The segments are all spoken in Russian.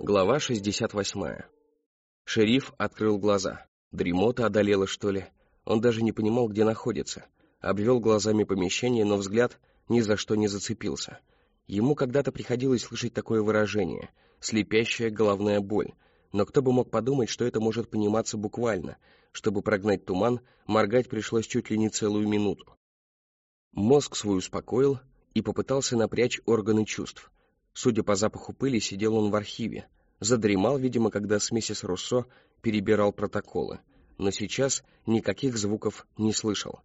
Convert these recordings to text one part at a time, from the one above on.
Глава 68. Шериф открыл глаза. Дремота одолела, что ли? Он даже не понимал, где находится. Обвел глазами помещение, но взгляд ни за что не зацепился. Ему когда-то приходилось слышать такое выражение — слепящая головная боль. Но кто бы мог подумать, что это может пониматься буквально. Чтобы прогнать туман, моргать пришлось чуть ли не целую минуту. Мозг свой успокоил и попытался напрячь органы чувств. Судя по запаху пыли, сидел он в архиве. Задремал, видимо, когда с миссис Руссо перебирал протоколы. Но сейчас никаких звуков не слышал.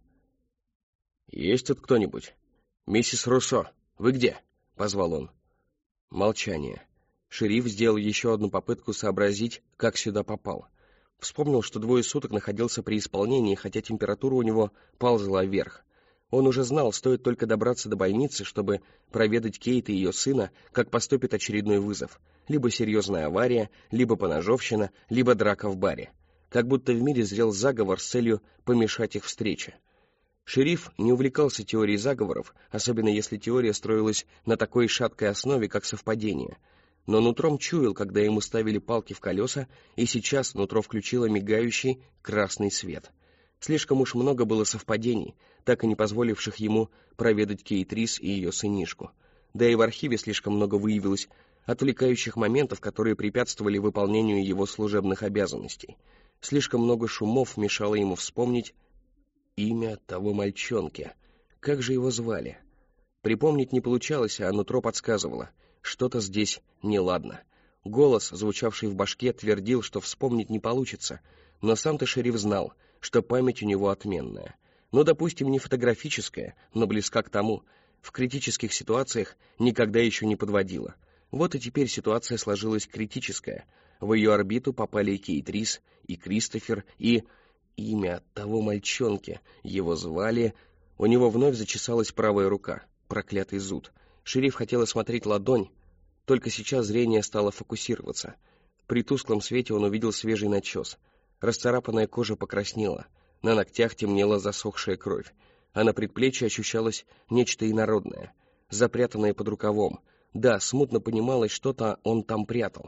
«Есть тут кто-нибудь? Миссис Руссо, вы где?» — позвал он. Молчание. Шериф сделал еще одну попытку сообразить, как сюда попал. Вспомнил, что 2 суток находился при исполнении, хотя температура у него ползла вверх. Он уже знал, стоит только добраться до больницы, чтобы проведать Кейт и ее сына, как поступит очередной вызов. Либо серьезная авария, либо поножовщина, либо драка в баре. Как будто в мире зрел заговор с целью помешать их встрече. Шериф не увлекался теорией заговоров, особенно если теория строилась на такой шаткой основе, как совпадение. Но нутром чуял, когда ему ставили палки в колеса, и сейчас нутро включило мигающий красный свет. Слишком уж много было совпадений, так и не позволивших ему проведать Кейт Рис и ее сынишку. Да и в архиве слишком много выявилось отвлекающих моментов, которые препятствовали выполнению его служебных обязанностей. Слишком много шумов мешало ему вспомнить имя того мальчонки. Как же его звали? Припомнить не получалось, а нутро подсказывало. Что-то здесь неладно. Голос, звучавший в башке, твердил, что вспомнить не получится, но сам-то шериф знал, что память у него отменная. Ну, допустим, не фотографическая, но близка к тому. В критических ситуациях никогда еще не подводила. Вот и теперь ситуация сложилась критическая. В ее орбиту попали и Кейт Рис, и Кристофер, и... Имя того мальчонки. Его звали... У него вновь зачесалась правая рука. Проклятый зуд. Шериф хотел осмотреть ладонь, только сейчас зрение стало фокусироваться. При тусклом свете он увидел свежий начес. Расцарапанная кожа покраснела, на ногтях темнела засохшая кровь, а на предплечье ощущалось нечто инородное, запрятанное под рукавом. Да, смутно понималось, что-то он там прятал.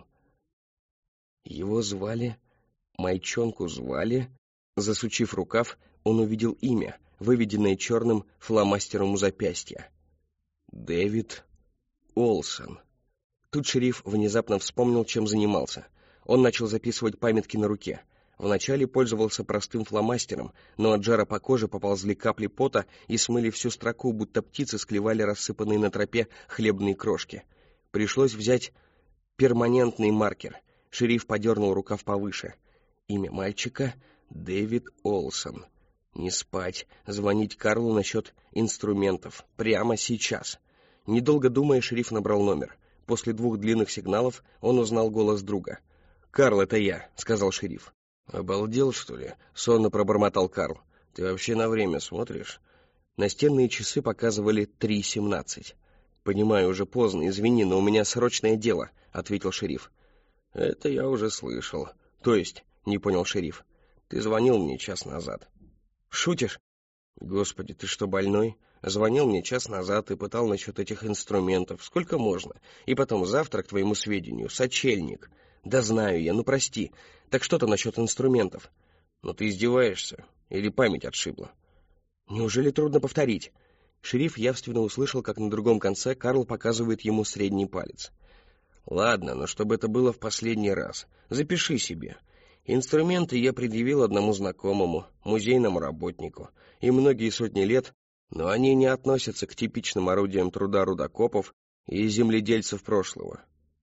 Его звали... Мальчонку звали... Засучив рукав, он увидел имя, выведенное черным фломастером у запястья. Дэвид Олсон. Тут шериф внезапно вспомнил, чем занимался. Он начал записывать памятки на руке. Вначале пользовался простым фломастером, но от жара по коже поползли капли пота и смыли всю строку, будто птицы склевали рассыпанные на тропе хлебные крошки. Пришлось взять перманентный маркер. Шериф подернул рукав повыше. Имя мальчика — Дэвид Олсон. Не спать, звонить Карлу насчет инструментов. Прямо сейчас. Недолго думая, шериф набрал номер. После 2 длинных сигналов он узнал голос друга. «Карл, это я», — сказал шериф. «Обалдел, что ли?» — сонно пробормотал Карл. «Ты вообще на время смотришь?» Настенные часы показывали 3:17. «Понимаю, уже поздно, извини, но у меня срочное дело», — ответил шериф. «Это я уже слышал». «То есть?» — не понял шериф. «Ты звонил мне час назад». «Шутишь?» «Господи, ты что, больной? Звонил мне час назад и пытал насчет этих инструментов. Сколько можно? И потом завтра, к твоему сведению, сочельник». «Да знаю я, ну прости. Так что там насчет инструментов?» «Ну ты издеваешься? Или память отшибла?» «Неужели трудно повторить?» Шериф явственно услышал, как на другом конце Карл показывает ему средний палец. «Ладно, но чтобы это было в последний раз. Запиши себе. Инструменты я предъявил одному знакомому, музейному работнику, и многие сотни лет, но они не относятся к типичным орудиям труда рудокопов и земледельцев прошлого».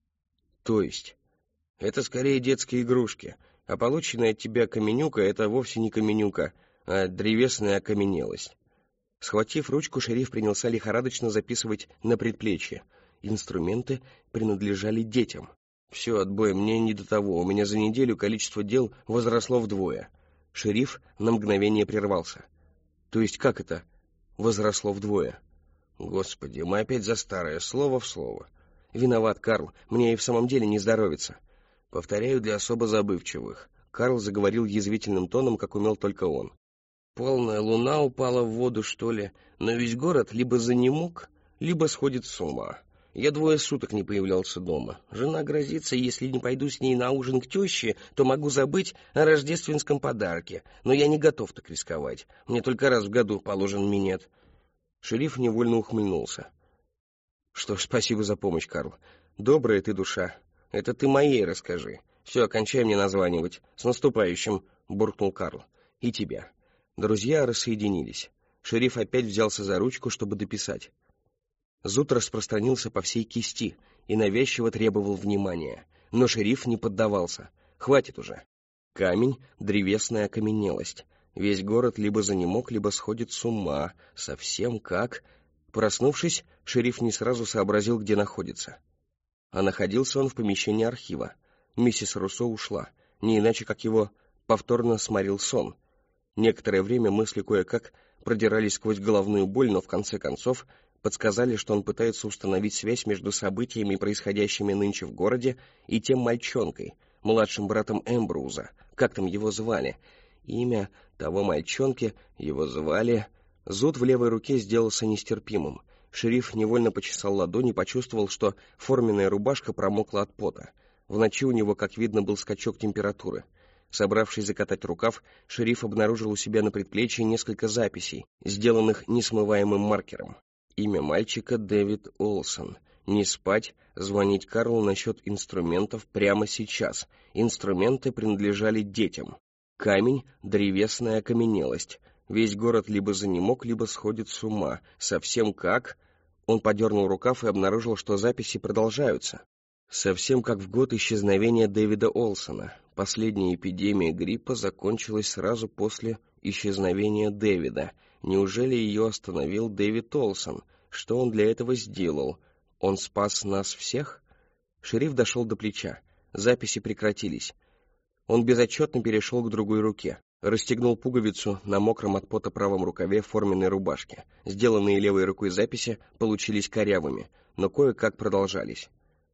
«То есть?» «Это скорее детские игрушки, а полученная от тебя каменюка — это вовсе не каменюка, а древесная окаменелость». Схватив ручку, шериф принялся лихорадочно записывать на предплечье. Инструменты принадлежали детям. «Все, отбой, мне не до того, у меня за неделю количество дел возросло вдвое». Шериф на мгновение прервался. «То есть как это возросло вдвое?» «Господи, мы опять за старое, слово в слово». «Виноват, Карл, мне и в самом деле не здоровится». «Повторяю для особо забывчивых». Карл заговорил язвительным тоном, как умел только он. «Полная луна упала в воду, что ли, но весь город либо занемог, либо сходит с ума. Я 2 суток не появлялся дома. Жена грозится, если не пойду с ней на ужин к теще, то могу забыть о рождественском подарке. Но я не готов так рисковать. Мне только раз в году положен минет». Шериф невольно ухмыльнулся. «Что ж, спасибо за помощь, Карл. Добрая ты душа. Это ты моей расскажи. Все, кончай мне названивать. С наступающим», — буркнул Карл. «И тебя». Друзья рассоединились. Шериф опять взялся за ручку, чтобы дописать. Зуд распространился по всей кисти и навязчиво требовал внимания. Но шериф не поддавался. Хватит уже. Камень, древесная окаменелость. Весь город либо занемог, либо сходит с ума. Совсем как... Проснувшись, шериф не сразу сообразил, где находится. А находился он в помещении архива. Миссис Руссо ушла, не иначе, как его повторно сморил сон. Некоторое время мысли кое-как продирались сквозь головную боль, но в конце концов подсказали, что он пытается установить связь между событиями, происходящими нынче в городе, и тем мальчонкой, младшим братом Эмброуза, как там его звали. Имя того мальчонки его звали... Зуд в левой руке сделался нестерпимым. Шериф невольно почесал ладонь и почувствовал, что форменная рубашка промокла от пота. В ночи у него, как видно, был скачок температуры. Собравшись закатать рукав, шериф обнаружил у себя на предплечье несколько записей, сделанных несмываемым маркером. Имя мальчика — Дэвид Олсон. Не спать, звонить Карлу насчет инструментов прямо сейчас. Инструменты принадлежали детям. Камень, древесная окаменелость. Весь город либо занемог, либо сходит с ума. Совсем как... Он подернул рукав и обнаружил, что записи продолжаются. Совсем как в год исчезновения Дэвида Олсона. Последняя эпидемия гриппа закончилась сразу после исчезновения Дэвида. Неужели ее остановил Дэвид Олсон? Что он для этого сделал? Он спас нас всех? Шериф дошел до плеча. Записи прекратились. Он безотчетно перешел к другой руке. Расстегнул пуговицу на мокром от пота правом рукаве форменной рубашки. Сделанные левой рукой записи получились корявыми, но кое-как продолжались.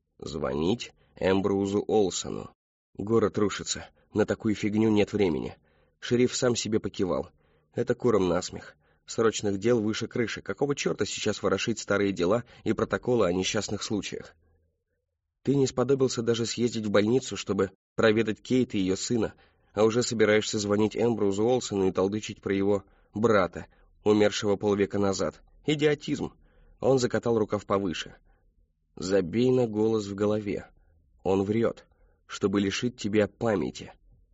Звонить Эмброузу Олсону. Город рушится. На такую фигню нет времени. Шериф сам себе покивал. Это курам насмех. Срочных дел выше крыши. Какого черта сейчас ворошить старые дела и протоколы о несчастных случаях? Ты не сподобился даже съездить в больницу, чтобы проведать Кейт и ее сына, а уже собираешься звонить Эмброузу Олсону и толдычить про его брата, умершего полвека назад. Идиотизм. Он закатал рукав повыше. Забей на голос в голове. Он врет, чтобы лишить тебя памяти.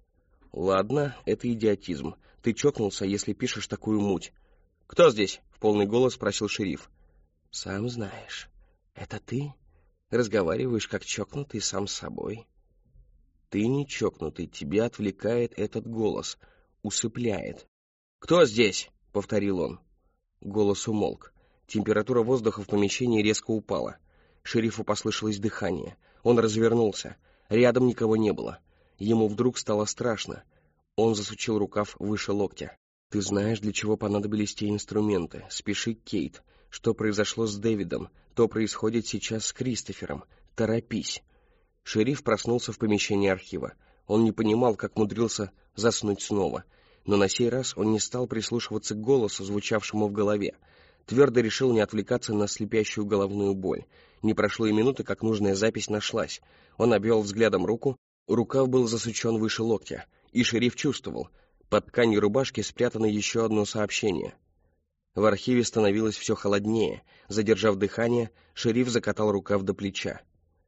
Ладно, это идиотизм. Ты чокнулся, если пишешь такую муть. «Кто здесь?» — в полный голос спросил шериф. «Сам знаешь. Это ты? Разговариваешь как чокнутый сам с собой». «Ты не чокнутый, тебя отвлекает этот голос, усыпляет». «Кто здесь?» — повторил он. Голос умолк. Температура воздуха в помещении резко упала. Шерифу послышалось дыхание. Он развернулся. Рядом никого не было. Ему вдруг стало страшно. Он засучил рукав выше локтя. «Ты знаешь, для чего понадобились те инструменты. Спеши, Кейт. Что произошло с Дэвидом, то происходит сейчас с Кристофером. Торопись». Шериф проснулся в помещении архива. Он не понимал, как умудрился заснуть снова. Но на сей раз он не стал прислушиваться к голосу, звучавшему в голове. Твердо решил не отвлекаться на слепящую головную боль. Не прошло и минуты, как нужная запись нашлась. Он обвел взглядом руку. Рукав был засучен выше локтя. И шериф чувствовал. Под тканью рубашки спрятано еще одно сообщение. В архиве становилось все холоднее. Задержав дыхание, шериф закатал рукав до плеча.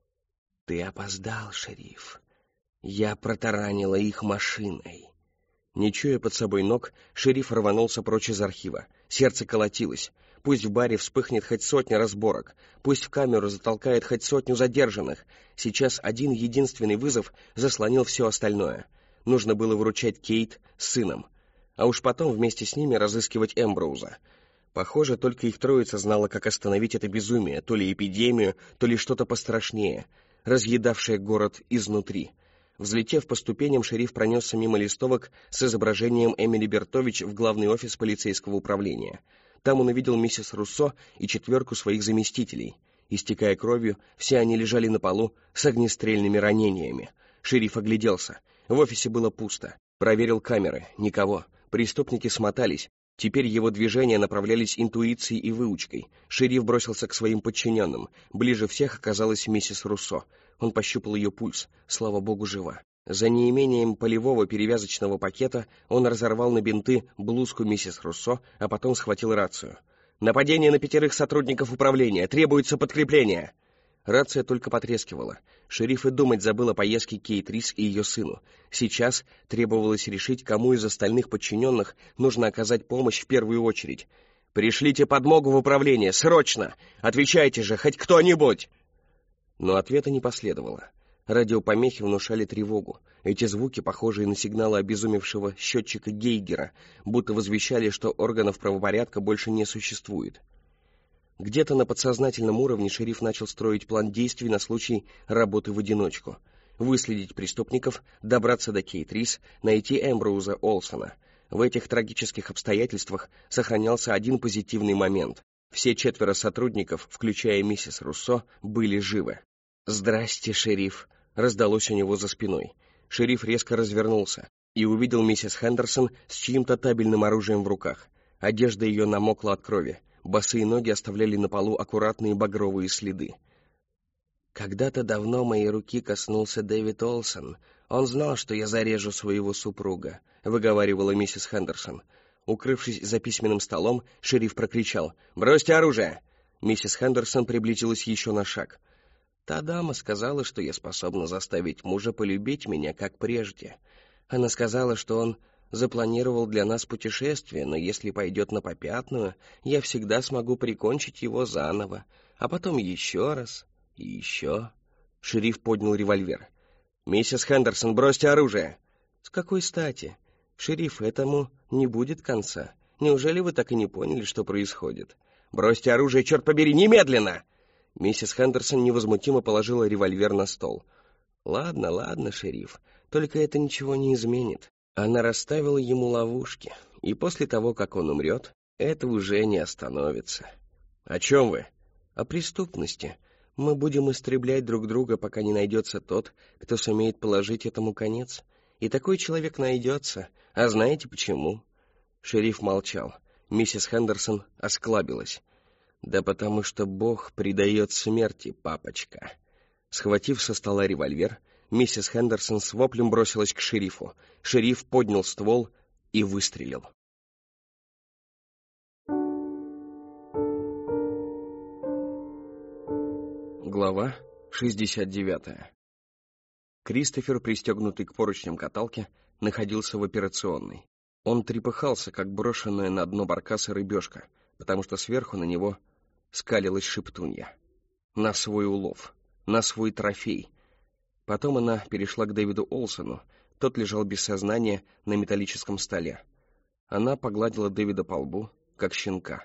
«Ты опоздал, шериф. Я протаранила их машиной». Не чуя под собой ног, шериф рванулся прочь из архива. Сердце колотилось. Пусть в баре вспыхнет хоть 100 разборок. Пусть в камеру затолкает хоть 100 задержанных. Сейчас один единственный вызов заслонил все остальное. Нужно было выручать Кейт с сыном. А уж потом вместе с ними разыскивать Эмброуза. Похоже, только их троица знала, как остановить это безумие. То ли эпидемию, то ли что-то пострашнее, разъедавшее город изнутри. Взлетев по ступеням, шериф пронесся мимо листовок с изображением Эмили Бертович в главный офис полицейского управления. Там он увидел миссис Руссо и 4 своих заместителей. Истекая кровью, все они лежали на полу с огнестрельными ранениями. Шериф огляделся. В офисе было пусто. Проверил камеры. Никого. Преступники смотались. Теперь его движения направлялись интуицией и выучкой. Шериф бросился к своим подчиненным. Ближе всех оказалась миссис Руссо. Он пощупал ее пульс. Слава богу, жива. За неимением полевого перевязочного пакета он разорвал на бинты блузку миссис Руссо, а потом схватил рацию. «Нападение на 5 сотрудников управления! Требуется подкрепление!» Рация только потрескивала. Шериф и думать забыл о поездке Кейт Рис и ее сыну. Сейчас требовалось решить, кому из остальных подчиненных нужно оказать помощь в первую очередь. «Пришлите подмогу в управление! Срочно! Отвечайте же, хоть кто-нибудь!» Но ответа не последовало. Радиопомехи внушали тревогу. Эти звуки, похожие на сигналы обезумевшего счетчика Гейгера, будто возвещали, что органов правопорядка больше не существует. Где-то на подсознательном уровне шериф начал строить план действий на случай работы в одиночку. Выследить преступников, добраться до Кейт Рис, найти Эмброуза Олсона. В этих трагических обстоятельствах сохранялся один позитивный момент. Все 4 сотрудников, включая миссис Руссо, были живы. «Здрасте, шериф!» — раздалось у него за спиной. Шериф резко развернулся и увидел миссис Хендерсон с чьим-то табельным оружием в руках. Одежда ее намокла от крови. Босые ноги оставляли на полу аккуратные багровые следы. «Когда-то давно моей руки коснулся Дэвид Олсон. Он знал, что я зарежу своего супруга», — выговаривала миссис Хендерсон. Укрывшись за письменным столом, шериф прокричал: «Бросьте оружие!» Миссис Хендерсон приблизилась еще на шаг. «Та дама сказала, что я способна заставить мужа полюбить меня, как прежде. Она сказала, что он запланировал для нас путешествие, но если пойдет на попятную, я всегда смогу прикончить его заново, а потом еще раз и еще». Шериф поднял револьвер. «Миссис Хендерсон, бросьте оружие!» «С какой стати? Шериф, этому не будет конца. Неужели вы так и не поняли, что происходит?» «Бросьте оружие, черт побери, немедленно!» Миссис Хендерсон невозмутимо положила револьвер на стол. «Ладно, ладно, шериф, только это ничего не изменит. Она расставила ему ловушки, и после того, как он умрет, это уже не остановится». «О чем вы?» «О преступности. Мы будем истреблять друг друга, пока не найдется тот, кто сумеет положить этому конец. И такой человек найдется. А знаете почему?» Шериф молчал. Миссис Хендерсон осклабилась. «Да потому что Бог предает смерти, папочка». Схватив со стола револьвер, миссис Хендерсон с воплем бросилась к шерифу. Шериф поднял ствол и выстрелил. Глава 69. Кристофер, пристегнутый к поручням каталки, находился в операционной. Он трепыхался, как брошенная на дно баркаса рыбешка, потому что сверху на него скалилась шептунья. На свой улов, на свой трофей. Потом она перешла к Дэвиду Олсону. Тот лежал без сознания на металлическом столе. Она погладила Дэвида по лбу, как щенка.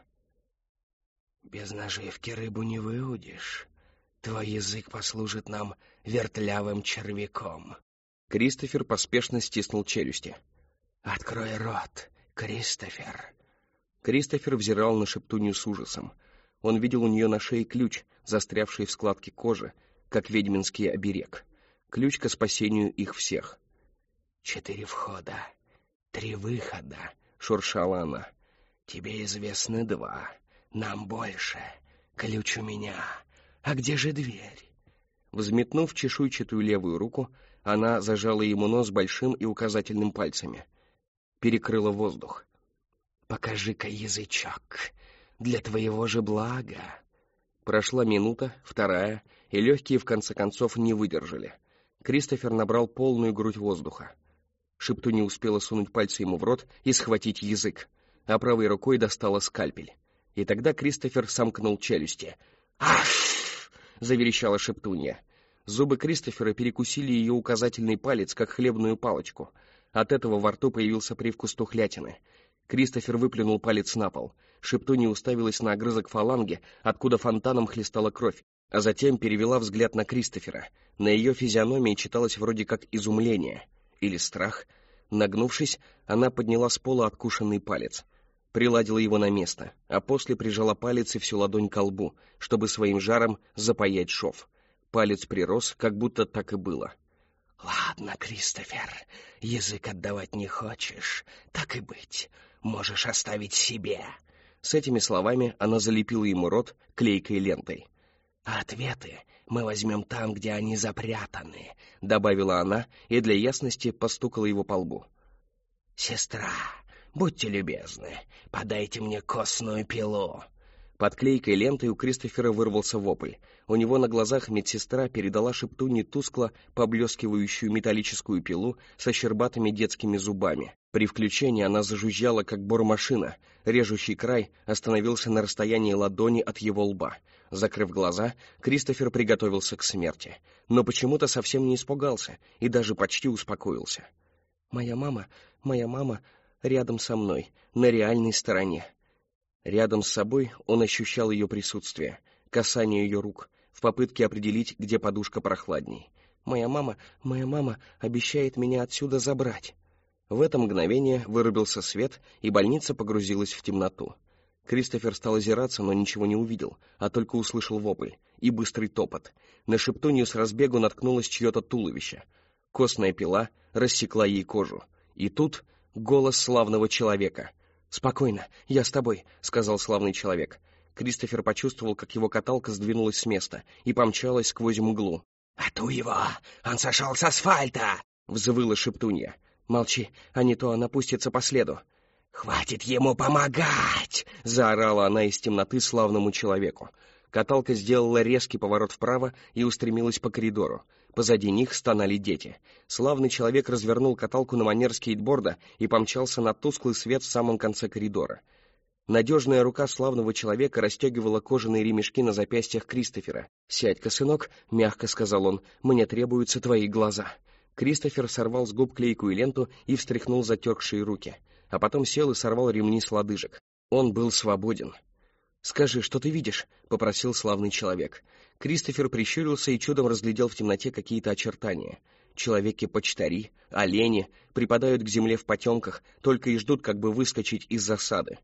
«Без наживки рыбу не выудишь. Твой язык послужит нам вертлявым червяком». Кристофер поспешно стиснул челюсти. «Открой рот, Кристофер». Кристофер взирал на шептунью с ужасом. Он видел у нее на шее ключ, застрявший в складке кожи, как ведьминский оберег. Ключ ко спасению их всех. 4 входа, 3 выхода, шуршала она. Тебе известны 2, нам больше. Ключ у меня. А где же дверь? Взметнув чешуйчатую левую руку, она зажала ему нос большим и указательным пальцами. Перекрыла воздух. Покажи-ка язычок. Для твоего же блага. Прошла минута, 2, и легкие в конце концов не выдержали. Кристофер набрал полную грудь воздуха. Шептунья успела сунуть пальцы ему в рот и схватить язык, а правой рукой достала скальпель. И тогда Кристофер сомкнул челюсти. «Ах!» — заверещала шептунья. Зубы Кристофера перекусили ее указательный палец, как хлебную палочку. От этого во рту появился привкус тухлятины. Кристофер выплюнул палец на пол. Шептунья уставилась на огрызок фаланги, откуда фонтаном хлестала кровь, а затем перевела взгляд на Кристофера. На ее физиономии читалось вроде как изумление или страх. Нагнувшись, она подняла с пола откушенный палец, приладила его на место, а после прижала палец и всю ладонь к лбу, чтобы своим жаром запаять шов. Палец прирос, как будто так и было. «Ладно, Кристофер, язык отдавать не хочешь, так и быть. можешь оставить себе». С этими словами она залепила ему рот клейкой лентой. «А ответы мы возьмем там, где они запрятаны», — добавила она и для ясности постукала его по лбу. «Сестра, будьте любезны, подайте мне костную пилу». Под клейкой лентой у Кристофера вырвался вопль. У него на глазах медсестра передала Шептунье тускло поблескивающую металлическую пилу со щербатыми детскими зубами. При включении она зажужжала, как бормашина. Режущий край остановился на расстоянии ладони от его лба. Закрыв глаза, Кристофер приготовился к смерти. Но почему-то совсем не испугался и даже почти успокоился. Моя мама рядом со мной, на реальной стороне». Рядом с собой он ощущал ее присутствие, касание ее рук, в попытке определить, где подушка прохладней. Моя мама обещает меня отсюда забрать». В это мгновение вырубился свет, и больница погрузилась в темноту. Кристофер стал озираться, но ничего не увидел, а только услышал вопль и быстрый топот. На Шептунью с разбегу наткнулось чье-то туловище. Костная пила рассекла ей кожу. И тут голос славного человека. «Спокойно, я с тобой», — сказал славный человек. Кристофер почувствовал, как его каталка сдвинулась с места и помчалась сквозь мглу. «А ту его! Он сошел с асфальта!» — взвыла Шептунья. «Молчи, а не то она пустится по следу». «Хватит ему помогать!» — заорала она из темноты славному человеку. Каталка сделала резкий поворот вправо и устремилась по коридору. Позади них стонали дети. Славный человек развернул каталку на манер скейтборда и помчался на тусклый свет в самом конце коридора. Надежная рука славного человека расстегивала кожаные ремешки на запястьях Кристофера. «Сядь-ка, сынок», — мягко сказал он, — «мне требуются твои глаза». Кристофер сорвал с губ клейкую ленту и встряхнул затекшие руки, а потом сел и сорвал ремни с лодыжек. Он был свободен. «Скажи, что ты видишь?» — попросил славный человек. Кристофер прищурился и чудом разглядел в темноте какие-то очертания. Человеки-почтари, олени, припадают к земле в потемках, только и ждут, как бы выскочить из засады.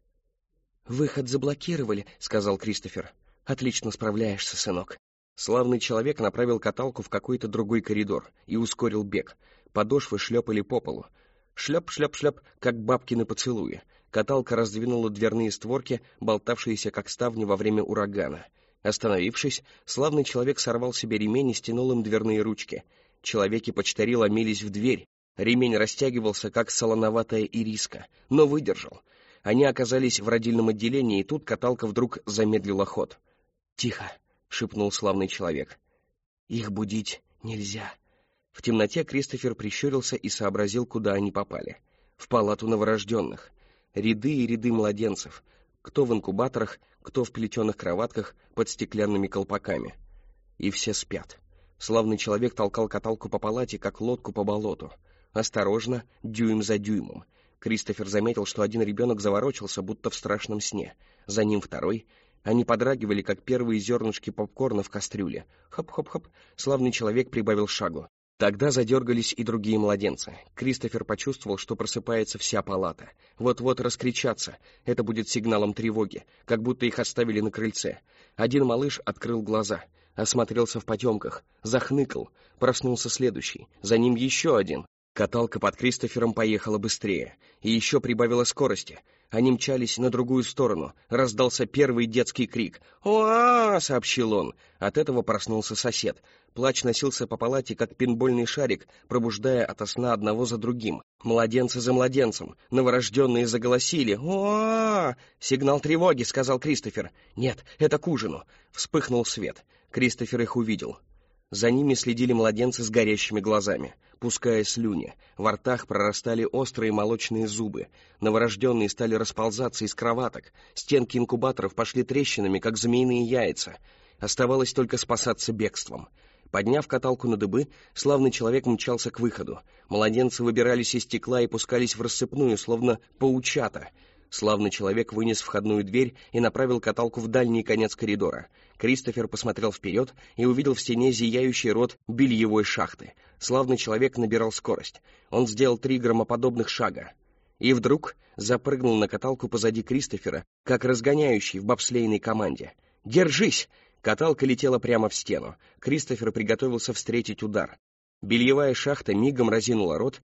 «Выход заблокировали», — сказал Кристофер. «Отлично справляешься, сынок». Славный человек направил каталку в какой-то другой коридор и ускорил бег. Подошвы шлепали по полу. Шлеп-шлеп-шлеп, как бабки на поцелуе. Каталка раздвинула дверные створки, болтавшиеся как ставни во время урагана. Остановившись, славный человек сорвал себе ремень и стянул им дверные ручки. Человеки-почтари ломились в дверь. Ремень растягивался, как солоноватая ириска, но выдержал. Они оказались в родильном отделении, и тут каталка вдруг замедлила ход. «Тихо», — шепнул славный человек. «Их будить нельзя». В темноте Кристофер прищурился и сообразил, куда они попали. В палату новорожденных. Ряды и ряды младенцев. Кто в инкубаторах, кто в плетеных кроватках под стеклянными колпаками. И все спят. Славный человек толкал каталку по палате, как лодку по болоту. Осторожно, дюйм за дюймом. Кристофер заметил, что один ребенок заворочился, будто в страшном сне. За ним второй. Они подрагивали, как первые зернышки попкорна в кастрюле. Хоп-хоп-хоп. Славный человек прибавил шагу. Тогда задергались и другие младенцы. Кристофер почувствовал, что просыпается вся палата. Вот-вот раскричатся. Это будет сигналом тревоги, как будто их оставили на крыльце. Один малыш открыл глаза, осмотрелся в потемках, захныкал. Проснулся следующий. За ним еще один. Каталка под Кристофером поехала быстрее. И еще прибавила скорости. Они мчались на другую сторону. Раздался первый детский крик. «Уа!» — сообщил он. От этого проснулся сосед. Плач носился по палате, как пинбольный шарик, пробуждая ото сна одного за другим. Младенцы за младенцем. Новорожденные заголосили. «Уа!» «Сигнал тревоги», — сказал Кристофер. «Нет, это к ужину». Вспыхнул свет. Кристофер их увидел. За ними следили младенцы с горящими глазами, пуская слюни. Во ртах прорастали острые молочные зубы. Новорожденные стали расползаться из кроваток. Стенки инкубаторов пошли трещинами, как змеиные яйца. Оставалось только спасаться бегством. Подняв каталку на дыбы, славный человек мчался к выходу. Младенцы выбирались из стекла и пускались в рассыпную, словно паучата. Славный человек вынес входную дверь и направил каталку в дальний конец коридора. Кристофер посмотрел вперед и увидел в стене зияющий рот бельевой шахты. Славный человек набирал скорость. Он сделал 3 громоподобных шага. И вдруг запрыгнул на каталку позади Кристофера, как разгоняющий в бобслейной команде. «Держись!» Каталка летела прямо в стену. Кристофер приготовился встретить удар. Бельевая шахта мигом разинула рот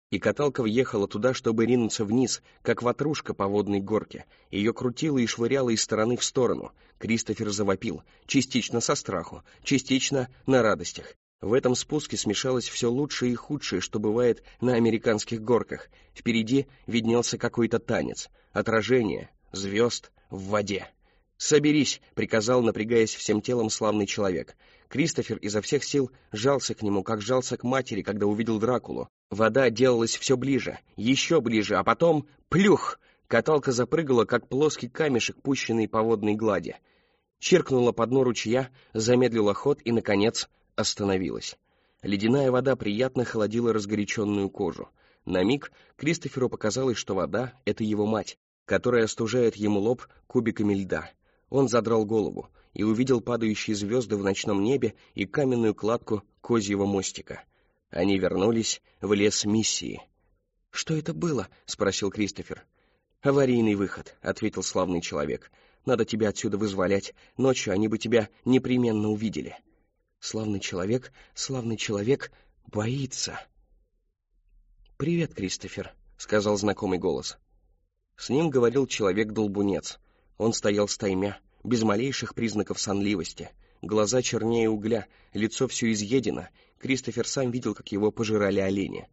И каталка въехала туда, чтобы ринуться вниз, как ватрушка по водной горке. Ее крутило и швыряло из стороны в сторону. Кристофер завопил, частично со страху, частично на радостях. В этом спуске смешалось все лучшее и худшее, что бывает на американских горках. Впереди виднелся какой-то танец, отражение, звезд в воде. «Соберись!» — приказал, напрягаясь всем телом, славный человек. Кристофер изо всех сил жался к нему, как жался к матери, когда увидел Дракулу. Вода делалась все ближе, еще ближе, а потом — плюх! Каталка запрыгала, как плоский камешек, пущенный по водной глади. Чиркнула по дну ручья, замедлила ход и, наконец, остановилась. Ледяная вода приятно холодила разгоряченную кожу. На миг Кристоферу показалось, что вода — это его мать, которая остужает ему лоб кубиками льда. Он задрал голову и увидел падающие звезды в ночном небе и каменную кладку козьего мостика. Они вернулись в лес миссии. «Что это было?» — спросил Кристофер. «Аварийный выход», — ответил славный человек. «Надо тебя отсюда вызволять. Ночью они бы тебя непременно увидели». Славный человек боится. «Привет, Кристофер», — сказал знакомый голос. С ним говорил человек-долбунец. Он стоял стаймя, без малейших признаков сонливости. Глаза чернее угля, лицо все изъедено. Кристофер сам видел, как его пожирали олени.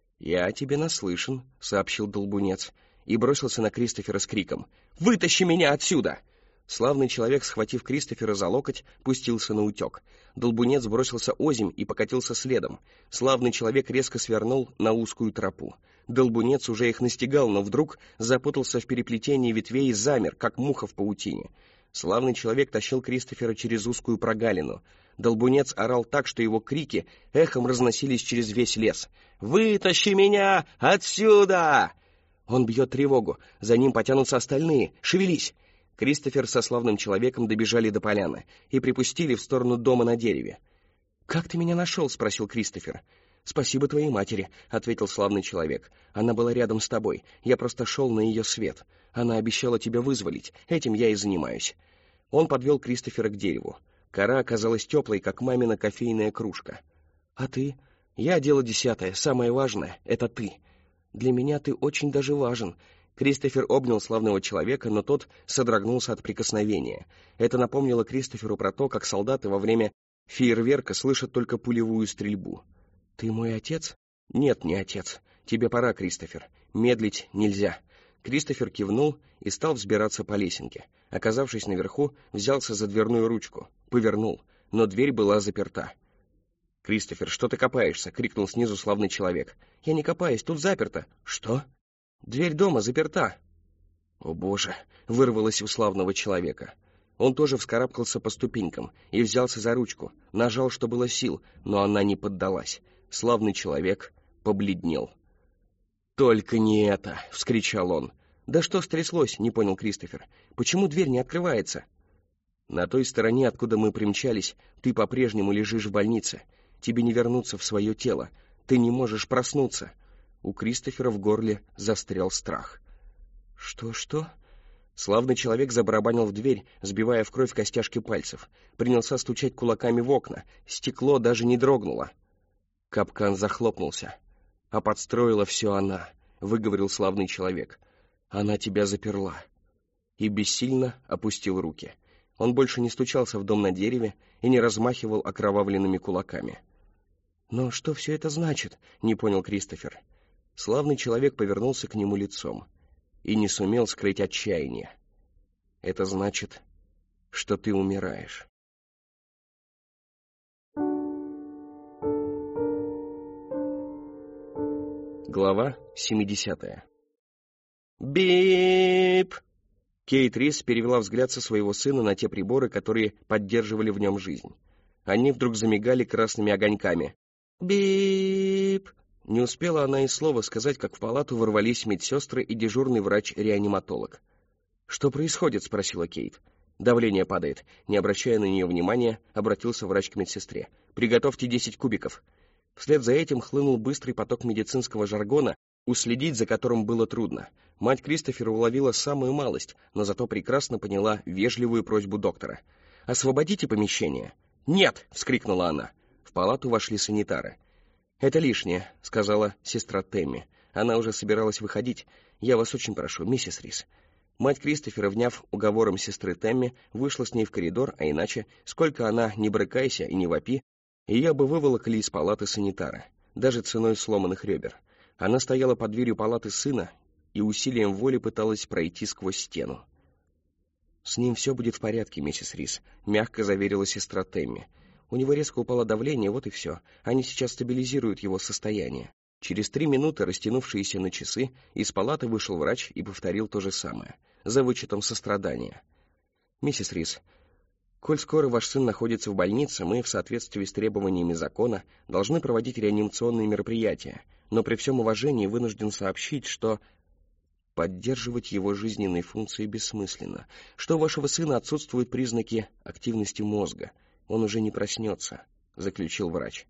«Я тебе наслышан», — сообщил долбунец, и бросился на Кристофера с криком: «Вытащи меня отсюда!» Славный человек, схватив Кристофера за локоть, пустился на утек. Долбунец бросился озимь и покатился следом. Славный человек резко свернул на узкую тропу. Долбунец уже их настигал, но вдруг запутался в переплетении ветвей и замер, как муха в паутине. Славный человек тащил Кристофера через узкую прогалину. Долбунец орал так, что его крики эхом разносились через весь лес. «Вытащи меня отсюда!» Он бьет тревогу, за ним потянутся остальные. «Шевелись!» Кристофер со славным человеком добежали до поляны и припустили в сторону дома на дереве. «Как ты меня нашел?» — спросил Кристофер. «Спасибо твоей матери», — ответил славный человек. «Она была рядом с тобой. Я просто шел на ее свет. Она обещала тебя вызволить. Этим я и занимаюсь». Он подвел Кристофера к дереву. Кора оказалась теплой, как мамина кофейная кружка. «А ты?» «Я дело 10. Самое важное — это ты. Для меня ты очень даже важен». Кристофер обнял славного человека, но тот содрогнулся от прикосновения. Это напомнило Кристоферу про то, как солдаты во время фейерверка слышат только пулевую стрельбу. «Ты мой отец?» «Нет, не отец. Тебе пора, Кристофер. Медлить нельзя». Кристофер кивнул и стал взбираться по лесенке. Оказавшись наверху, взялся за дверную ручку, повернул, но дверь была заперта. «Кристофер, что ты копаешься?» — крикнул снизу славный человек. «Я не копаюсь, тут заперто». «Что?» «Дверь дома заперта». «О, Боже!» — вырвалось у славного человека. Он тоже вскарабкался по ступенькам и взялся за ручку, нажал, что было сил, но она не поддалась. Славный человек побледнел. «Только не это!» — вскричал он. «Да что стряслось?» — не понял Кристофер. «Почему дверь не открывается?» «На той стороне, откуда мы примчались, ты по-прежнему лежишь в больнице. Тебе не вернуться в свое тело. Ты не можешь проснуться». У Кристофера в горле застрял страх. «Что?» Славный человек забарабанил в дверь, сбивая в кровь костяшки пальцев. Принялся стучать кулаками в окна. Стекло даже не дрогнуло. Капкан захлопнулся. «А подстроила все она», — выговорил славный человек. «Она тебя заперла». И бессильно опустил руки. Он больше не стучался в дом на дереве и не размахивал окровавленными кулаками. «Но что все это значит?» — не понял Кристофер. Славный человек повернулся к нему лицом и не сумел скрыть отчаяние. «Это значит, что ты умираешь». Глава 70. «Бип!» Кейт Рис перевела взгляд со своего сына на те приборы, которые поддерживали в нем жизнь. Они вдруг замигали красными огоньками. «Бип!» Не успела она и слова сказать, как в палату ворвались медсестры и дежурный врач-реаниматолог. «Что происходит?» — спросила Кейт. «Давление падает». Не обращая на нее внимания, обратился врач к медсестре. «Приготовьте 10 кубиков». Вслед за этим хлынул быстрый поток медицинского жаргона, уследить за которым было трудно. Мать Кристофера уловила самую малость, но зато прекрасно поняла вежливую просьбу доктора. «Освободите помещение». «Нет!» — вскрикнула она. В палату вошли санитары. «Это лишнее», — сказала сестра Тэмми. Она уже собиралась выходить. «Я вас очень прошу, миссис Рис». Мать Кристофера, вняв уговором сестры Тэмми, вышла с ней в коридор, а иначе, сколько она не брыкайся и не вопи, ее бы выволокли из палаты санитара, даже ценой сломанных ребер. Она стояла под дверью палаты сына и усилием воли пыталась пройти сквозь стену. «С ним все будет в порядке, миссис Рис», — мягко заверила сестра Тэмми. «У него резко упало давление, вот и все. Они сейчас стабилизируют его состояние». Через 3 минуты, растянувшиеся на часы, из палаты вышел врач и повторил то же самое, за вычетом сострадания. «Миссис Рис, коль скоро ваш сын находится в больнице, мы, в соответствии с требованиями закона, должны проводить реанимационные мероприятия, но при всем уважении вынужден сообщить, что поддерживать его жизненные функции бессмысленно, что у вашего сына отсутствуют признаки активности мозга, он уже не проснется», — заключил врач.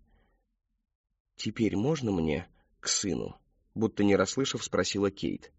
«Теперь можно мне к сыну?» — будто не расслышав, спросила Кейт.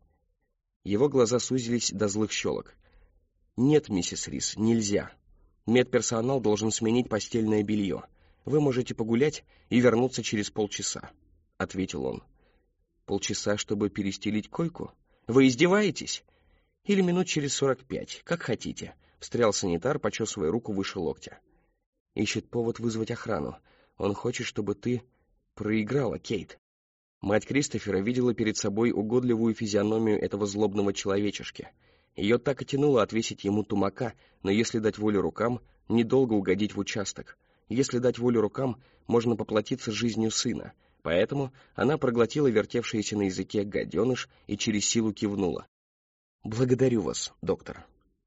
Его глаза сузились до злых щелок. «Нет, миссис Рис, нельзя. Медперсонал должен сменить постельное белье. Вы можете погулять и вернуться через полчаса», — ответил он. «Полчаса, чтобы перестелить койку? Вы издеваетесь? Или минут через 45, как хотите», — встрял санитар, почесывая руку выше локтя. «Ищет повод вызвать охрану. Он хочет, чтобы ты проиграла, Кейт». Мать Кристофера видела перед собой угодливую физиономию этого злобного человечешки. Ее так и тянуло отвесить ему тумака, но если дать волю рукам, недолго угодить в участок. Если дать волю рукам, можно поплатиться жизнью сына. Поэтому она проглотила вертевшийся на языке гаденыш и через силу кивнула. «Благодарю вас, доктор.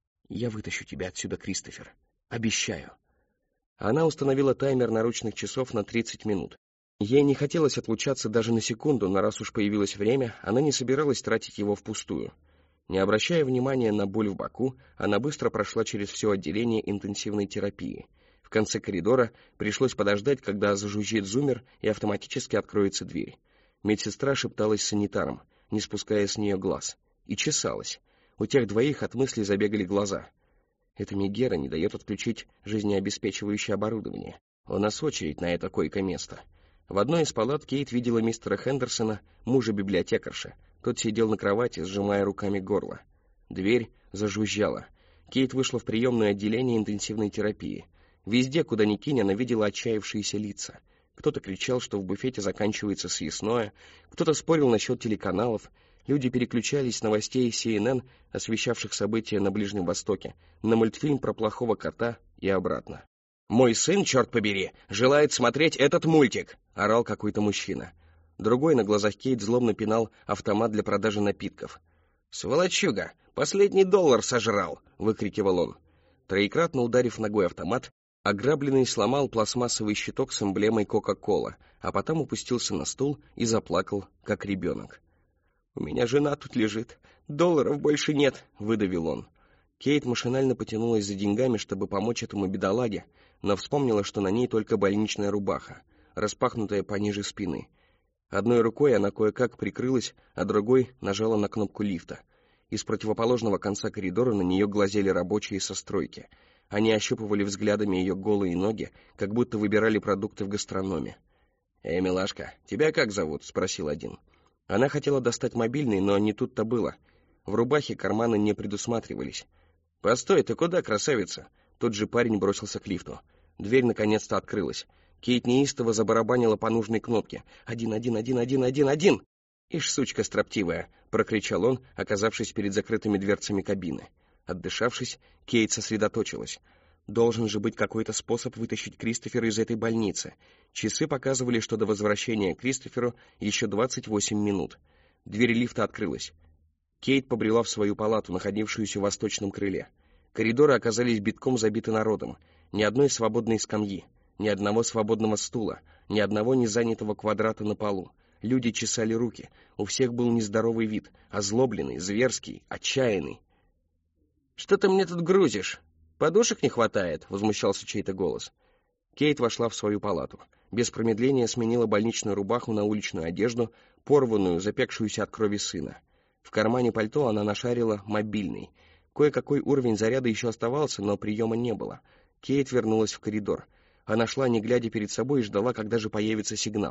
Я вытащу тебя отсюда, Кристофер. Обещаю». Она установила таймер наручных часов на 30 минут. Ей не хотелось отлучаться даже на секунду, но раз уж появилось время, она не собиралась тратить его впустую. Не обращая внимания на боль в боку, она быстро прошла через все отделение интенсивной терапии. В конце коридора пришлось подождать, когда зажужжит зуммер и автоматически откроется дверь. Медсестра шепталась с санитаром, не спуская с нее глаз, и чесалась. У тех двоих от мысли забегали глаза. Эта Мегера не дает отключить жизнеобеспечивающее оборудование. У нас очередь на это койко-место. В одной из палат Кейт видела мистера Хендерсона, мужа библиотекарши. Тот сидел на кровати, сжимая руками горло. Дверь зажужжала. Кейт вышла в приемное отделение интенсивной терапии. Везде, куда ни кинь, она видела отчаявшиеся лица. Кто-то кричал, что в буфете заканчивается съестное, кто-то спорил насчет телеканалов. Люди переключались с новостей CNN, освещавших события на Ближнем Востоке, на мультфильм про плохого кота и обратно. «Мой сын, черт побери, желает смотреть этот мультик!» — орал какой-то мужчина. Другой на глазах Кейт злобно пинал автомат для продажи напитков. «Сволочуга! Последний $1 сожрал!» — выкрикивал он. Троекратно ударив ногой автомат, ограбленный сломал пластмассовый щиток с эмблемой Кока-Кола, а потом упустился на стул и заплакал, как ребенок. «У меня жена тут лежит. $1 больше нет!» — выдавил он. Кейт машинально потянулась за деньгами, чтобы помочь этому бедолаге, но вспомнила, что на ней только больничная рубаха, распахнутая пониже спины. Одной рукой она кое-как прикрылась, а другой нажала на кнопку лифта. Из противоположного конца коридора на нее глазели рабочие со стройки. Они ощупывали взглядами ее голые ноги, как будто выбирали продукты в гастрономе. «Эй, милашка, тебя как зовут?» — спросил один. Она хотела достать мобильный, но не тут-то было. В рубахе карманы не предусматривались. «Постой, ты куда, красавица?» Тот же парень бросился к лифту. Дверь наконец-то открылась. Кейт неистово забарабанила по нужной кнопке. «1, 1, 1, 1, 1, 1!» «Ишь, сучка строптивая!» — прокричал он, оказавшись перед закрытыми дверцами кабины. Отдышавшись, Кейт сосредоточилась. Должен же быть какой-то способ вытащить Кристофера из этой больницы. Часы показывали, что до возвращения к Кристоферу еще 28 минут. Дверь лифта открылась. Кейт побрела в свою палату, находившуюся в восточном крыле. Коридоры оказались битком забиты народом. Ни одной свободной скамьи, ни одного свободного стула, ни одного незанятого квадрата на полу. Люди чесали руки. У всех был нездоровый вид, озлобленный, зверский, отчаянный. «Что ты мне тут грузишь? Подушек не хватает?» — возмущался чей-то голос. Кейт вошла в свою палату. Без промедления сменила больничную рубаху на уличную одежду, порванную, запекшуюся от крови сына. В кармане пальто она нашарила мобильный. Кое-какой уровень заряда еще оставался, но приема не было. Кейт вернулась в коридор. Она шла, не глядя перед собой, и ждала, когда же появится сигнал.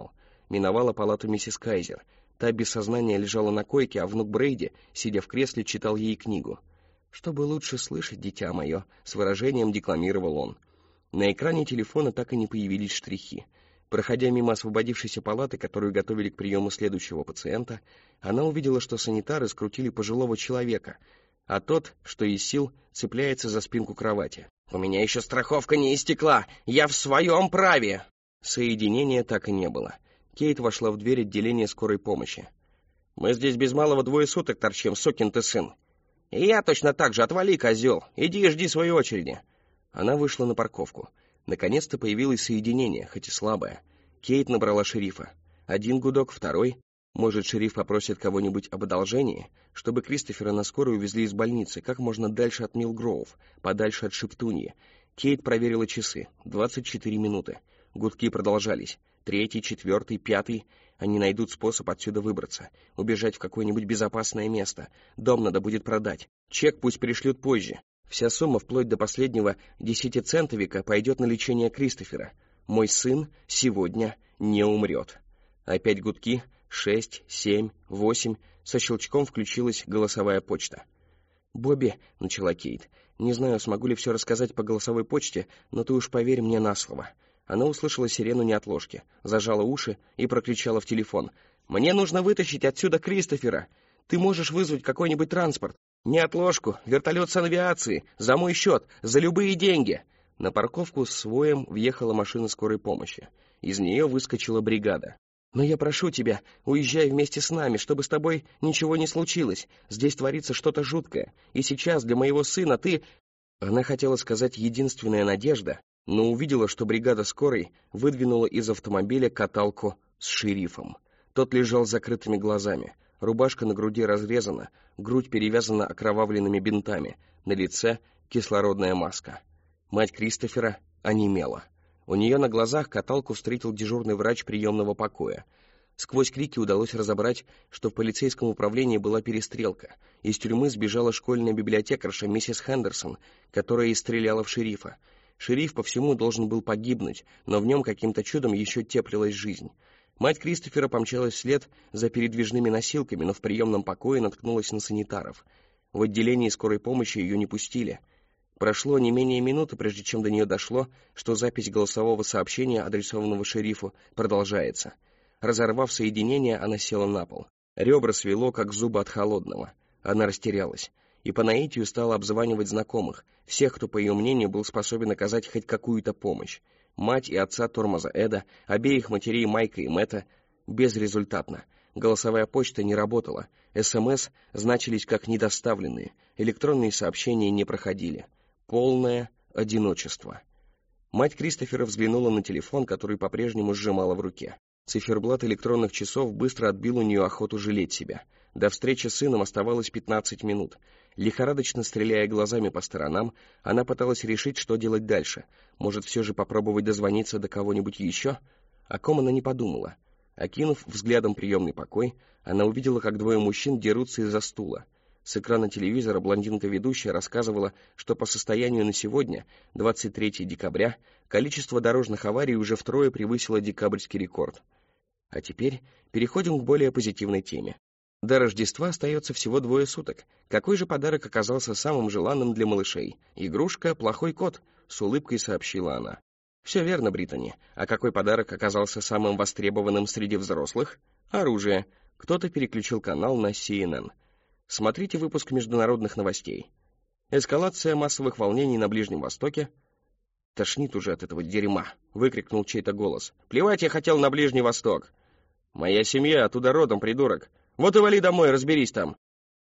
миновала палату миссис Кайзер. Та без сознания лежала на койке, а внук Брейди, сидя в кресле, читал ей книгу. «Чтобы лучше слышать, дитя мое», — с выражением декламировал он. На экране телефона так и не появились штрихи. Проходя мимо освободившейся палаты, которую готовили к приему следующего пациента, она увидела, что санитары скрутили пожилого человека, а тот, что из сил, цепляется за спинку кровати. «У меня еще страховка не истекла! Я в своем праве!» Соединения так и не было. Кейт вошла в дверь отделения скорой помощи. «Мы здесь без малого 2 суток торчим, сукин ты сын!» «И я точно так же, отвали, козел! Иди и жди своей очереди!» Она вышла на парковку. Наконец-то появилось соединение, хоть и слабое. Кейт набрала шерифа. 1 гудок, 2. Может, шериф попросит кого-нибудь об одолжении, чтобы Кристофера на скорую увезли из больницы, как можно дальше от Милгроув, подальше от Шептуньи. Кейт проверила часы. 24 минуты. Гудки продолжались. 3, 4, 5. Они найдут способ отсюда выбраться, убежать в какое-нибудь безопасное место. Дом надо будет продать. Чек пусть пришлют позже. Вся сумма, вплоть до последнего 10-центовика, пойдет на лечение Кристофера. Мой сын сегодня не умрет. Опять гудки. 6, 7, 8. Со щелчком включилась голосовая почта. «Бобби», — начала Кейт, — «не знаю, смогу ли все рассказать по голосовой почте, но ты уж поверь мне на слово». Она услышала сирену неотложки, зажала уши и прокричала в телефон. «Мне нужно вытащить отсюда Кристофера. Ты можешь вызвать какой-нибудь транспорт? Неотложку, вертолет санавиации, за мой счет, за любые деньги». На парковку с воем въехала машина скорой помощи. Из нее выскочила бригада. «Но я прошу тебя, уезжай вместе с нами, чтобы с тобой ничего не случилось. Здесь творится что-то жуткое. И сейчас для моего сына ты...» Она хотела сказать «единственная надежда», но увидела, что бригада скорой выдвинула из автомобиля каталку с шерифом. Тот лежал с закрытыми глазами. Рубашка на груди разрезана, грудь перевязана окровавленными бинтами, на лице кислородная маска. Мать Кристофера онемела. У нее на глазах каталку встретил дежурный врач приемного покоя. Сквозь крики удалось разобрать, что в полицейском управлении была перестрелка. Из тюрьмы сбежала школьная библиотекарша миссис Хендерсон, которая и стреляла в шерифа. Шериф по всему должен был погибнуть, но в нем каким-то чудом еще теплилась жизнь. Мать Кристофера помчалась вслед за передвижными носилками, но в приемном покое наткнулась на санитаров. В отделении скорой помощи ее не пустили. Прошло не менее минуты, прежде чем до нее дошло, что запись голосового сообщения, адресованного шерифу, продолжается. Разорвав соединение, она села на пол. Ребра свело, как зубы от холодного. Она растерялась и по наитию стала обзванивать знакомых, всех, кто, по ее мнению, был способен оказать хоть какую-то помощь. Мать и отца Тормоза Эда, обеих матерей Майка и Мэтта, безрезультатно. Голосовая почта не работала, СМС значились как недоставленные, электронные сообщения не проходили. Полное одиночество. Мать Кристофера взглянула на телефон, который по-прежнему сжимала в руке. Циферблат электронных часов быстро отбил у нее охоту жалеть себя. До встречи с сыном оставалось 15 минут. Лихорадочно стреляя глазами по сторонам, она пыталась решить, что делать дальше. Может, все же попробовать дозвониться до кого-нибудь еще? О ком она не подумала. Окинув взглядом приемный покой, она увидела, как 2 мужчин дерутся из-за стула. С экрана телевизора блондинка-ведущая рассказывала, что по состоянию на сегодня, 23 декабря, количество дорожных аварий уже втрое превысило декабрьский рекорд. А теперь переходим к более позитивной теме. До Рождества остается всего 2 суток. Какой же подарок оказался самым желанным для малышей? Игрушка «Плохой кот», — с улыбкой сообщила она. Все верно, Британи. А какой подарок оказался самым востребованным среди взрослых? Оружие. Кто-то переключил канал на CNN. Смотрите выпуск международных новостей. Эскалация массовых волнений на Ближнем Востоке. «Тошнит уже от этого дерьма», — выкрикнул чей-то голос. «Плевать я хотел на Ближний Восток». «Моя семья оттуда родом, придурок. Вот и вали домой, разберись там».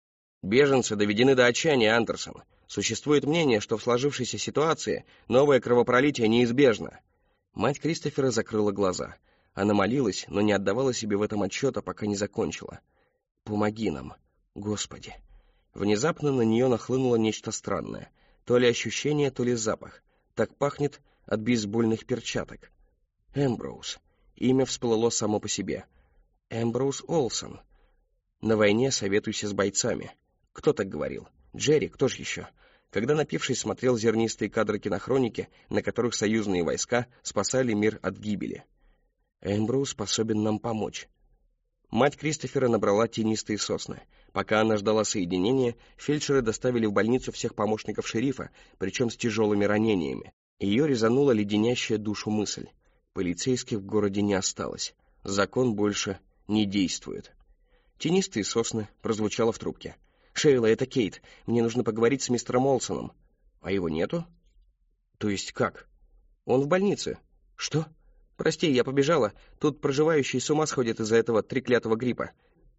Беженцы доведены до отчаяния, Андерсон. Существует мнение, что в сложившейся ситуации новое кровопролитие неизбежно. Мать Кристофера закрыла глаза. Она молилась, но не отдавала себе в этом отчета, пока не закончила. «Помоги нам, Господи». Внезапно на нее нахлынуло нечто странное. То ли ощущение, то ли запах. Так пахнет от бейсбольных перчаток. Эмброуз. Имя всплыло само по себе. Эмброуз Олсон. На войне советуйся с бойцами. Кто так говорил? Джерри, кто же еще? Когда, напившись, смотрел зернистые кадры кинохроники, на которых союзные войска спасали мир от гибели. Эмброуз способен нам помочь. Мать Кристофера набрала тенистые сосны. Пока она ждала соединения, фельдшеры доставили в больницу всех помощников шерифа, причем с тяжелыми ранениями. Ее резанула леденящая душу мысль. Полицейских в городе не осталось. Закон больше не действует. «Тенистые сосны» прозвучало в трубке. «Шейла, это Кейт. Мне нужно поговорить с мистером Олсоном». «А его нету?» «То есть как?» «Он в больнице». «Что?» «Прости, я побежала. Тут проживающие с ума сходят из-за этого треклятого гриппа».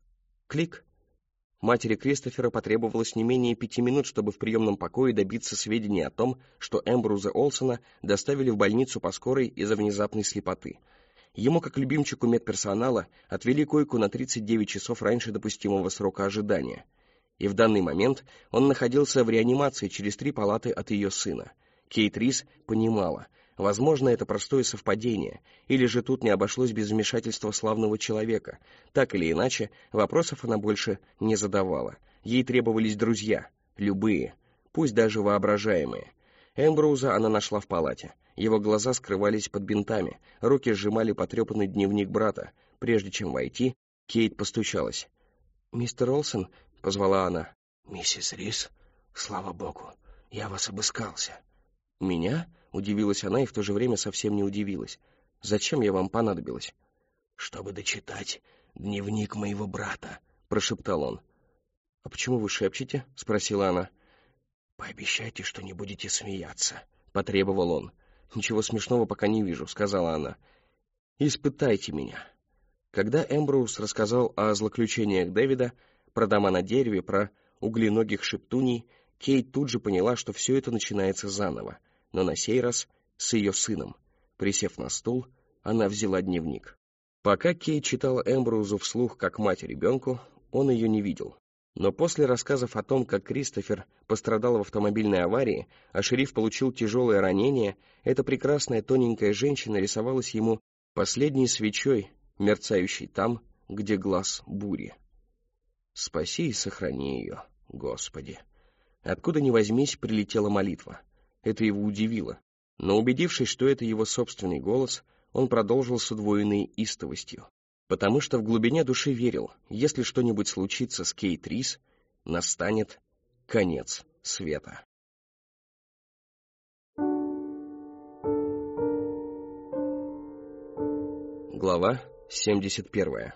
Клик. Матери Кристофера потребовалось не менее 5 минут, чтобы в приемном покое добиться сведений о том, что Эмброуза Олсона доставили в больницу по скорой из-за внезапной слепоты. Ему, как любимчику медперсонала, отвели койку на 39 часов раньше допустимого срока ожидания. И в данный момент он находился в реанимации через 3 палаты от ее сына. Кейт Рис понимала, возможно, это простое совпадение, или же тут не обошлось без вмешательства славного человека. Так или иначе, вопросов она больше не задавала. Ей требовались друзья, любые, пусть даже воображаемые. Эмброуза она нашла в палате. Его глаза скрывались под бинтами, руки сжимали потрепанный дневник брата. Прежде чем войти, Кейт постучалась. «Мистер Олсон?» — позвала она. «Миссис Рис, слава богу, я вас обыскался». «Меня?» — удивилась она и в то же время совсем не удивилась. «Зачем я вам понадобилась?» «Чтобы дочитать дневник моего брата», — прошептал он. «А почему вы шепчете?» — спросила она. «Пообещайте, что не будете смеяться», — потребовал он. «Ничего смешного пока не вижу», — сказала она. «Испытайте меня». Когда Эмброуз рассказал о злоключениях Дэвида, про дома на дереве, про угленогих шептуней, Кейт тут же поняла, что все это начинается заново, но на сей раз с ее сыном. Присев на стул, она взяла дневник. Пока Кейт читала Эмброузу вслух, как мать ребенку, он ее не видел. Но после рассказов о том, как Кристофер пострадал в автомобильной аварии, а шериф получил тяжелое ранение, эта прекрасная тоненькая женщина рисовалась ему последней свечой, мерцающей там, где глаз бури. «Спаси и сохрани ее, Господи!» Откуда ни возьмись, прилетела молитва. Это его удивило. Но убедившись, что это его собственный голос, он продолжил с удвоенной истовостью. Потому что в глубине души верил, если что-нибудь случится с Кейт Рис, настанет конец света. Глава 71.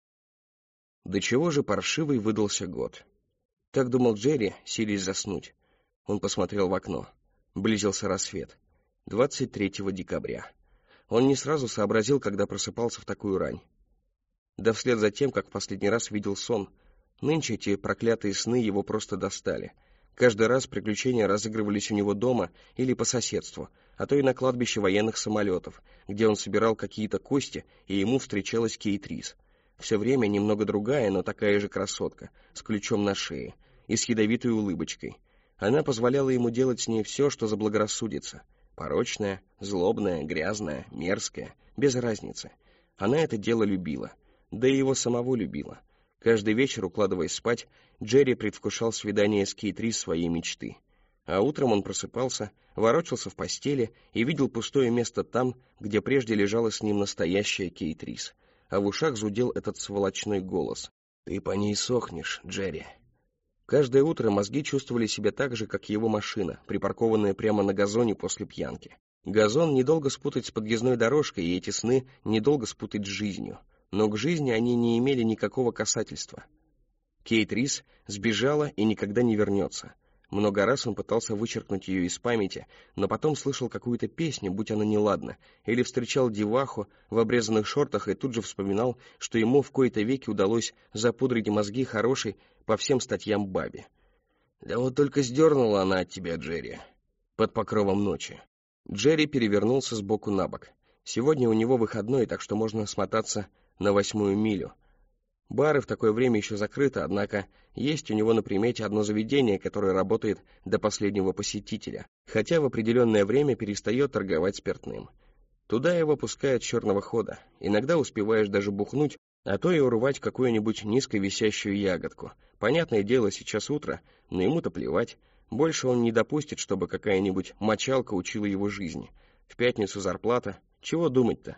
До чего же паршивый выдался год. Так думал Джерри, силясь заснуть. Он посмотрел в окно. Близился рассвет. 23 декабря. Он не сразу сообразил, когда просыпался в такую рань. Да вслед за тем, как в последний раз видел сон. Нынче эти проклятые сны его просто достали. Каждый раз приключения разыгрывались у него дома или по соседству, а то и на кладбище военных самолетов, где он собирал какие-то кости, и ему встречалась Кейт Рис. Все время немного другая, но такая же красотка, с ключом на шее и с ядовитой улыбочкой. Она позволяла ему делать с ней все, что заблагорассудится. Порочная, злобная, грязная, мерзкая, без разницы. Она это дело любила. Да и его самого любила. Каждый вечер, укладываясь спать, Джерри предвкушал свидание с Кейт Рис своей мечты. А утром он просыпался, ворочался в постели и видел пустое место там, где прежде лежала с ним настоящая Кейт Рис. А в ушах зудел этот сволочной голос. «Ты по ней сохнешь, Джерри». Каждое утро мозги чувствовали себя так же, как его машина, припаркованная прямо на газоне после пьянки. Газон недолго спутать с подъездной дорожкой, и эти сны недолго спутать с жизнью. Но к жизни они не имели никакого касательства. Кейт Рис сбежала и никогда не вернется. Много раз он пытался вычеркнуть ее из памяти, но потом слышал какую-то песню, будь она неладна, или встречал деваху в обрезанных шортах и тут же вспоминал, что ему в кои-то веки удалось запудрить мозги хорошей по всем статьям бабе. «Да вот только сдернула она от тебя, Джерри, под покровом ночи». Джерри перевернулся с боку на бок. Сегодня у него выходной, так что можно смотаться на 8-ю милю. Бары в такое время еще закрыты, однако есть у него на примете одно заведение, которое работает до последнего посетителя, хотя в определенное время перестает торговать спиртным. Туда его пускают с черного хода. Иногда успеваешь даже бухнуть, а то и урвать какую-нибудь низко висящую ягодку. Понятное дело, сейчас утро, но ему-то плевать. Больше он не допустит, чтобы какая-нибудь мочалка учила его жизни. В пятницу зарплата. Чего думать-то?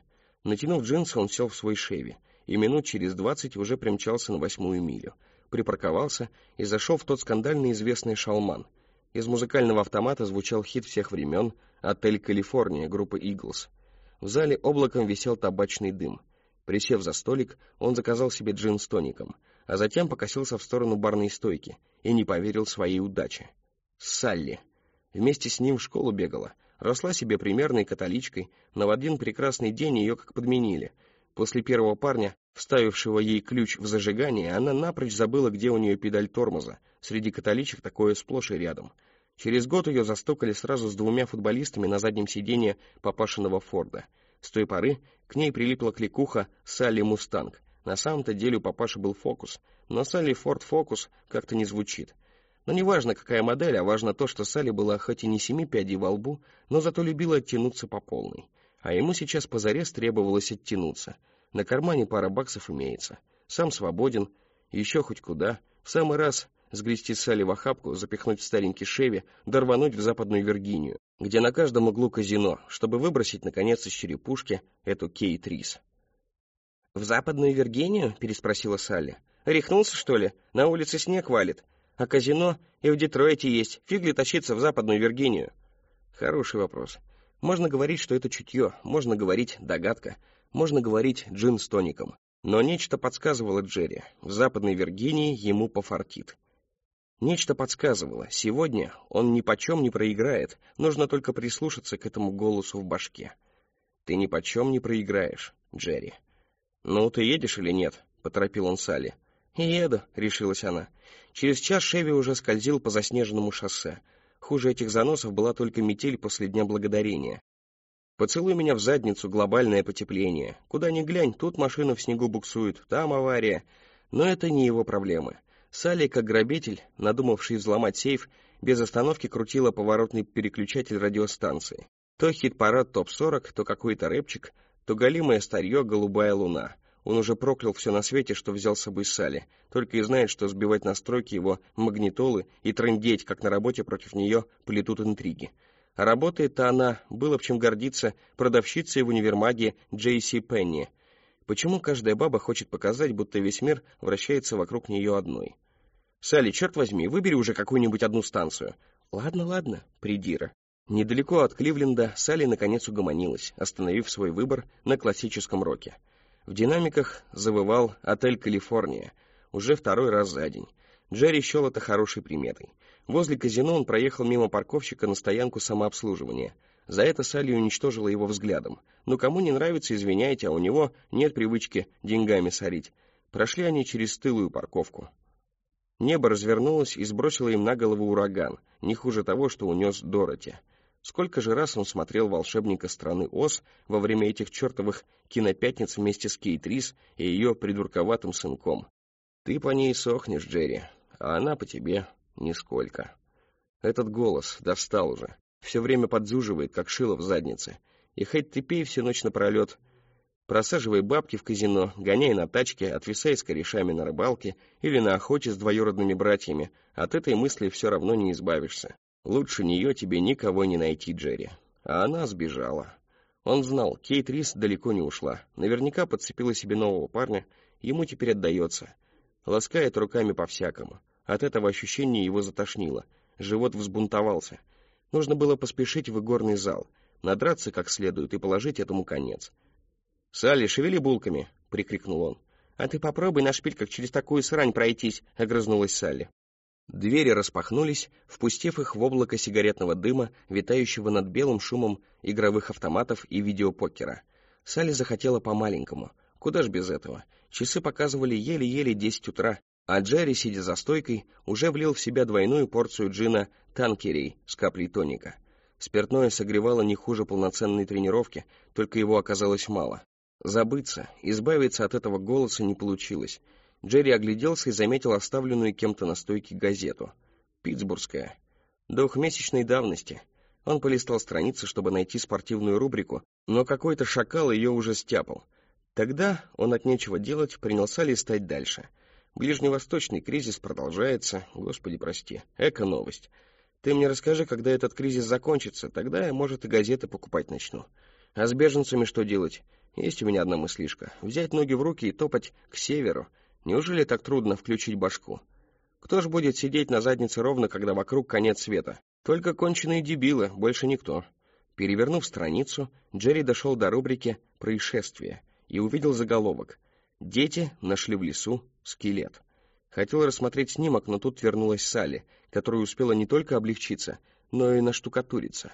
Натянув джинсы, он сел в свой «Шеви» и минут через 20 уже примчался на 8-ю милю, припарковался и зашел в тот скандально известный «Шалман». Из музыкального автомата звучал хит всех времен «Отель Калифорния» группы «Иглс». В зале облаком висел табачный дым. Присев за столик, он заказал себе джин с тоником, а затем покосился в сторону барной стойки и не поверил своей удаче. Салли. Вместе с ним в школу бегала, росла себе примерной католичкой, но в один прекрасный день ее как подменили. После первого парня, вставившего ей ключ в зажигание, она напрочь забыла, где у нее педаль тормоза. Среди католичек такое сплошь и рядом. Через год ее застукали сразу с 2 футболистами на заднем сиденье папашиного Форда. С той поры к ней прилипла кликуха «Салли Мустанг». На самом-то деле у папаши был Фокус, но Салли Форд Фокус как-то не звучит. Но не важно, какая модель, а важно то, что Салли была хоть и не 7 пядей во лбу, но зато любила оттянуться по полной. А ему сейчас позарез требовалось оттянуться. На кармане пара баксов имеется. Сам свободен, еще хоть куда. В самый раз сгрести Салли в охапку, запихнуть в старенький «Шеви», да рвануть в Западную Виргинию, где на каждом углу казино, чтобы выбросить, наконец, из черепушки эту Кейт Рис. «В Западную Виргинию?» — переспросила Салли. «Рехнулся, что ли? На улице снег валит. А казино и в Детройте есть. Фиг ли тащиться в Западную Виргинию?» Хороший вопрос. Можно говорить, что это чутье, можно говорить догадка, можно говорить джин с тоником. Но нечто подсказывало Джерри. В Западной Виргинии ему пофартит. Нечто подсказывало. Сегодня он ни почем не проиграет. Нужно только прислушаться к этому голосу в башке. «Ты ни почем не проиграешь, Джерри». «Ну, ты едешь или нет?» — поторопил он Салли. «Еду», — решилась она. Через час «Шеви» уже скользил по заснеженному шоссе. Хуже этих заносов была только метель после Дня Благодарения. «Поцелуй меня в задницу, глобальное потепление. Куда ни глянь, тут машина в снегу буксует, там авария». Но это не его проблемы. Салли, как грабитель, надумавший взломать сейф, без остановки крутила поворотный переключатель радиостанции. То хит-парад ТОП-40, то какой-то рэпчик, то голимое старье «Голубая луна». Он уже проклял все на свете, что взял с собой Салли, только и знает, что сбивать настройки его магнитолы и трындеть, как на работе против нее плетут интриги. А работает-то она, было в чем гордиться, продавщицей в универмаге Джейси Пенни. Почему каждая баба хочет показать, будто весь мир вращается вокруг нее одной? «Салли, черт возьми, выбери уже какую-нибудь одну станцию». «Ладно, придира». Недалеко от Кливленда Салли наконец угомонилась, остановив свой выбор на классическом роке. В динамиках завывал «Отель Калифорния», уже 2-й раз за день. Джерри счел это хорошей приметой. Возле казино он проехал мимо парковщика на стоянку самообслуживания. За это Салли уничтожила его взглядом. «Ну, кому не нравится, извиняйте, а у него нет привычки деньгами сорить». Прошли они через стылую парковку. Небо развернулось и сбросило им на голову ураган, не хуже того, что унес Дороти. Сколько же раз он смотрел «Волшебника страны Оз» во время этих чертовых кинопятниц вместе с Кейт Рис и ее придурковатым сынком. Ты по ней сохнешь, Джерри, а она по тебе нисколько. Этот голос достал уже, все время подзуживает, как шило в заднице. И хоть ты пей всю ночь напролет, просаживай бабки в казино, гоняй на тачке, отвисай с корешами на рыбалке или на охоте с двоюродными братьями, от этой мысли все равно не избавишься. Лучше нее тебе никого не найти, Джерри. А она сбежала. Он знал, Кейт Рис далеко не ушла. Наверняка подцепила себе нового парня, ему теперь отдается. Ласкает руками по-всякому. От этого ощущения его затошнило. Живот взбунтовался. Нужно было поспешить в игорный зал, надраться как следует и положить этому конец. «Салли, шевели булками!» — прикрикнул он. «А ты попробуй на шпильках через такую срань пройтись!» — огрызнулась Салли. Двери распахнулись, впустив их в облако сигаретного дыма, витающего над белым шумом игровых автоматов и видеопокера. Салли захотела по-маленькому. Куда ж без этого? Часы показывали еле-еле 10 утра, а Джерри, сидя за стойкой, уже влил в себя 2-ю порцию джина «Танкерей» с каплей тоника. Спиртное согревало не хуже полноценной тренировки, только его оказалось мало. Забыться, избавиться от этого голоса не получилось. Джерри огляделся и заметил оставленную кем-то на стойке газету. «Питтсбургская». 2-месячной давности. Он полистал страницы, чтобы найти спортивную рубрику, но какой-то шакал ее уже стяпал. Тогда он от нечего делать принялся листать дальше. Ближневосточный кризис продолжается, господи прости, эко-новость. Ты мне расскажи, когда этот кризис закончится, тогда я, может, и газеты покупать начну. А с беженцами что делать? Есть у меня одна мыслишка. Взять ноги в руки и топать к северу. Неужели так трудно включить башку? Кто ж будет сидеть на заднице ровно, когда вокруг конец света? Только конченые дебилы, больше никто. Перевернув страницу, Джерри дошел до рубрики «Происшествия» и увидел заголовок «Дети нашли в лесу скелет». Хотел рассмотреть снимок, но тут вернулась Салли, которая успела не только облегчиться, но и наштукатуриться.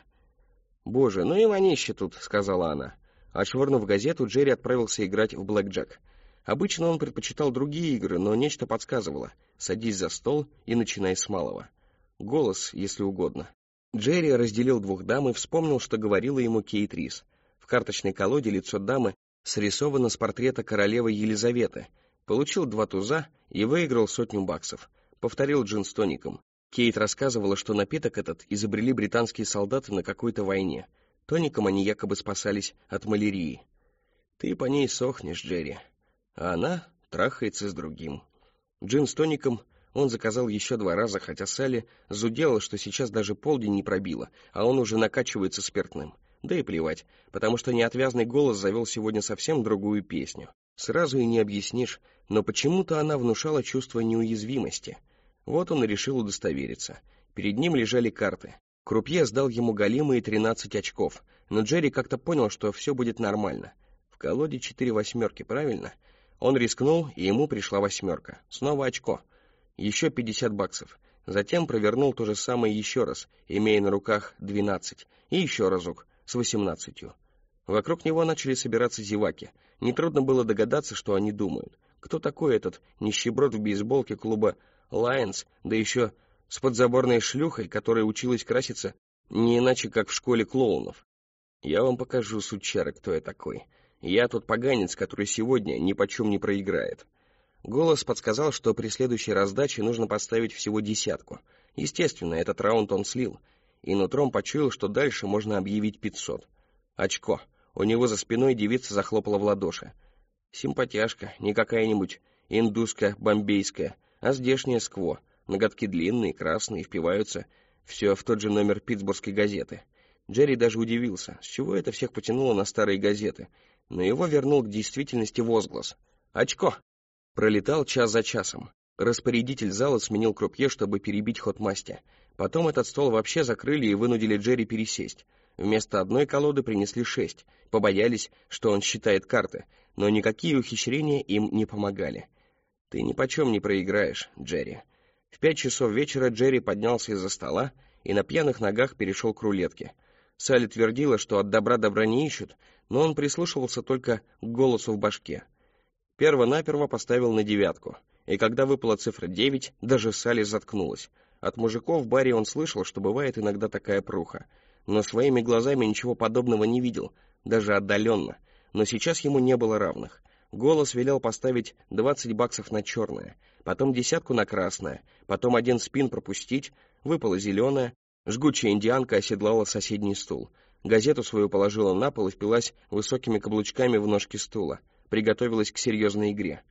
«Боже, ну и вонище тут», — сказала она. Отшвырнув газету, Джерри отправился играть в блэкджек. Обычно он предпочитал другие игры, но нечто подсказывало: садись за стол и начинай с малого. Голос, если угодно. Джерри разделил двух дам и вспомнил, что говорила ему Кейт Рис. В карточной колоде лицо дамы срисовано с портрета королевы Елизаветы. Получил 2 туза и выиграл $100. Повторил джин с тоником. Кейт рассказывала, что напиток этот изобрели британские солдаты на какой-то войне. Тоником они якобы спасались от малярии. Ты по ней сохнешь, Джерри. А она трахается с другим. Джин с тоником он заказал еще 2 раза, хотя Салли зудела, что сейчас даже полдень не пробило, а он уже накачивается спиртным. Да и плевать, потому что неотвязный голос завел сегодня совсем другую песню. Сразу и не объяснишь, но почему-то она внушала чувство неуязвимости. Вот он и решил удостовериться. Перед ним лежали карты. Крупье сдал ему голимые 13 очков, но Джерри как-то понял, что все будет нормально. В колоде 4 восьмерки, правильно? Он рискнул, и ему пришла 8. Снова очко. Еще $50. Затем провернул то же самое еще раз, имея на руках 12, и еще разок, с 18. Вокруг него начали собираться зеваки. Нетрудно было догадаться, что они думают. Кто такой этот нищеброд в бейсболке клуба «Лайонс», да еще с подзаборной шлюхой, которая училась краситься не иначе, как в школе клоунов? Я вам покажу, сучара, кто я такой. Я тот поганец, который сегодня ни почем не проиграет. Голос подсказал, что при следующей раздаче нужно поставить всего 10. Естественно, этот раунд он слил, и нутром почуял, что дальше можно объявить 500. Очко. У него за спиной девица захлопала в ладоши. Симпатяшка, не какая-нибудь индуска-бомбейская, а здешняя скво. Ноготки длинные, красные, впиваются все в тот же номер питтсбургской газеты. Джерри даже удивился, с чего это всех потянуло на старые газеты, но его вернул к действительности возглас. «Очко!» Пролетал час за часом. Распорядитель зала сменил крупье, чтобы перебить ход масти. Потом этот стол вообще закрыли и вынудили Джерри пересесть. Вместо одной колоды принесли 6. Побоялись, что он считает карты, но никакие ухищрения им не помогали. «Ты ни почем не проиграешь, Джерри». В 5 часов вечера Джерри поднялся из-за стола и на пьяных ногах перешел к рулетке. Салли твердила, что от добра не ищут, но он прислушивался только к голосу в башке. Перво-наперво поставил на 9, и когда выпала цифра 9, даже Салли заткнулась. От мужиков в баре он слышал, что бывает иногда такая пруха, но своими глазами ничего подобного не видел, даже отдаленно, но сейчас ему не было равных. Голос велел поставить $20 на черное, потом 10 на красное, потом 1 спин пропустить, выпала зеленая, жгучая индианка оседлала соседний стул. Газету свою положила на пол и впилась высокими каблучками в ножки стула. Приготовилась к серьезной игре.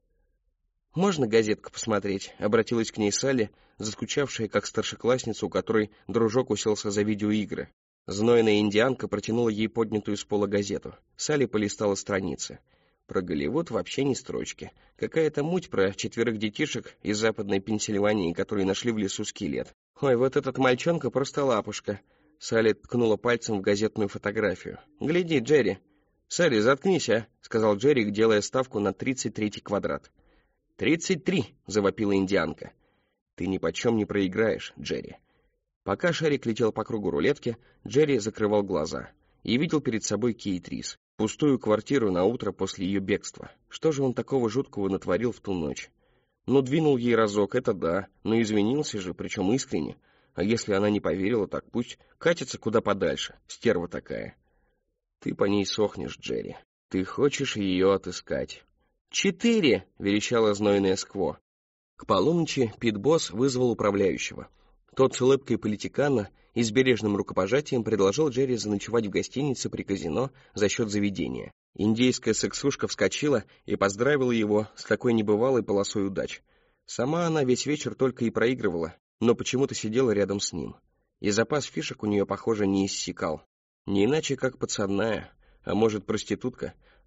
«Можно газетку посмотреть?» — обратилась к ней Салли, заскучавшая как старшеклассница, у которой дружок уселся за видеоигры. Знойная индианка протянула ей поднятую с пола газету. Салли полистала страницы. Про Голливуд вообще ни строчки. Какая-то муть про 4 детишек из западной Пенсильвании, которые нашли в лесу скелет. «Ой, вот этот мальчонка просто лапушка!» Салли ткнула пальцем в газетную фотографию. «Гляди, Джерри!» «Салли, заткнись, а!» — сказал Джерри, делая ставку на 33-й квадрат. 33! — завопила индианка. «Ты ни почем не проиграешь, Джерри». Пока шарик летел по кругу рулетки, Джерри закрывал глаза и видел перед собой Кейт Рис, пустую квартиру на утро после ее бегства. Что же он такого жуткого натворил в ту ночь? Ну, двинул ей разок, это да, но извинился же, причем искренне. А если она не поверила, так пусть катится куда подальше, стерва такая. Ты по ней сохнешь, Джерри. Ты хочешь ее отыскать. 4! — верещала знойная скво. К полуночи Пит-босс вызвал управляющего. Тот с улыбкой политикана и с бережным рукопожатием предложил Джерри заночевать в гостинице при казино за счет заведения. Индейская сексушка вскочила и поздравила его с такой небывалой полосой удач. Сама она весь вечер только и проигрывала, но почему-то сидела рядом с ним. И запас фишек у нее, похоже, не иссякал. Не иначе, как подсадная, а может, проститутка,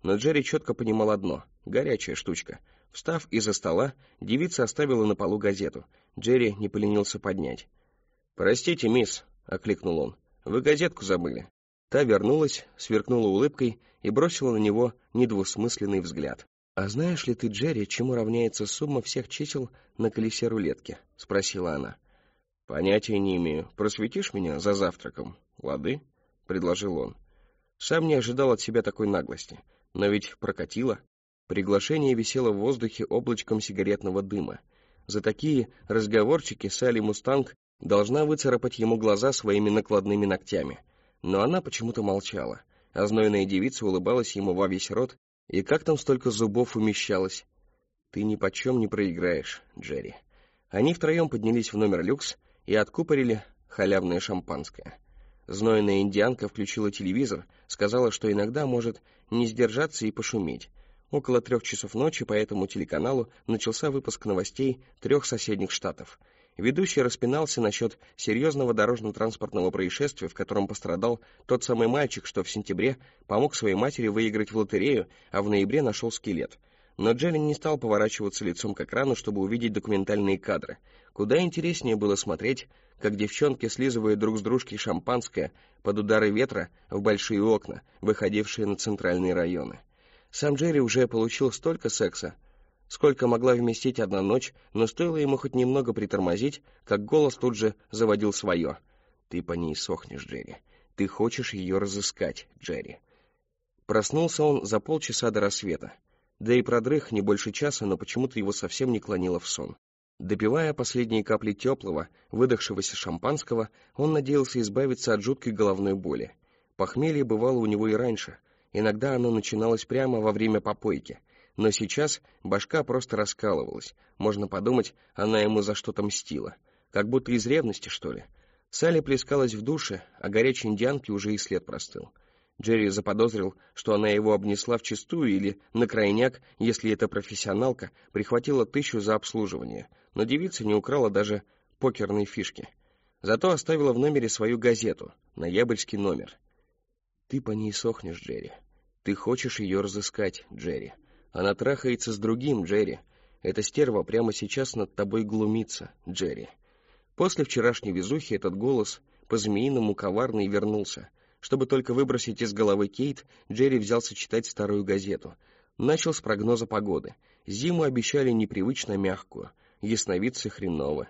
Но Джерри четко понимал одно — горячая штучка. Встав из-за стола, девица оставила на полу газету. Джерри не поленился поднять. «Простите, мисс», — окликнул он, — «вы газетку забыли». Та вернулась, сверкнула улыбкой и бросила на него недвусмысленный взгляд. «А знаешь ли ты, Джерри, чему равняется сумма всех чисел на колесе рулетки?» — спросила она. «Понятия не имею. Просветишь меня за завтраком? Лады?» — предложил он. Сам не ожидал от себя такой наглости. Но ведь прокатило. Приглашение висело в воздухе облачком сигаретного дыма. За такие разговорчики Салли Мустанг должна выцарапать ему глаза своими накладными ногтями. Но она почему-то молчала, а знойная девица улыбалась ему во весь рот, и как там столько зубов умещалось? «Ты ни почем не проиграешь, Джерри». Они втроем поднялись в номер люкс и откупорили халявное шампанское. Знойная индианка включила телевизор, сказала, что иногда может не сдержаться и пошуметь. Около 3 часов ночи по этому телеканалу начался выпуск новостей 3 соседних штатов. Ведущий распинался насчет серьезного дорожно-транспортного происшествия, в котором пострадал тот самый мальчик, что в сентябре помог своей матери выиграть в лотерею, а в ноябре нашел скелет. Но Джерри не стал поворачиваться лицом к экрану, чтобы увидеть документальные кадры. Куда интереснее было смотреть, как девчонки слизывают друг с дружки шампанское под удары ветра в большие окна, выходившие на центральные районы. Сам Джерри уже получил столько секса, сколько могла вместить одна ночь, но стоило ему хоть немного притормозить, как голос тут же заводил свое. «Ты по ней сохнешь, Джерри. Ты хочешь ее разыскать, Джерри». Проснулся он за полчаса до рассвета. Да и продрых не больше часа, но почему-то его совсем не клонило в сон. Допивая последние капли теплого, выдохшегося шампанского, он надеялся избавиться от жуткой головной боли. Похмелье бывало у него и раньше. Иногда оно начиналось прямо во время попойки. Но сейчас башка просто раскалывалась. Можно подумать, она ему за что-то мстила. Как будто из ревности, что ли. Салли плескалась в душе, а горячей индианке уже и след простыл. Джерри заподозрил, что она его обнесла вчистую или, на крайняк, если это профессионалка, прихватила 1000 за обслуживание. Но девица не украла даже покерные фишки. Зато оставила в номере свою газету, ноябрьский номер. «Ты по ней сохнешь, Джерри. Ты хочешь ее разыскать, Джерри. Она трахается с другим, Джерри. Эта стерва прямо сейчас над тобой глумится, Джерри». После вчерашней везухи этот голос по-змеиному коварный вернулся. Чтобы только выбросить из головы Кейт, Джерри взялся читать старую газету. Начал с прогноза погоды. Зиму обещали непривычно мягкую, ясновидцы хреново.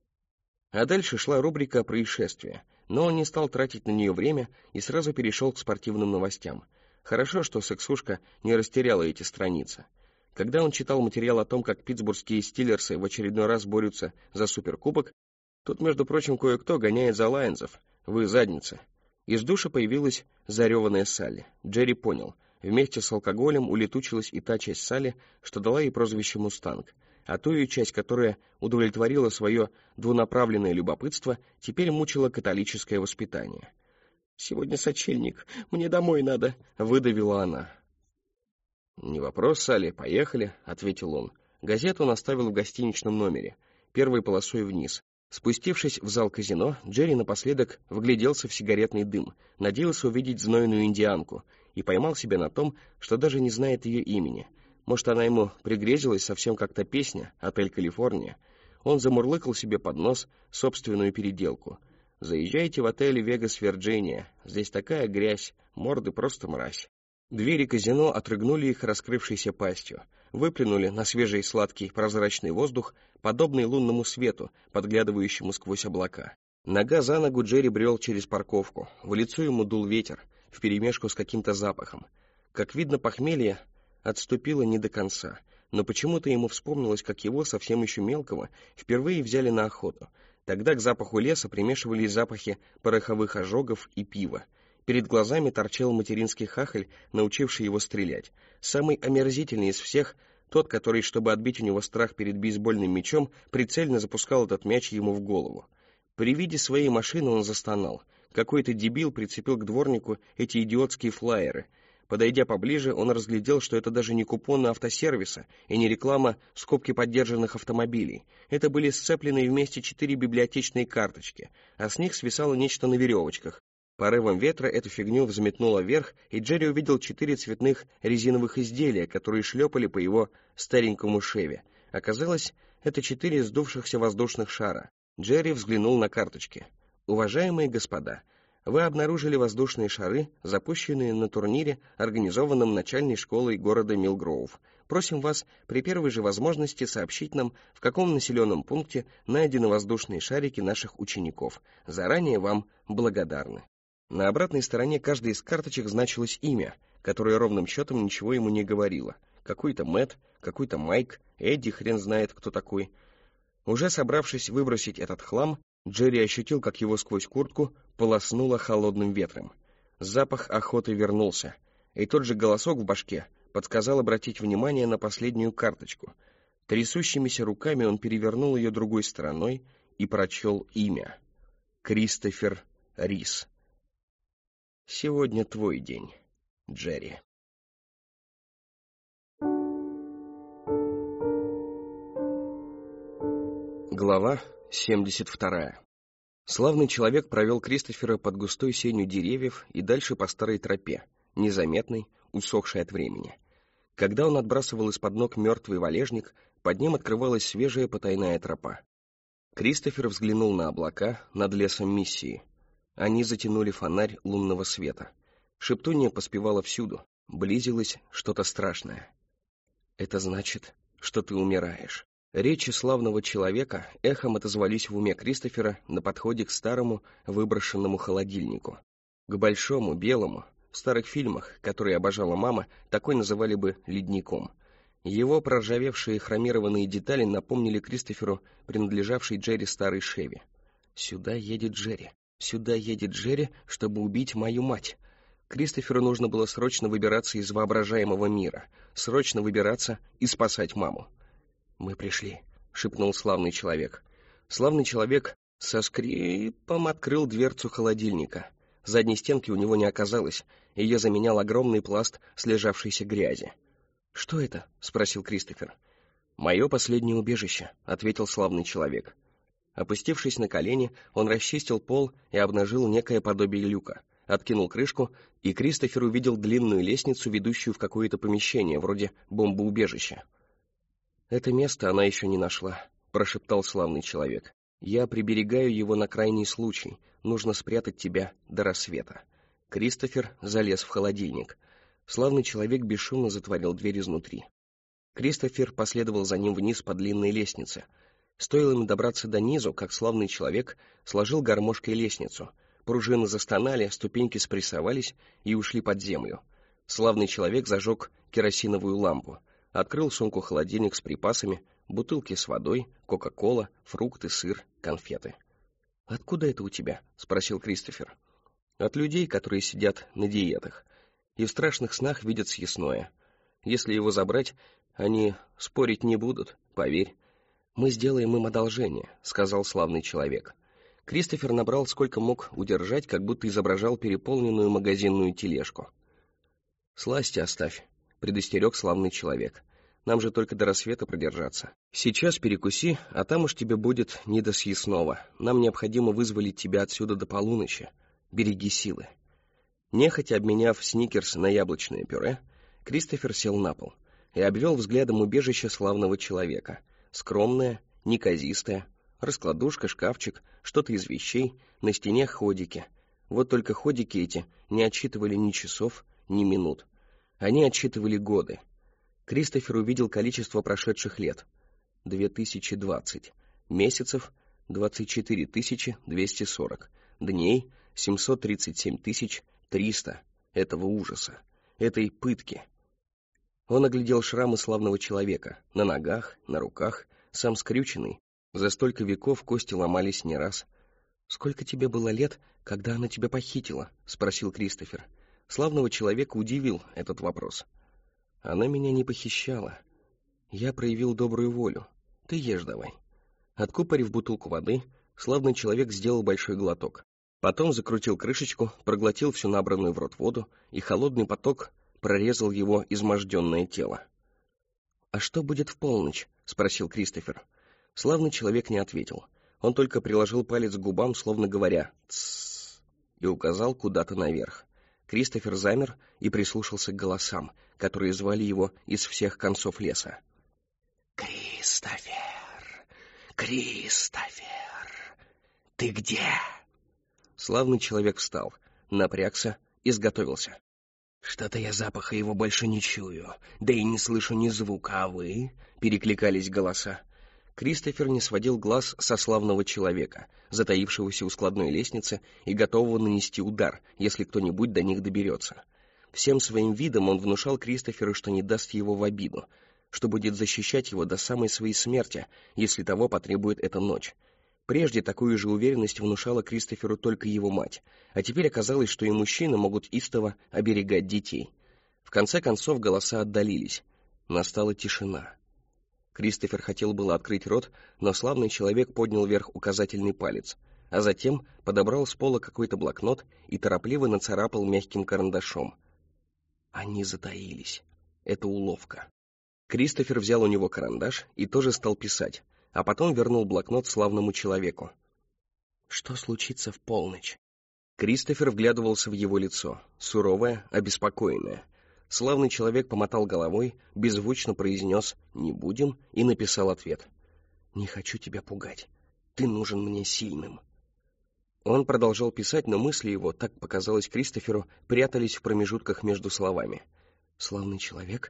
А дальше шла рубрика «Происшествия», но он не стал тратить на нее время и сразу перешел к спортивным новостям. Хорошо, что сексушка не растеряла эти страницы. Когда он читал материал о том, как питтсбургские стиллерсы в очередной раз борются за суперкубок, тут, между прочим, кое-кто гоняет за лайонзов. Вы задницы. Из душа появилась зареванная Салли. Джерри понял, вместе с алкоголем улетучилась и та часть Салли, что дала ей прозвище «Мустанг», а ту ее часть, которая удовлетворила свое двунаправленное любопытство, теперь мучила католическое воспитание. «Сегодня сочельник, мне домой надо», — выдавила она. «Не вопрос, Салли, поехали», — ответил он. Газету он оставил в гостиничном номере, первой полосой вниз. Спустившись в зал казино, Джерри напоследок вгляделся в сигаретный дым, надеялся увидеть знойную индианку и поймал себя на том, что даже не знает ее имени. Может, она ему пригрезилась совсем как та песня «Отель Калифорния». Он замурлыкал себе под нос собственную переделку. «Заезжайте в отель Вегас, Вирджиния. Здесь такая грязь, морды просто мразь». Двери казино отрыгнули их раскрывшейся пастью, выплюнули на свежий сладкий прозрачный воздух, подобный лунному свету, подглядывающему сквозь облака. Нога за ногу Джерри брел через парковку, в лицо ему дул ветер, вперемешку с каким-то запахом. Как видно, похмелье отступило не до конца, но почему-то ему вспомнилось, как его, совсем еще мелкого, впервые взяли на охоту. Тогда к запаху леса примешивались запахи пороховых ожогов и пива. Перед глазами торчал материнский хахаль, научивший его стрелять. Самый омерзительный из всех, тот, который, чтобы отбить у него страх перед бейсбольным мячом, прицельно запускал этот мяч ему в голову. При виде своей машины он застонал. Какой-то дебил прицепил к дворнику эти идиотские флаеры. Подойдя поближе, он разглядел, что это даже не купоны автосервиса и не реклама скупки поддержанных автомобилей. Это были сцепленные вместе 4 библиотечные карточки, а с них свисало нечто на веревочках. Порывом ветра эту фигню взметнуло вверх, и Джерри увидел 4 цветных резиновых изделия, которые шлепали по его старенькому Шеве. Оказалось, это 4 сдувшихся воздушных шара. Джерри взглянул на карточки. «Уважаемые господа, вы обнаружили воздушные шары, запущенные на турнире, организованном начальной школой города Милгроув. Просим вас при первой же возможности сообщить нам, в каком населенном пункте найдены воздушные шарики наших учеников. Заранее вам благодарны». На обратной стороне каждой из карточек значилось имя, которое ровным счетом ничего ему не говорило. Какой-то Мэтт, какой-то Майк, Эдди, хрен знает кто такой. Уже собравшись выбросить этот хлам, Джерри ощутил, как его сквозь куртку полоснуло холодным ветром. Запах охоты вернулся, и тот же голосок в башке подсказал обратить внимание на последнюю карточку. Трясущимися руками он перевернул ее другой стороной и прочел имя. Кристофер Рис. «Сегодня твой день, Джерри». Глава 72. Славный человек провел Кристофера под густой сенью деревьев и дальше по старой тропе, незаметной, усохшей от времени. Когда он отбрасывал из-под ног мертвый валежник, под ним открывалась свежая потайная тропа. Кристофер взглянул на облака над лесом Миссии. Они затянули фонарь лунного света. Шептунья поспевала всюду. Близилось что-то страшное. «Это значит, что ты умираешь». Речи славного человека эхом отозвались в уме Кристофера на подходе к старому выброшенному холодильнику. К большому, белому, в старых фильмах, которые обожала мама, такой называли бы ледником. Его проржавевшие хромированные детали напомнили Кристоферу принадлежавший Джерри старый Шеви. «Сюда едет Джерри. Сюда едет Джерри, чтобы убить мою мать». Кристоферу нужно было срочно выбираться из воображаемого мира, срочно выбираться и спасать маму. «Мы пришли», — шепнул славный человек. Славный человек со скрипом открыл дверцу холодильника. Задней стенки у него не оказалось, ее заменял огромный пласт слежавшейся грязи. «Что это?» — спросил Кристофер. «Мое последнее убежище», — ответил славный человек. Опустившись на колени, он расчистил пол и обнажил некое подобие люка. Откинул крышку, и Кристофер увидел длинную лестницу, ведущую в какое-то помещение, вроде бомбоубежища. «Это место она еще не нашла», — прошептал славный человек. «Я приберегаю его на крайний случай. Нужно спрятать тебя до рассвета». Кристофер залез в холодильник. Славный человек бесшумно затворил дверь изнутри. Кристофер последовал за ним вниз по длинной лестнице. Стоило им добраться до низу, как славный человек сложил гармошкой лестницу. Пружины застонали, ступеньки спрессовались и ушли под землю. Славный человек зажег керосиновую лампу. Открыл сумку-холодильник с припасами, бутылки с водой, кока-кола, фрукты, сыр, конфеты. «Откуда это у тебя?» — спросил Кристофер. «От людей, которые сидят на диетах и в страшных снах видят съестное. Если его забрать, они спорить не будут, поверь». «Мы сделаем им одолжение», — сказал славный человек. Кристофер набрал сколько мог удержать, как будто изображал переполненную магазинную тележку. «Сласти оставь», — предостерег славный человек. «Нам же только до рассвета продержаться. Сейчас перекуси, а там уж тебе будет не до съестного. Нам необходимо вызволить тебя отсюда до полуночи. Береги силы». Нехотя обменяв сникерс на яблочное пюре, Кристофер сел на пол и обвел взглядом убежище славного человека. Скромное, неказистое, раскладушка, шкафчик, что-то из вещей, на стене ходики. Вот только ходики эти не отсчитывали ни часов, ни минут. Они отсчитывали годы. Кристофер увидел количество прошедших лет. 2020. Месяцев 24 240. Дней 737 300. Этого ужаса. Этой пытки. Он оглядел шрамы славного человека. На ногах, на руках, сам скрюченный. За столько веков кости ломались не раз. «Сколько тебе было лет, когда она тебя похитила?» — спросил Кристофер. Славного человека удивил этот вопрос. «Она меня не похищала. Я проявил добрую волю. Ты ешь давай». Откупорив бутылку воды, славный человек сделал большой глоток. Потом закрутил крышечку, проглотил всю набранную в рот воду, и холодный поток прорезал его изможденное тело. «А что будет в полночь?» — спросил Кристофер. Славный человек не ответил. Он только приложил палец к губам, словно говоря «тссс». и указал куда-то наверх. Кристофер замер и прислушался к голосам, которые звали его из всех концов леса. «Кристофер! Кристофер! Ты где?» Славный человек встал, напрягся, изготовился. «Что-то я запаха его больше не чую, да и не слышу ни звука, а вы?» Перекликались голоса. Кристофер не сводил глаз со славного человека, затаившегося у складной лестницы и готового нанести удар, если кто-нибудь до них доберется. Всем своим видом он внушал Кристоферу, что не даст его в обиду, что будет защищать его до самой своей смерти, если того потребует эта ночь. Прежде такую же уверенность внушала Кристоферу только его мать, а теперь оказалось, что и мужчины могут истово оберегать детей. В конце концов голоса отдалились. Настала тишина. Кристофер хотел было открыть рот, но славный человек поднял вверх указательный палец, а затем подобрал с пола какой-то блокнот и торопливо нацарапал мягким карандашом. Они затаились. Это уловка. Кристофер взял у него карандаш и тоже стал писать, а потом вернул блокнот славному человеку. «Что случится в полночь?» Кристофер вглядывался в его лицо, суровое, обеспокоенное. Славный человек помотал головой, беззвучно произнес «не будем» и написал ответ. «Не хочу тебя пугать. Ты нужен мне сильным». Он продолжал писать, но мысли его, так показалось Кристоферу, прятались в промежутках между словами. Славный человек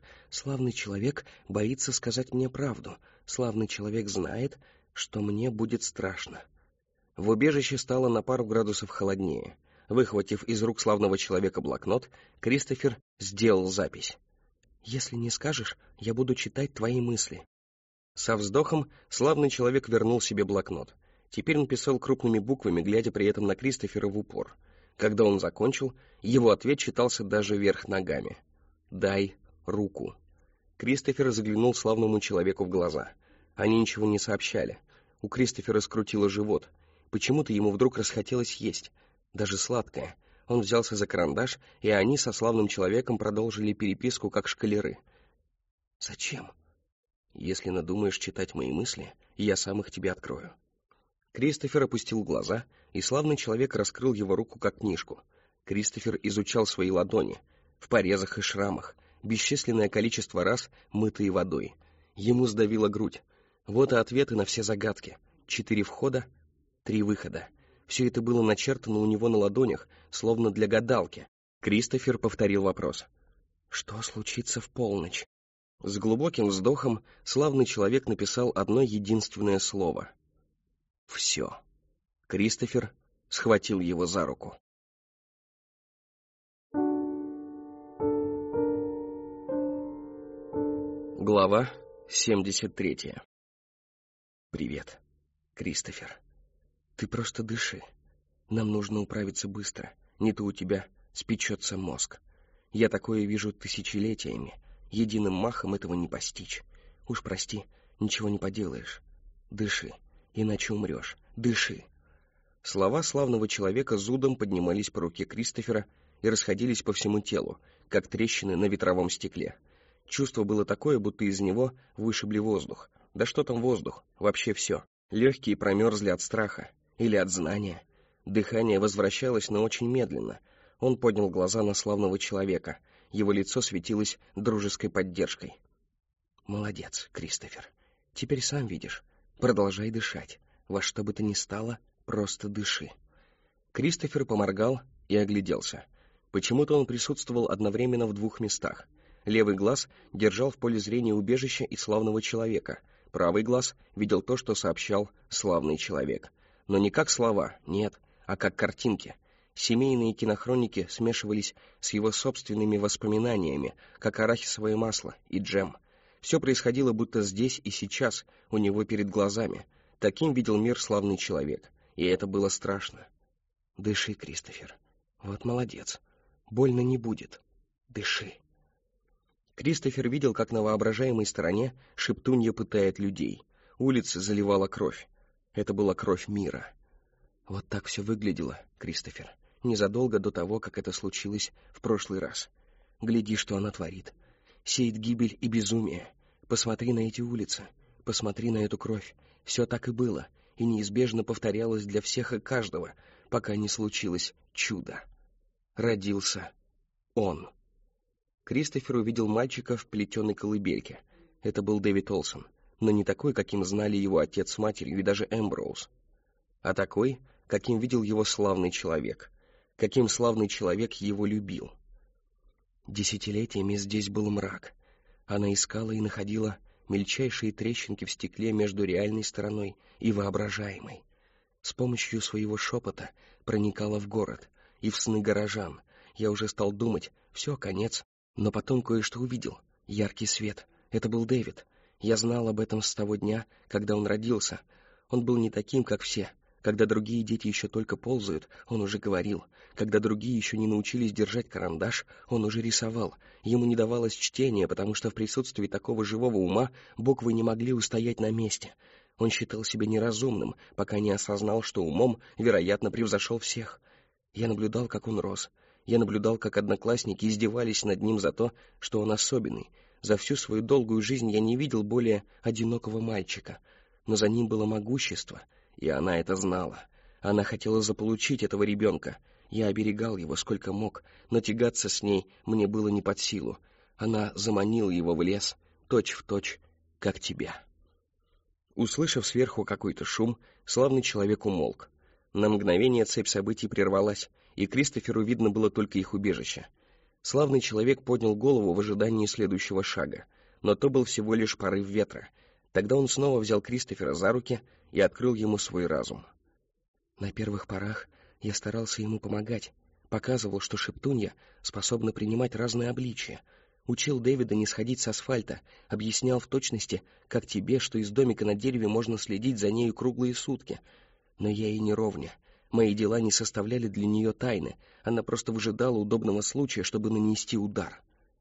боится сказать мне правду. Славный человек знает, что мне будет страшно». В убежище стало на пару градусов холоднее. Выхватив из рук славного человека блокнот, Кристофер сделал запись. «Если не скажешь, я буду читать твои мысли». Со вздохом славный человек вернул себе блокнот. Теперь он писал крупными буквами, глядя при этом на Кристофера в упор. Когда он закончил, его ответ читался даже вверх ногами. «Дай руку». Кристофер заглянул славному человеку в глаза. Они ничего не сообщали. У Кристофера скрутило живот. Почему-то ему вдруг расхотелось есть, даже сладкое. Он взялся за карандаш, и они со славным человеком продолжили переписку, как школяры. «Зачем?» «Если надумаешь читать мои мысли, я сам их тебе открою». Кристофер опустил глаза, и славный человек раскрыл его руку, как книжку. Кристофер изучал свои ладони, в порезах и шрамах, бесчисленное количество раз мытые водой. Ему сдавила грудь. Вот и ответы на все загадки. 4 входа, 3 выхода. Все это было начертано у него на ладонях, словно для гадалки. Кристофер повторил вопрос. «Что случится в полночь?» С глубоким вздохом славный человек написал одно единственное слово. «Все». Кристофер схватил его за руку. Глава 73. «Привет, Кристофер. Ты просто дыши. Нам нужно управиться быстро, не то у тебя спечется мозг. Я такое вижу тысячелетиями, единым махом этого не постичь. Уж прости, ничего не поделаешь. Дыши, иначе умрешь. Дыши». Слова славного человека зудом поднимались по руке Кристофера и расходились по всему телу, как трещины на ветровом стекле. Чувство было такое, будто из него вышибли воздух. Да что там воздух, вообще все. Легкие промерзли от страха или от знания. Дыхание возвращалось, но очень медленно. Он поднял глаза на славного человека. Его лицо светилось дружеской поддержкой. «Молодец, Кристофер. Теперь сам видишь. Продолжай дышать. Во что бы то ни стало, просто дыши». Кристофер поморгал и огляделся. Почему-то он присутствовал одновременно в 2 местах. Левый глаз держал в поле зрения убежище и славного человека. Правый глаз видел то, что сообщал славный человек. Но не как слова, нет, а как картинки. Семейные кинохроники смешивались с его собственными воспоминаниями, как арахисовое масло и джем. Все происходило будто здесь и сейчас, у него перед глазами. Таким видел мир славный человек, и это было страшно. «Дыши, Кристофер. Вот молодец. Больно не будет. Дыши». Кристофер видел, как на воображаемой стороне шептунья пытает людей. Улицы заливала кровь. Это была кровь мира. Вот так все выглядело, Кристофер, незадолго до того, как это случилось в прошлый раз. Гляди, что она творит. Сеет гибель и безумие. Посмотри на эти улицы, посмотри на эту кровь. Все так и было, и неизбежно повторялось для всех и каждого. пока не случилось чудо. Родился он. Кристофер увидел мальчика в плетеной колыбельке. Это был Дэвид Олсон, но не такой, каким знали его отец с матерью и даже Эмброуз, а такой, каким видел его славный человек, каким славный человек его любил. Десятилетиями здесь был мрак. Она искала и находила мельчайшие трещинки в стекле между реальной стороной и воображаемой. С помощью своего шепота проникала в город и в сны горожан. Я уже стал думать, все, конец, но потом кое-что увидел. Яркий свет. Это был Дэвид. Я знал об этом с того дня, когда он родился. Он был не таким, как все. Когда другие дети еще только ползают, он уже говорил. Когда другие еще не научились держать карандаш, он уже рисовал. Ему не давалось чтения, потому что в присутствии такого живого ума буквы не могли устоять на месте. Он считал себя неразумным, пока не осознал, что умом, вероятно, превзошел всех. Я наблюдал, как он рос. Я наблюдал, как одноклассники издевались над ним за то, что он особенный. За всю свою долгую жизнь я не видел более одинокого мальчика. Но за ним было могущество, и она это знала. Она хотела заполучить этого ребенка. Я оберегал его сколько мог, но тягаться с ней мне было не под силу. Она заманила его в лес, точь-в-точь, как тебя. Услышав сверху какой-то шум, славный человек умолк. На мгновение цепь событий прервалась, и Кристоферу видно было только их убежище. Славный человек поднял голову в ожидании следующего шага, но то был всего лишь порыв ветра. Тогда он снова взял Кристофера за руки и открыл ему свой разум. На первых порах я старался ему помогать, показывал, что шептунья способна принимать разные обличия, учил Дэвида не сходить с асфальта, объяснял в точности, как тебе, что из домика на дереве можно следить за нею круглые сутки. Но я ей не ровня. Мои дела не составляли для нее тайны, она просто выжидала удобного случая, чтобы нанести удар.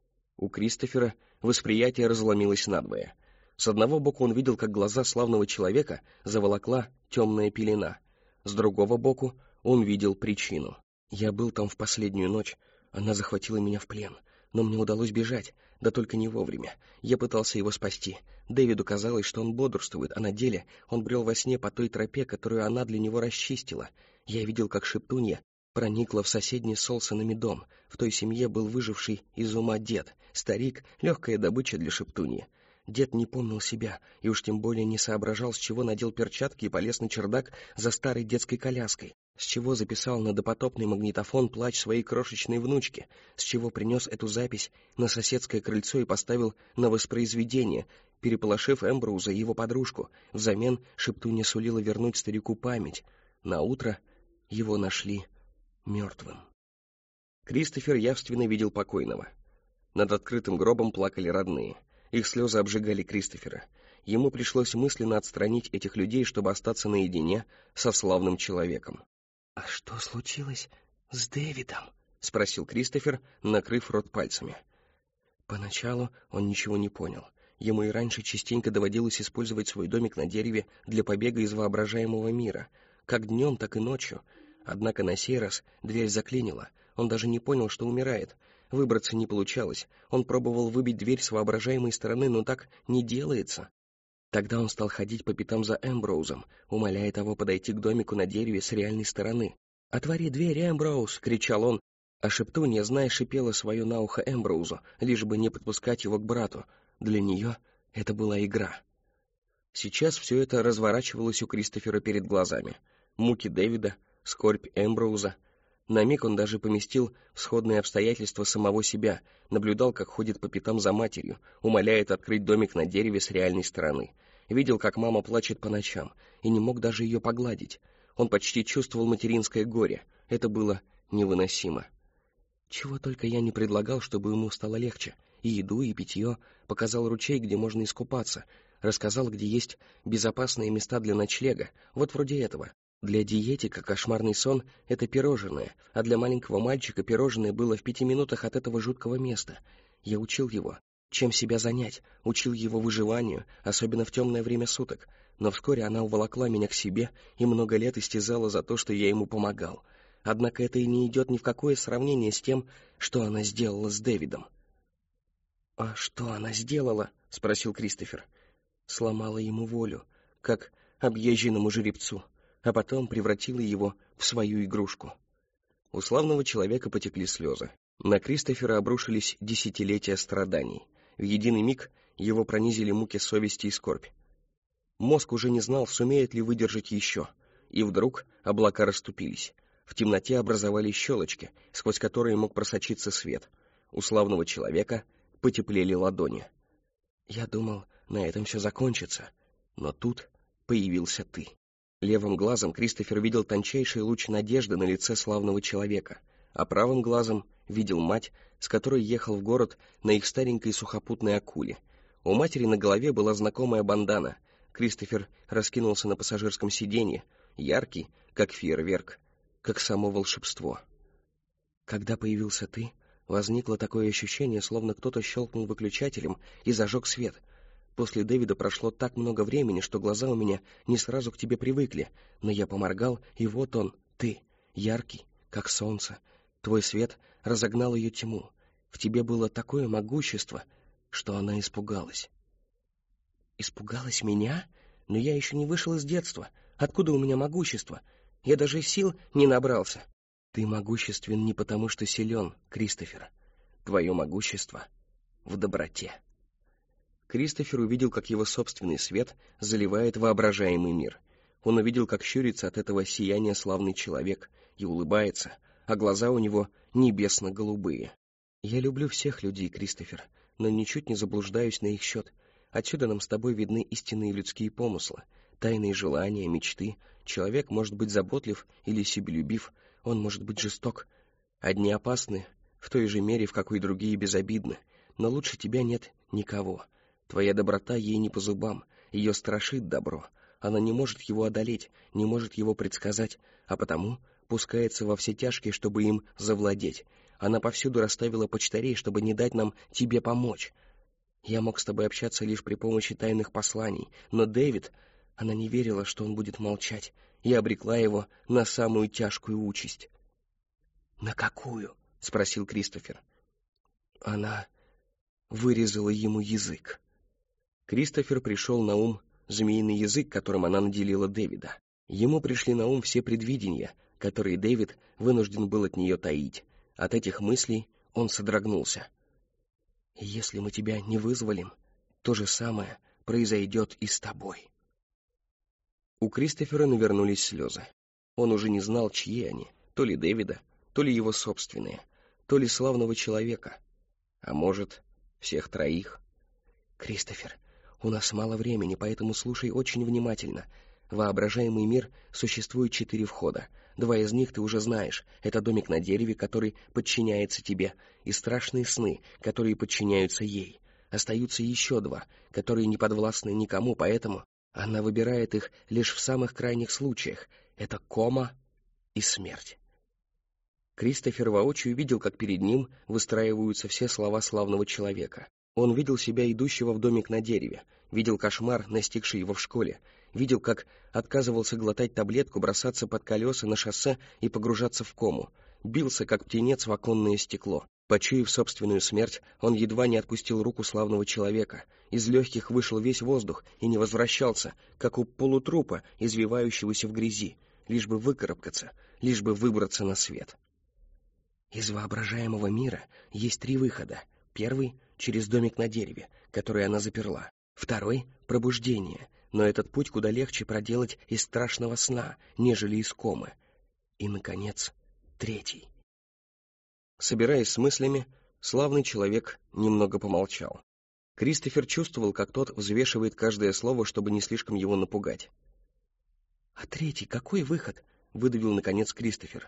У Кристофера восприятие разломилось надвое. С одного боку он видел, как глаза славного человека заволокла темная пелена. С другого боку он видел причину. Я был там в последнюю ночь, она захватила меня в плен, но мне удалось бежать, да только не вовремя. Я пытался его спасти. Дэвиду казалось, что он бодрствует, а на деле он брел во сне по той тропе, которую она для него расчистила. Я видел, как шептунья проникла в соседний с Олсонами дом. В той семье был выживший из ума дед, старик, легкая добыча для шептуньи. Дед не помнил себя, и уж тем более не соображал, с чего надел перчатки и полез на чердак за старой детской коляской, с чего записал на допотопный магнитофон плач своей крошечной внучки, с чего принес эту запись на соседское крыльцо и поставил на воспроизведение, переполошив Эмброуза и его подружку. Взамен шептунья сулила вернуть старику память. Наутро его нашли мертвым. Кристофер явственно видел покойного. Над открытым гробом плакали родные. Их слезы обжигали Кристофера. Ему пришлось мысленно отстранить этих людей, чтобы остаться наедине со славным человеком. — А что случилось с Дэвидом? — спросил Кристофер, накрыв рот пальцами. Поначалу он ничего не понял. Ему и раньше частенько доводилось использовать свой домик на дереве для побега из воображаемого мира, как днем, так и ночью. Однако на сей раз дверь заклинила. Он даже не понял, что умирает. Выбраться не получалось. Он пробовал выбить дверь с воображаемой стороны, но так не делается. Тогда он стал ходить по пятам за Эмброузом, умоляя того подойти к домику на дереве с реальной стороны. «Отвори дверь, Эмброуз!» — кричал он. А шептунья, зная, шипела свое на ухо Эмброузу, лишь бы не подпускать его к брату. Для нее это была игра. Сейчас все это разворачивалось у Кристофера перед глазами. Муки Дэвида, скорбь Эмброуза. На миг он даже поместил в сходные обстоятельства самого себя, наблюдал, как ходит по пятам за матерью, умоляет открыть домик на дереве с реальной стороны. Видел, как мама плачет по ночам, и не мог даже ее погладить. Он почти чувствовал материнское горе. Это было невыносимо. Чего только я не предлагал, чтобы ему стало легче. И еду, и питье. Показал ручей, где можно искупаться. Рассказал, где есть безопасные места для ночлега. Вот вроде этого. Для диетика кошмарный сон — это пирожное, а для маленького мальчика пирожное было в 5 минутах от этого жуткого места. Я учил его, чем себя занять, учил его выживанию, особенно в темное время суток. Но вскоре она уволокла меня к себе и много лет истязала за то, что я ему помогал. Однако это и не идет ни в какое сравнение с тем, что она сделала с Дэвидом. — А что она сделала? — спросил Кристофер. — Сломала ему волю, как объезженному жеребцу. а потом превратила его в свою игрушку. У славного человека потекли слезы. На Кристофера обрушились десятилетия страданий. В единый миг его пронизили муки совести и скорбь. Мозг уже не знал, сумеет ли выдержать еще. И вдруг облака расступились. В темноте образовались щелочки, сквозь которые мог просочиться свет. У славного человека потеплели ладони. «Я думал, на этом все закончится. Но тут появился ты». Левым глазом Кристофер видел тончайший луч надежды на лице славного человека, а правым глазом видел мать, с которой ехал в город на их старенькой сухопутной акуле. У матери на голове была знакомая бандана. Кристофер раскинулся на пассажирском сиденье, яркий, как фейерверк, как само волшебство. Когда появился ты, возникло такое ощущение, словно кто-то щелкнул выключателем и зажег свет. После Дэвида прошло так много времени, что глаза у меня не сразу к тебе привыкли, но я поморгал, и вот он, ты, яркий, как солнце. Твой свет разогнал ее тьму. В тебе было такое могущество, что она испугалась. Испугалась меня? Но я еще не вышел из детства. Откуда у меня могущество? Я даже сил не набрался. Ты могуществен не потому, что силен, Кристофер. Твое могущество в доброте. Кристофер увидел, как его собственный свет заливает воображаемый мир. Он увидел, как щурится от этого сияния славный человек и улыбается, а глаза у него небесно-голубые. Я люблю всех людей, Кристофер, но ничуть не заблуждаюсь на их счет. Отсюда нам с тобой видны истинные людские помыслы, тайные желания, мечты. Человек может быть заботлив или себелюбив, он может быть жесток. Одни опасны в той же мере, в какой другие безобидны, но лучше тебя нет никого. Твоя доброта ей не по зубам, ее страшит добро. Она не может его одолеть, не может его предсказать, а потому пускается во все тяжкие, чтобы им завладеть. Она повсюду расставила почтарей, чтобы не дать нам тебе помочь. Я мог с тобой общаться лишь при помощи тайных посланий, но Дэвид, она не верила, что он будет молчать, и обрекла его на самую тяжкую участь. — На какую? — спросил Кристофер. Она вырезала ему язык. Кристофер пришел на ум змеиный язык, которым она наделила Дэвида. Ему пришли на ум все предвидения, которые Дэвид вынужден был от нее таить. От этих мыслей он содрогнулся. «Если мы тебя не вызволим, то же самое произойдет и с тобой». У Кристофера навернулись слезы. Он уже не знал, чьи они, то ли Дэвида, то ли его собственные, то ли славного человека, а может, всех троих. «Кристофер, у нас мало времени, поэтому слушай очень внимательно. В воображаемый мир существует 4 входа. 2 из них ты уже знаешь. Это домик на дереве, который подчиняется тебе, и страшные сны, которые подчиняются ей. Остаются еще 2, которые не подвластны никому, поэтому она выбирает их лишь в самых крайних случаях. Это кома и смерть». Кристофер воочию видел, как перед ним выстраиваются все слова славного человека. Он видел себя идущего в домик на дереве, видел кошмар, настигший его в школе, видел, как отказывался глотать таблетку, бросаться под колеса на шоссе и погружаться в кому, бился, как птенец, в оконное стекло. Почуяв собственную смерть, он едва не отпустил руку славного человека. Из легких вышел весь воздух и не возвращался, как у полутрупа, извивающегося в грязи, лишь бы выкарабкаться, лишь бы выбраться на свет. Из воображаемого мира есть 3 выхода. Первый — через домик на дереве, который она заперла. Второй — пробуждение, но этот путь куда легче проделать из страшного сна, нежели из комы. И, наконец, третий. Собираясь с мыслями, славный человек немного помолчал. Кристофер чувствовал, как тот взвешивает каждое слово, чтобы не слишком его напугать. — А третий какой выход? — выдавил, наконец, Кристофер.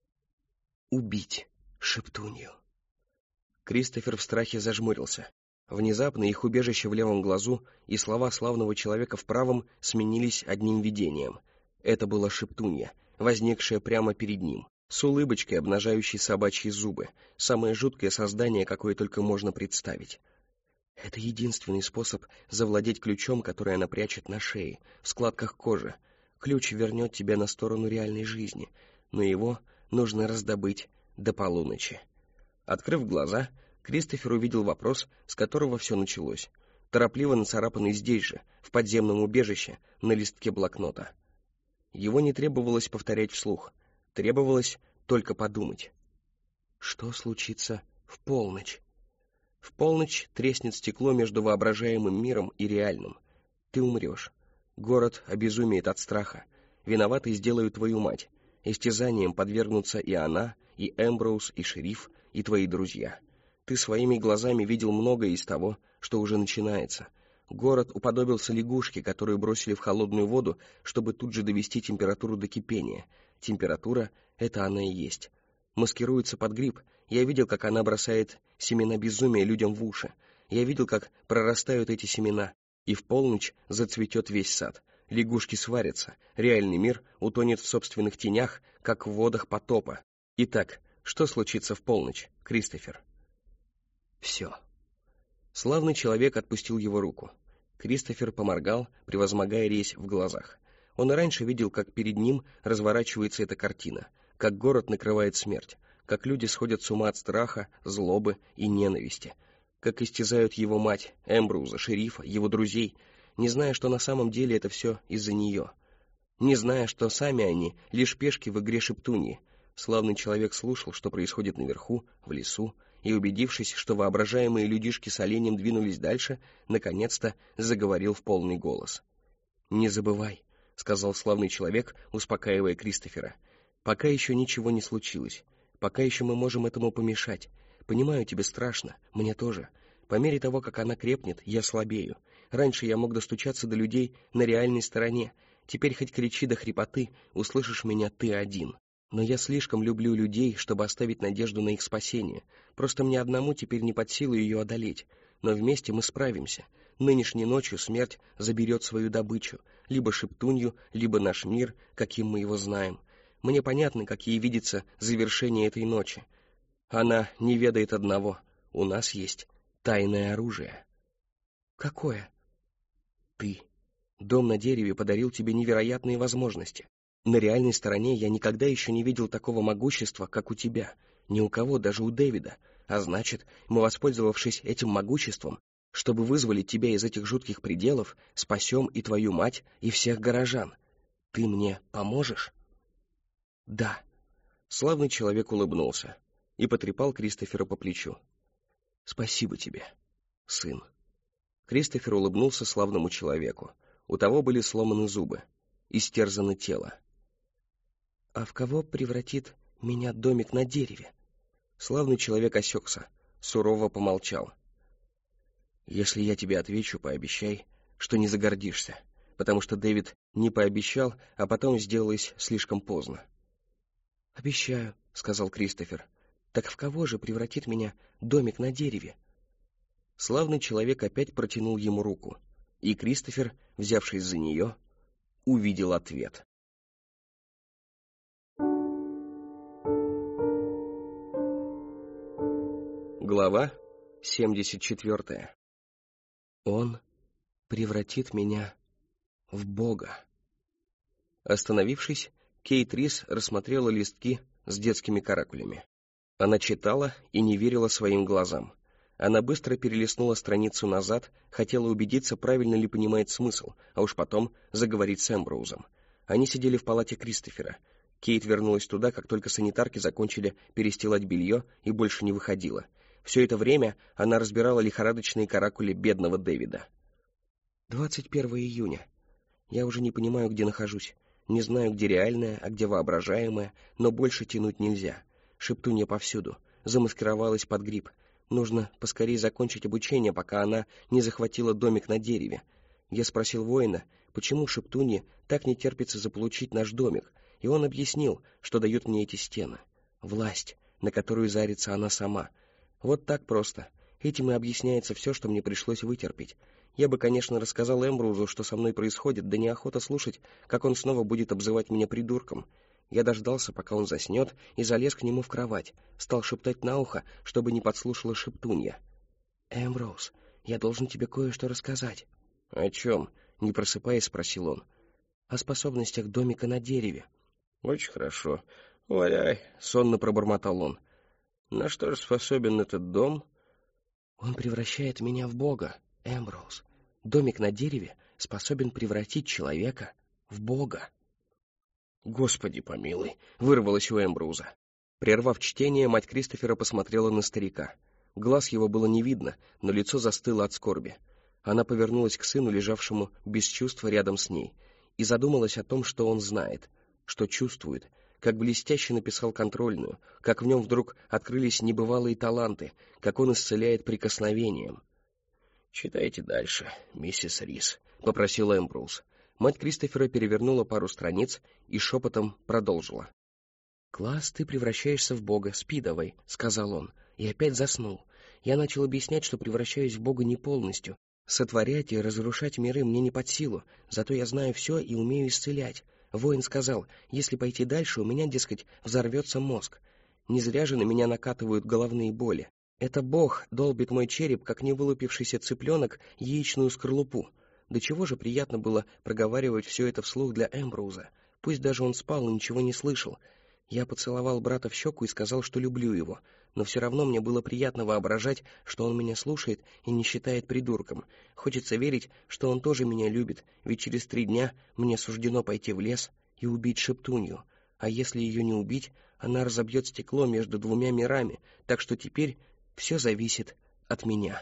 — Убить шептунью. Кристофер в страхе зажмурился. Внезапно их убежище в левом глазу и слова славного человека в правом сменились одним видением. Это была шептунья, возникшая прямо перед ним, с улыбочкой, обнажающей собачьи зубы, самое жуткое создание, какое только можно представить. Это единственный способ завладеть ключом, который она прячет на шее, в складках кожи. Ключ вернет тебя на сторону реальной жизни, но его нужно раздобыть до полуночи. Открыв глаза, Кристофер увидел вопрос, с которого все началось, торопливо нацарапанный здесь же, в подземном убежище, на листке блокнота. Его не требовалось повторять вслух. Требовалось только подумать. Что случится в полночь? В полночь треснет стекло между воображаемым миром и реальным. Ты умрешь. Город обезумеет от страха. Виноватой сделают твою мать. Истязанием подвергнутся и она, и Эмброуз, и шериф, и твои друзья. Ты своими глазами видел многое из того, что уже начинается. Город уподобился лягушке, которую бросили в холодную воду, чтобы тут же довести температуру до кипения. Температура — это она и есть. Маскируется под гриб. Я видел, как она бросает семена безумия людям в уши. Я видел, как прорастают эти семена. И в полночь зацветет весь сад. Лягушки сварятся. Реальный мир утонет в собственных тенях, как в водах потопа. Итак, что случится в полночь, Кристофер? Все. Славный человек отпустил его руку. Кристофер поморгал, превозмогая резь в глазах. Он и раньше видел, как перед ним разворачивается эта картина, как город накрывает смерть, как люди сходят с ума от страха, злобы и ненависти, как истязают его мать, Эмброуза, шерифа, его друзей, не зная, что на самом деле это все из-за нее, не зная, что сами они лишь пешки в игре шептуньи. Славный человек слушал, что происходит наверху, в лесу, и, убедившись, что воображаемые людишки с оленем двинулись дальше, наконец-то заговорил в полный голос. «Не забывай», — сказал славный человек, успокаивая Кристофера, — «пока еще ничего не случилось, пока еще мы можем этому помешать. Понимаю, тебе страшно, мне тоже. По мере того, как она крепнет, я слабею. Раньше я мог достучаться до людей на реальной стороне, теперь хоть кричи до хрипоты, услышишь меня ты один. Но я слишком люблю людей, чтобы оставить надежду на их спасение. Просто мне одному теперь не под силу ее одолеть. Но вместе мы справимся. Нынешней ночью смерть заберет свою добычу. Либо шептунью, либо наш мир, каким мы его знаем. Мне понятно, какие видится завершение этой ночи. Она не ведает одного. У нас есть тайное оружие». «Какое?» «Ты. Дом на дереве подарил тебе невероятные возможности. На реальной стороне я никогда еще не видел такого могущества, как у тебя. Ни у кого, даже у Дэвида. А значит, мы, воспользовавшись этим могуществом, чтобы вызволить тебя из этих жутких пределов, спасем и твою мать, и всех горожан. Ты мне поможешь?» «Да». Славный человек улыбнулся и потрепал Кристофера по плечу. «Спасибо тебе, сын». Кристофер улыбнулся славному человеку. У того были сломаны зубы, истерзано тело. «А в кого превратит меня домик на дереве?» Славный человек осекся, сурово помолчал. «Если я тебе отвечу, пообещай, что не загордишься, потому что Дэвид не пообещал, а потом сделалось слишком поздно». «Обещаю», — сказал Кристофер. «Так в кого же превратит меня домик на дереве?» Славный человек опять протянул ему руку, и Кристофер, взявшись за нее, увидел ответ. Глава 74. «Он превратит меня в Бога». Остановившись, Кейт Рис рассмотрела листки с детскими каракулями. Она читала и не верила своим глазам. Она быстро перелистнула страницу назад, хотела убедиться, правильно ли понимает смысл, а уж потом заговорить с Эмброузом. Они сидели в палате Кристофера. Кейт вернулась туда, как только санитарки закончили перестилать белье, и больше не выходила. Все это время она разбирала лихорадочные каракули бедного Дэвида. 21 июня. Я уже не понимаю, где нахожусь. Не знаю, где реальное, а где воображаемое, но больше тянуть нельзя. Шептунья повсюду. Замаскировалась под гриб. Нужно поскорее закончить обучение, пока она не захватила домик на дереве. Я спросил воина, почему шептунье так не терпится заполучить наш домик, и он объяснил, что дают мне эти стены. Власть, на которую зарится она сама. Вот так просто. Этим и объясняется все, что мне пришлось вытерпеть. Я бы, конечно, рассказал Эмброузу, что со мной происходит, да неохота слушать, как он снова будет обзывать меня придурком. Я дождался, пока он заснет, и залез к нему в кровать, стал шептать на ухо, чтобы не подслушала шептунья. «Эмброуз, я должен тебе кое-что рассказать». «О чем?» — не просыпаясь, спросил он. «О способностях домика на дереве». «Очень хорошо. Валяй», — сонно пробормотал он. «На что же способен этот дом?» «Он превращает меня в Бога, Эмброуз. Домик на дереве способен превратить человека в Бога». «Господи помилуй!» — вырвалось у Эмброуза. Прервав чтение, мать Кристофера посмотрела на старика. Глаз его было не видно, но лицо застыло от скорби. Она повернулась к сыну, лежавшему без чувства рядом с ней, и задумалась о том, что он знает, что чувствует, как блестяще написал контрольную, как в нем вдруг открылись небывалые таланты, как он исцеляет прикосновением. «Читайте дальше, миссис Рис», — попросил Эмброуз. Мать Кристофера перевернула пару страниц и шепотом продолжила. «Класс, ты превращаешься в Бога, спи давай», — сказал он, и опять заснул. Я начал объяснять, что превращаюсь в Бога не полностью. Сотворять и разрушать миры мне не под силу, зато я знаю все и умею исцелять. Воин сказал, если пойти дальше, у меня, дескать, взорвется мозг. Не зря же на меня накатывают головные боли. Это Бог долбит мой череп, как невылупившийся цыпленок, яичную скорлупу. До чего же приятно было проговаривать все это вслух для Эмброуза. Пусть даже он спал и ничего не слышал. Я поцеловал брата в щеку и сказал, что люблю его, но все равно мне было приятно воображать, что он меня слушает и не считает придурком. Хочется верить, что он тоже меня любит, ведь через 3 дня мне суждено пойти в лес и убить Шептунью. А если ее не убить, она разобьет стекло между 2 мирами, так что теперь все зависит от меня.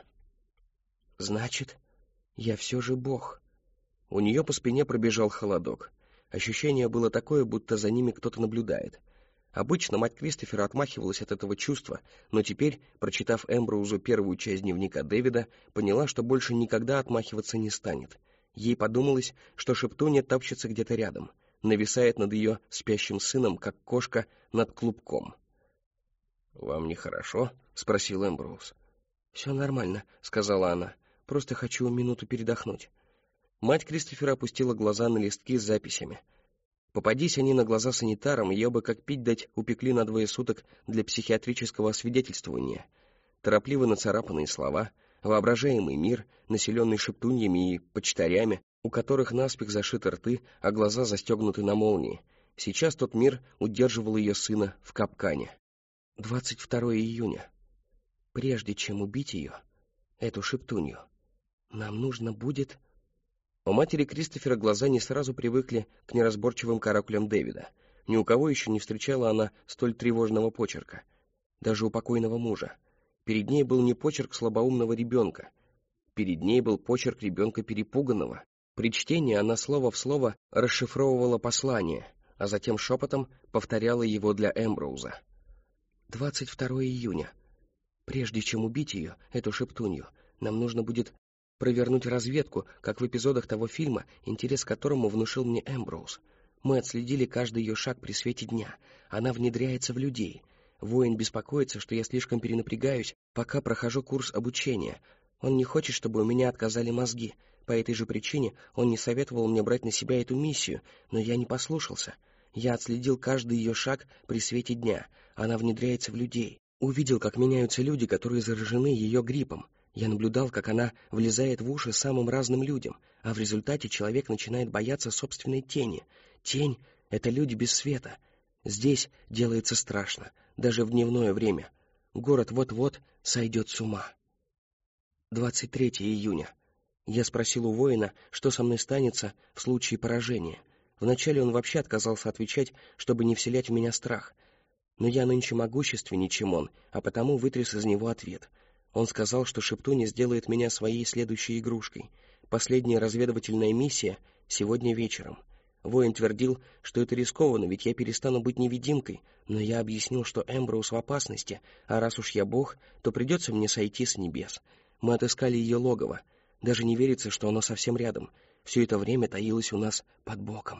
Значит, я все же Бог. У нее по спине пробежал холодок. Ощущение было такое, будто за ними кто-то наблюдает. Обычно мать Кристофера отмахивалась от этого чувства, но теперь, прочитав Эмброузу первую часть дневника Дэвида, поняла, что больше никогда отмахиваться не станет. Ей подумалось, что Шептунья топчется где-то рядом, нависает над ее спящим сыном, как кошка над клубком. «Вам нехорошо?» — спросил Эмброуз. «Все нормально», — сказала она. «Просто хочу минуту передохнуть». Мать Кристофера опустила глаза на листки с записями. Попадись они на глаза санитарам, ее бы как пить дать упекли на 2 суток для психиатрического освидетельствования. Торопливо нацарапанные слова, воображаемый мир, населенный шептуньями и почтарями, у которых наспех зашиты рты, а глаза застегнуты на молнии. Сейчас тот мир удерживал ее сына в капкане. 22 июня. Прежде чем убить ее, эту шептунью, нам нужно будет... У матери Кристофера глаза не сразу привыкли к неразборчивым каракулям Дэвида. Ни у кого еще не встречала она столь тревожного почерка. Даже у покойного мужа. Перед ней был не почерк слабоумного ребенка. Перед ней был почерк ребенка перепуганного. При чтении она слово в слово расшифровывала послание, а затем шепотом повторяла его для Эмброуза. 22 июня. Прежде чем убить ее, эту шептунью, нам нужно будет провернуть разведку, как в эпизодах того фильма, интерес к которому внушил мне Эмброуз. Мы отследили каждый ее шаг при свете дня. Она внедряется в людей. Воин беспокоится, что я слишком перенапрягаюсь, пока прохожу курс обучения. Он не хочет, чтобы у меня отказали мозги. По этой же причине он не советовал мне брать на себя эту миссию, но я не послушался. Я отследил каждый ее шаг при свете дня. Она внедряется в людей. Увидел, как меняются люди, которые заражены ее гриппом. Я наблюдал, как она влезает в уши самым разным людям, а в результате человек начинает бояться собственной тени. Тень — это люди без света. Здесь делается страшно, даже в дневное время. Город вот-вот сойдет с ума. 23 июня. Я спросил у воина, что со мной станется в случае поражения. Вначале он вообще отказался отвечать, чтобы не вселять в меня страх. Но я нынче могущественней, чем он, а потому вытряс из него ответ. Он сказал, что Шептунья сделает меня своей следующей игрушкой. Последняя разведывательная миссия сегодня вечером. Воин твердил, что это рискованно, ведь я перестану быть невидимкой, но я объяснил, что Эмброуз в опасности, а раз уж я бог, то придется мне сойти с небес. Мы отыскали ее логово. Даже не верится, что оно совсем рядом. Все это время таилось у нас под боком.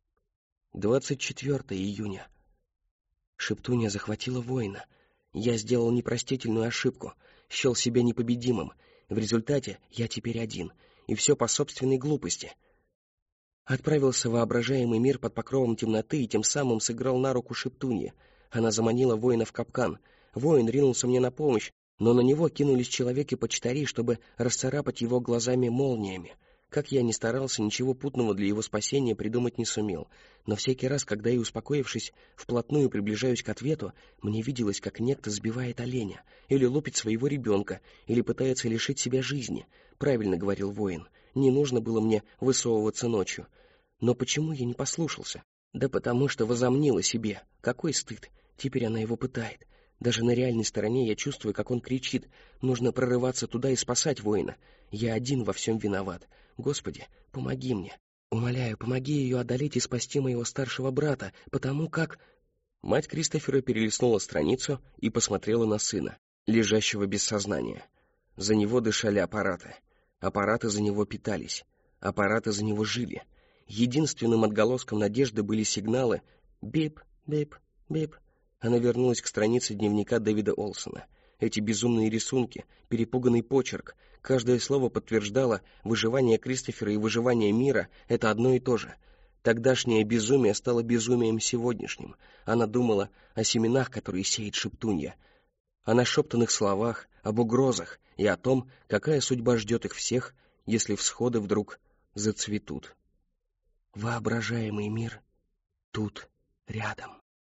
24 июня. Шептунья захватила воина. Я сделал непростительную ошибку, счел себя непобедимым. В результате я теперь один, и все по собственной глупости. Отправился в воображаемый мир под покровом темноты и тем самым сыграл на руку Шептунье. Она заманила воина в капкан. Воин ринулся мне на помощь, но на него кинулись человеки-почтари, чтобы расцарапать его глазами-молниями. Как я ни старался, ничего путного для его спасения придумать не сумел. Но всякий раз, когда я, успокоившись, вплотную приближаюсь к ответу, мне виделось, как некто сбивает оленя, или лупит своего ребенка, или пытается лишить себя жизни. Правильно говорил воин, не нужно было мне высовываться ночью. Но почему я не послушался? Да потому что возомнила себе. Какой стыд. Теперь она его пытает. Даже на реальной стороне я чувствую, как он кричит. Нужно прорываться туда и спасать воина. Я один во всем виноват. Господи, помоги мне. Умоляю, помоги ее одолеть и спасти моего старшего брата, потому как... Мать Кристофера перелистнула страницу и посмотрела на сына, лежащего без сознания. За него дышали аппараты. Аппараты за него питались. Аппараты за него жили. Единственным отголоском надежды были сигналы «бип, бип, бип». Она вернулась к странице дневника Дэвида Олсона. Эти безумные рисунки, перепуганный почерк, каждое слово подтверждало, выживание Кристофера и выживание мира — это одно и то же. Тогдашнее безумие стало безумием сегодняшним. Она думала о семенах, которые сеет шептунья, о нашептанных словах, об угрозах и о том, какая судьба ждет их всех, если всходы вдруг зацветут. Воображаемый мир тут, рядом.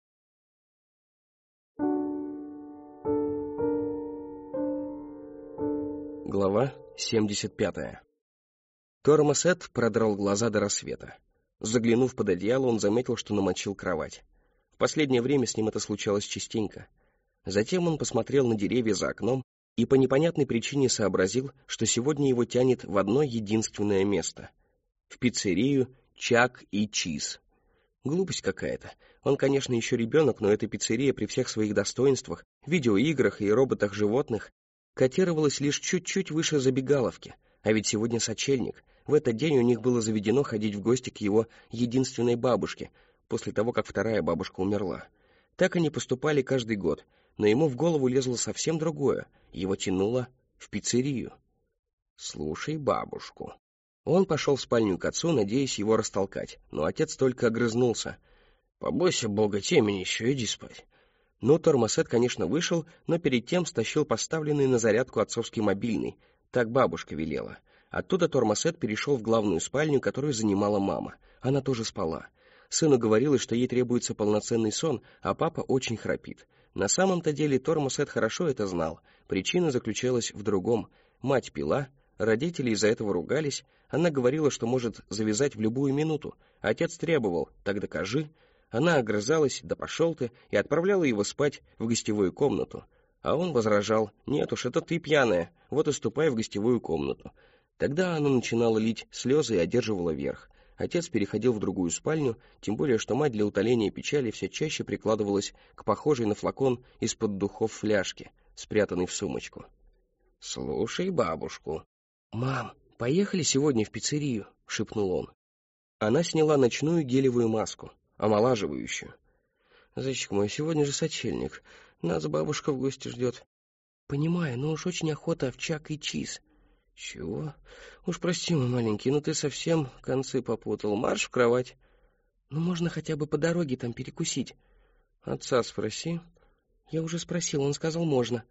Глава 75. Тормоз Эд продрал глаза до рассвета. Заглянув под одеяло, он заметил, что намочил кровать. В последнее время с ним это случалось частенько. Затем он посмотрел на деревья за окном и по непонятной причине сообразил, что сегодня его тянет в одно единственное место — в пиццерию «Чак и Чиз». Глупость какая-то. Он, конечно, еще ребенок, но эта пиццерия при всех своих достоинствах, видеоиграх и роботах-животных котировалась лишь чуть-чуть выше забегаловки. А ведь сегодня сочельник. В этот день у них было заведено ходить в гости к его единственной бабушке, после того, как вторая бабушка умерла. Так они поступали каждый год, но ему в голову лезло совсем другое. Его тянуло в пиццерию. «Слушай бабушку». Он пошел в спальню к отцу, надеясь его растолкать, но отец только огрызнулся. «Побойся Бога темени, еще иди спать». Ну, Тормоз Эд, конечно, вышел, но перед тем стащил поставленный на зарядку отцовский мобильный. Так бабушка велела. Оттуда Тормоз Эд перешел в главную спальню, которую занимала мама. Она тоже спала. Сыну говорилось, что ей требуется полноценный сон, а папа очень храпит. На самом-то деле Тормоз Эд хорошо это знал. Причина заключалась в другом. Мать пила, родители из-за этого ругались. Она говорила, что может завязать в любую минуту. Отец требовал: «Так докажи». Она огрызалась: «Да пошел ты», и отправляла его спать в гостевую комнату. А он возражал: «Нет уж, это ты пьяная, вот и ступай в гостевую комнату». Тогда она начинала лить слезы и одерживала верх. Отец переходил в другую спальню, тем более что мать для утоления печали все чаще прикладывалась к похожей на флакон из-под духов фляжке, спрятанной в сумочку. «Слушай бабушку». «Мам, поехали сегодня в пиццерию», — шепнул он. Она сняла ночную гелевую маску, омолаживающую. «Зайчик мой, сегодня же сочельник. Нас бабушка в гости ждет». «Понимаю, но уж очень охота в Чак и Чиз». «Чего? Уж прости, мой маленький, но ты совсем концы попутал. Марш в кровать». «Ну, можно хотя бы по дороге там перекусить». «Отца спроси». «Я уже спросил, он сказал, можно».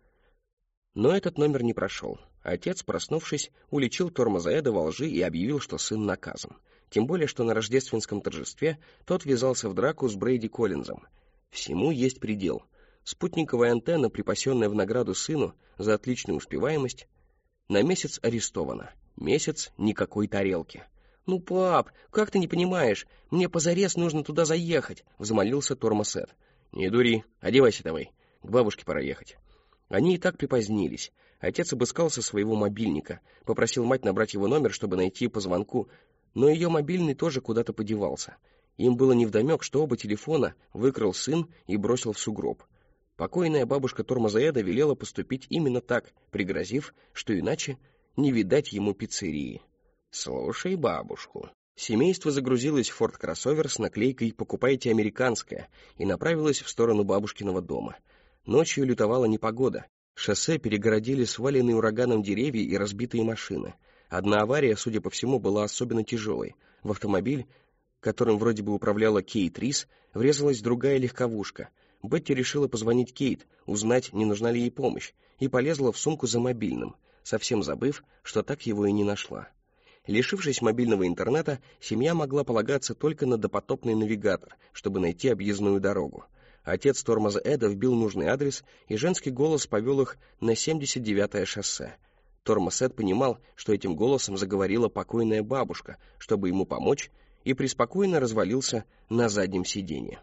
Но этот номер не прошел. Отец, проснувшись, уличил Тормоза Эда во лжи и объявил, что сын наказан. Тем более, что на рождественском торжестве тот ввязался в драку с Брейди Коллинзом. Всему есть предел. Спутниковая антенна, припасенная в награду сыну за отличную успеваемость, на месяц арестована. Месяц никакой тарелки. «Ну, пап, как ты не понимаешь? Мне позарез нужно туда заехать», — взмолился Тормоз Эд. «Не дури, одевайся давай. К бабушке пора ехать». Они и так припозднились. Отец обыскал со своего мобильника, попросил мать набрать его номер, чтобы найти по звонку, но ее мобильный тоже куда-то подевался. Им было невдомек, что оба телефона выкрал сын и бросил в сугроб. Покойная бабушка Тормоза Эда велела поступить именно так, пригрозив, что иначе не видать ему пиццерии. «Слушай бабушку». Семейство загрузилось в форд-кроссовер с наклейкой «Покупайте американское» и направилось в сторону бабушкиного дома. Ночью лютовала непогода. Шоссе перегородили сваленные ураганом деревья и разбитые машины. Одна авария, судя по всему, была особенно тяжелой. В автомобиль, которым вроде бы управляла Кейт Рис, врезалась другая легковушка. Бетти решила позвонить Кейт, узнать, не нужна ли ей помощь, и полезла в сумку за мобильным, совсем забыв, что так его и не нашла. Лишившись мобильного интернета, семья могла полагаться только на допотопный навигатор, чтобы найти объездную дорогу. Отец Тормоза Эда вбил нужный адрес, и женский голос повел их на 79-е шоссе. Тормоз Эд понимал, что этим голосом заговорила покойная бабушка, чтобы ему помочь, и преспокойно развалился на заднем сиденье.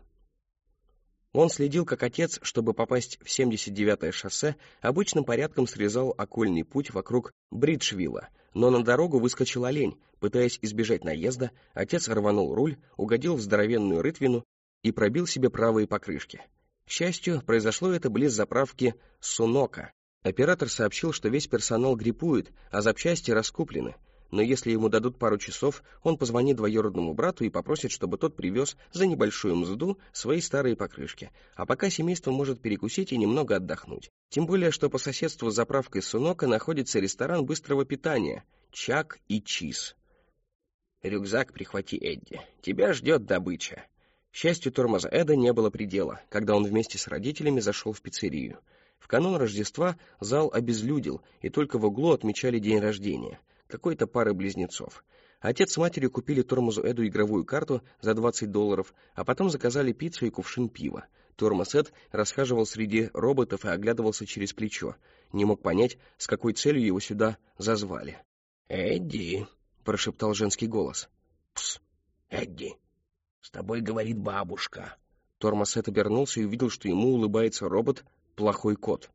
Он следил, как отец, чтобы попасть в 79-е шоссе, обычным порядком срезал окольный путь вокруг Бриджвилла, но на дорогу выскочил олень. Пытаясь избежать наезда, отец рванул руль, угодил в здоровенную рытвину и пробил себе правые покрышки. К счастью, произошло это близ заправки Сунока. Оператор сообщил, что весь персонал гриппует, а запчасти раскуплены. Но если ему дадут пару часов, он позвонит двоюродному брату и попросит, чтобы тот привез за небольшую мзду свои старые покрышки, а пока семейство может перекусить и немного отдохнуть. Тем более, что по соседству с заправкой Сунока находится ресторан быстрого питания «Чак и Чиз». «Рюкзак прихвати, Эдди, тебя ждет добыча». Счастью тормоза Эда не было предела, когда он вместе с родителями зашел в пиццерию. В канун Рождества зал обезлюдил, и только в углу отмечали день рождения какой-то пары близнецов. Отец с матерью купили тормозу Эду игровую карту за $20, а потом заказали пиццу и кувшин пива. Тормоз Эд расхаживал среди роботов и оглядывался через плечо. Не мог понять, с какой целью его сюда зазвали. «Эдди», — прошептал женский голос. «Пс, Эдди, с тобой говорит бабушка». Тормоз Эд обернулся и увидел, что ему улыбается робот «Плохой кот».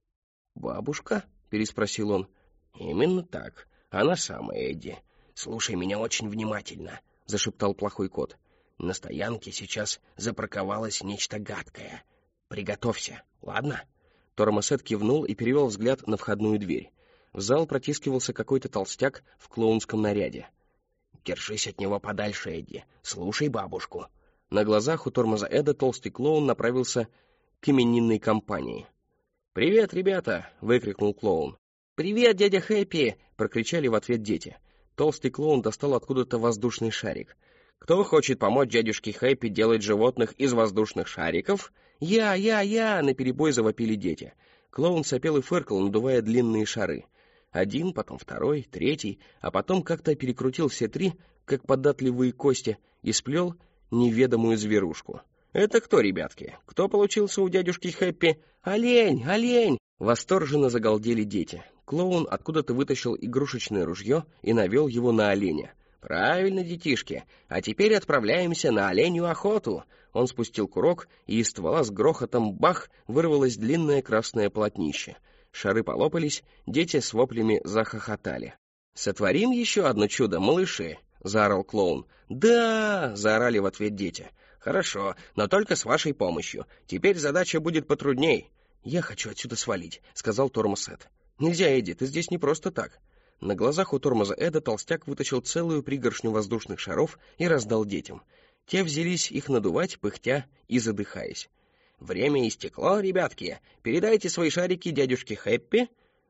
«Бабушка?» — переспросил он. «Именно так. Она самая, Эдди. Слушай меня очень внимательно», — зашептал Плохой кот. «На стоянке сейчас запарковалось нечто гадкое. Приготовься, ладно?» Тормоз Эд кивнул и перевел взгляд на входную дверь. В зал протискивался какой-то толстяк в клоунском наряде. «Держись от него подальше, Эдди. Слушай бабушку». На глазах у тормоза Эда толстый клоун направился к именинной компании. «Привет, ребята!» — выкрикнул клоун. «Привет, дядя Хэппи!» — прокричали в ответ дети. Толстый клоун достал откуда-то воздушный шарик. «Кто хочет помочь дядюшке Хэппи делать животных из воздушных шариков?» «Я!» — наперебой завопили дети. Клоун сопел и фыркал, надувая длинные шары. Один, потом второй, третий, а потом как-то перекрутил все три, как податливые кости, и сплел неведомую зверушку. «Это кто, ребятки? Кто получился у дядюшки Хэппи?» «Олень! Олень!» — восторженно загалдели дети. Клоун откуда-то вытащил игрушечное ружье и навел его на оленя. «Правильно, детишки, а теперь отправляемся на оленью охоту!» Он спустил курок, и из ствола с грохотом бах вырвалось длинное красное полотнище. Шары полопались, дети с воплями захохотали. «Сотворим еще одно чудо, малыши!» — заорал клоун. «Да!» — заорали в ответ дети. «Хорошо, но только с вашей помощью. Теперь задача будет потрудней». «Я хочу отсюда свалить», — сказал тормоз Эд. «Нельзя, Эдди, ты здесь не просто так». На глазах у тормоза Эда толстяк вытащил целую пригоршню воздушных шаров и раздал детям. Те взялись их надувать, пыхтя и задыхаясь. «Время истекло, ребятки. Передайте свои шарики дядюшке Хэппи».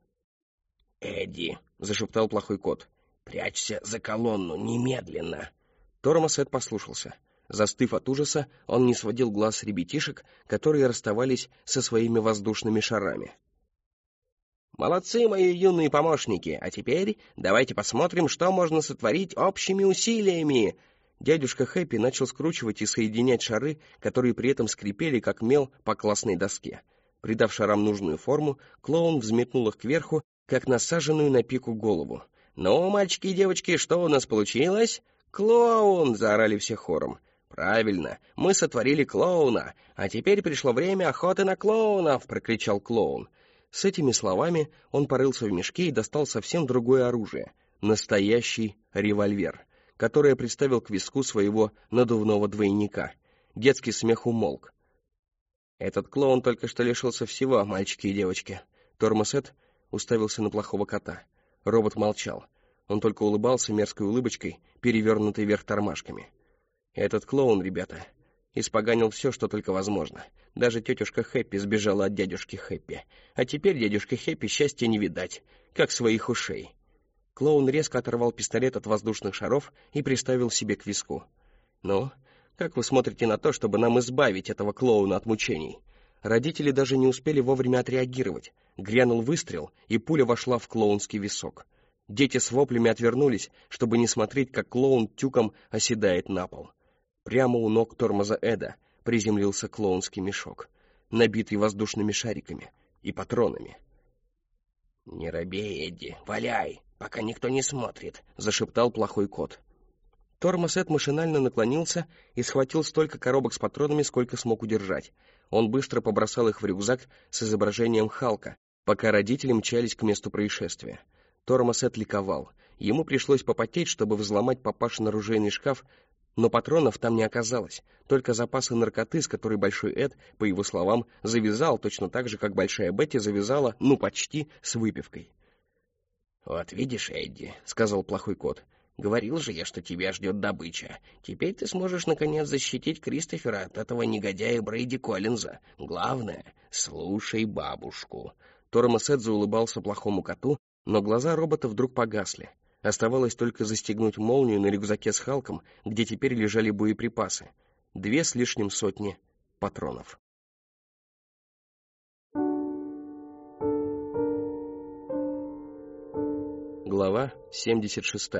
«Эдди», — зашептал Плохой кот, — «прячься за колонну немедленно». Тормоз Эд послушался. Застыв от ужаса, он не сводил глаз с ребятишек, которые расставались со своими воздушными шарами. «Молодцы, мои юные помощники! А теперь давайте посмотрим, что можно сотворить общими усилиями!» Дядюшка Хэппи начал скручивать и соединять шары, которые при этом скрипели, как мел по классной доске. Придав шарам нужную форму, клоун взметнул их кверху, как насаженную на пику голову. «Ну, мальчики и девочки, что у нас получилось?» «Клоун!» — заорали все хором. «Правильно, мы сотворили клоуна, а теперь пришло время охоты на клоунов!» — прокричал клоун. С этими словами он порылся в мешке и достал совсем другое оружие — настоящий револьвер, которое приставил к виску своего надувного двойника. Детский смех умолк. «Этот клоун только что лишился всего, мальчики и девочки». Тормоз Эд уставился на Плохого кота. Робот молчал. Он только улыбался мерзкой улыбочкой, перевернутой вверх тормашками. «Этот клоун, ребята, испоганил все, что только возможно. Даже тетушка Хэппи сбежала от дядюшки Хэппи. А теперь дядюшке Хэппи счастья не видать, как своих ушей». Клоун резко оторвал пистолет от воздушных шаров и приставил себе к виску. «Ну, как вы смотрите на то, чтобы нам избавить этого клоуна от мучений?» Родители даже не успели вовремя отреагировать. Грянул выстрел, и пуля вошла в клоунский висок. Дети с воплями отвернулись, чтобы не смотреть, как клоун тюком оседает на пол. Прямо у ног тормоза Эда приземлился клоунский мешок, набитый воздушными шариками и патронами. «Не робей, Эдди, валяй, пока никто не смотрит», — зашептал Плохой кот. Тормосет машинально наклонился и схватил столько коробок с патронами, сколько смог удержать. Он быстро побросал их в рюкзак с изображением Халка, пока родители мчались к месту происшествия. Тормосет ликовал. Ему пришлось попотеть, чтобы взломать папашин оружейный шкаф, но патронов там не оказалось, только запасы наркоты, с которой Большой Эд, по его словам, завязал точно так же, как Большая Бетти завязала, почти, с выпивкой. «Вот видишь, Эдди», — сказал плохой кот, — «говорил же я, что тебя ждет добыча. Теперь ты сможешь, наконец, защитить Кристофера от этого негодяя Брейди Коллинза. Главное, слушай бабушку». Тормосет заулыбался плохому коту, но глаза робота вдруг погасли. Оставалось только застегнуть молнию на рюкзаке с Халком, где теперь лежали боеприпасы. 2 с лишним сотни патронов. Глава 76.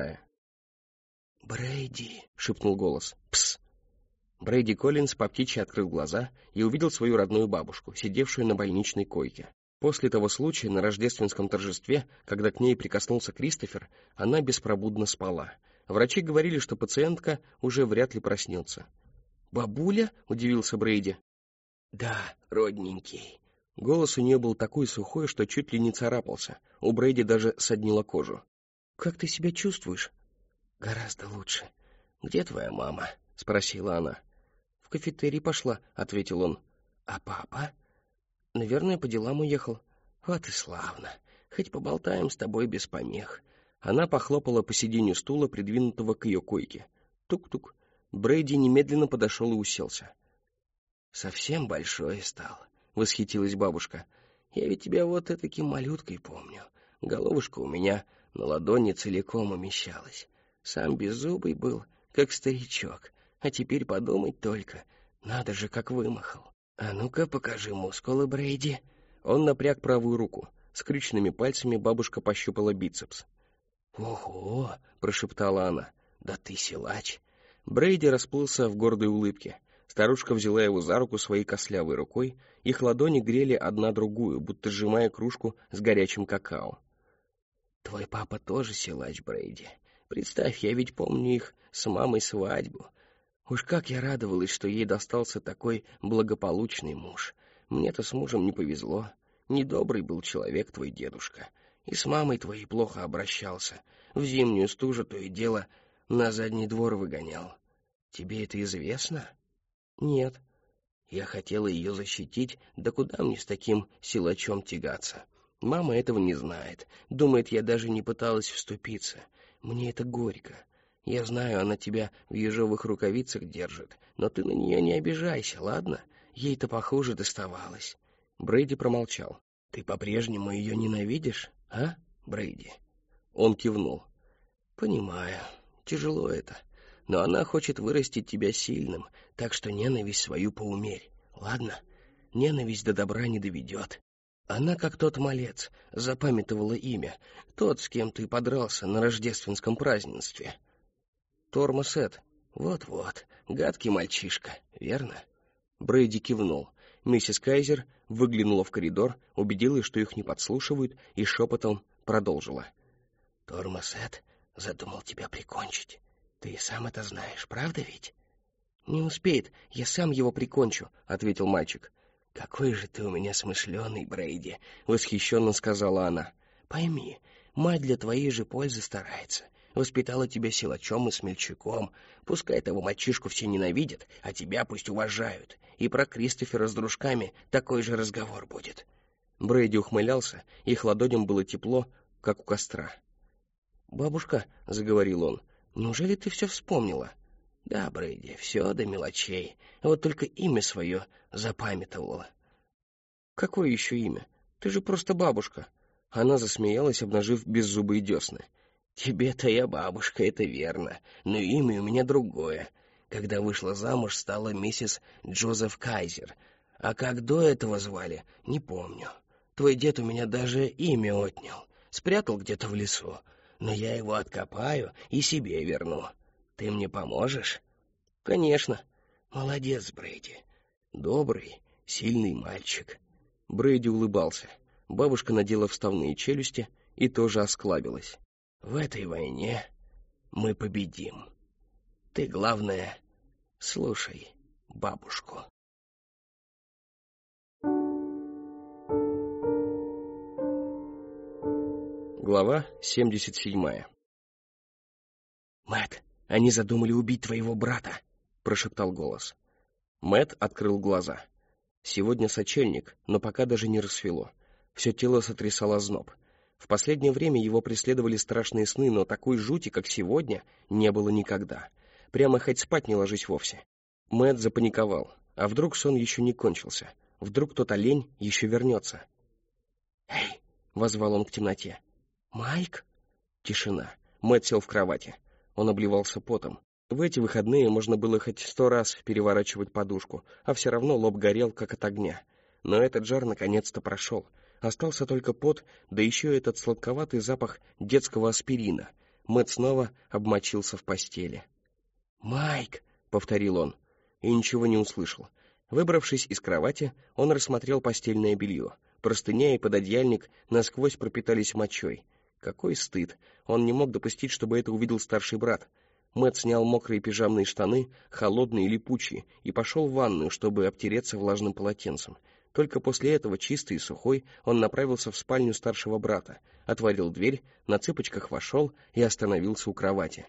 «Брейди!» — шепнул голос. «Пс!» Брейди Коллинз по птичьи открыл глаза и увидел свою родную бабушку, сидевшую на больничной койке. После того случая на рождественском торжестве, когда к ней прикоснулся Кристофер, она беспробудно спала. Врачи говорили, что пациентка уже вряд ли проснется. «Бабуля?» — удивился Брейди. «Да, родненький». Голос у нее был такой сухой, что чуть ли не царапался. У Брейди даже соднила кожу. «Как ты себя чувствуешь?» «Гораздо лучше. Где твоя мама?» — спросила она. «В кафетерий пошла», — ответил он. «А папа?» «Наверное, по делам уехал». «Вот и славно. Хоть поболтаем с тобой без помех». Она похлопала по сиденью стула, придвинутого к ее койке. Тук-тук. Брейди немедленно подошел и уселся. «Совсем большой стал», — восхитилась бабушка. «Я ведь тебя вот этаким малюткой помню. Головушка у меня на ладони целиком умещалась. Сам беззубый был, как старичок. А теперь подумать только, надо же, как вымахал. А ну-ка, покажи мускулы, Брейди». Он напряг правую руку. Скрюченными пальцами бабушка пощупала бицепс. «Ого!» — прошептала она. «Да ты силач!» Брейди расплылся в гордой улыбке. Старушка взяла его за руку своей костлявой рукой, их ладони грели одна другую, будто сжимая кружку с горячим какао. «Твой папа тоже силач, Брейди. Представь, я ведь помню их с мамой свадьбу. Уж как я радовалась, что ей достался такой благополучный муж. Мне-то с мужем не повезло. Недобрый был человек твой дедушка. И с мамой твоей плохо обращался. В зимнюю стужу то и дело на задний двор выгонял. Тебе это известно?» «Нет». «Я хотела ее защитить, да куда мне с таким силачом тягаться? Мама этого не знает. Думает, я даже не пыталась вступиться. Мне это горько. Я знаю, она тебя в ежовых рукавицах держит, но ты на нее не обижайся, ладно? Ей-то похуже доставалось». Брейди промолчал. «Ты по-прежнему ее ненавидишь, а, Брейди?» Он кивнул. «Понимаю, тяжело это. Но она хочет вырастить тебя сильным, так что ненависть свою поумерь, ладно? Ненависть до добра не доведет. Она, как тот малец, запамятовала имя, тот, с кем ты подрался на рождественском празднестве». «Тормосет». «Вот-вот, гадкий мальчишка, верно?» Брейди кивнул. Миссис Кайзер выглянула в коридор, убедилась, что их не подслушивают, и шепотом продолжила. «Тормосет задумал тебя прикончить. Ты сам это знаешь, правда ведь?» «Не успеет, я сам его прикончу», — ответил мальчик. «Какой же ты у меня смышленый, Брейди», — восхищенно сказала она. «Пойми, мать для твоей же пользы старается. Воспитала тебя силачом и смельчаком. Пускай того мальчишку все ненавидят, а тебя пусть уважают. И про Кристофера с дружками такой же разговор будет». Брейди ухмылялся, их ладоням было тепло, как у костра. «Бабушка», — заговорил он, — «неужели ты все вспомнила?» «Да, Брейди, все до мелочей. Вот только имя свое запамятовала». «Какое еще имя? Ты же просто бабушка». Она засмеялась, обнажив беззубые десны. «Тебе-то я бабушка, это верно, но имя у меня другое. Когда вышла замуж, стала миссис Джозеф Кайзер, а как до этого звали, не помню. Твой дед у меня даже имя отнял, спрятал где-то в лесу, но я его откопаю и себе верну. Ты мне поможешь?» «Конечно». «Молодец, Брейди. Добрый, сильный мальчик». Брейди улыбался. Бабушка надела вставные челюсти и тоже осклабилась. «В этой войне мы победим». Ты, главное, слушай бабушку. Глава 77. «Мэтт, они задумали убить твоего брата», — прошептал голос. Мэтт открыл глаза. Сегодня сочельник, но пока даже не рассвело. Все тело сотрясало озноб. В последнее время его преследовали страшные сны, но такой жути, как сегодня, не было никогда. Прямо хоть спать не ложись вовсе. Мэтт запаниковал. А вдруг сон еще не кончился? Вдруг тот олень еще вернется? «Эй!» — возвал он к темноте. «Майк?» Тишина. Мэтт сел в кровати. Он обливался потом. В эти выходные можно было хоть 100 раз переворачивать подушку, а все равно лоб горел, как от огня. Но этот жар наконец-то прошел. Остался только пот, да еще этот сладковатый запах детского аспирина. Мэтт снова обмочился в постели. «Майк!» — повторил он, и ничего не услышал. Выбравшись из кровати, он рассмотрел постельное белье. Простыня и пододеяльник насквозь пропитались мочой. Какой стыд! Он не мог допустить, чтобы это увидел старший брат. Мэтт снял мокрые пижамные штаны, холодные и липучие, и пошел в ванную, чтобы обтереться влажным полотенцем. Только после этого, чистый и сухой, он направился в спальню старшего брата, отворил дверь, на цыпочках вошел и остановился у кровати.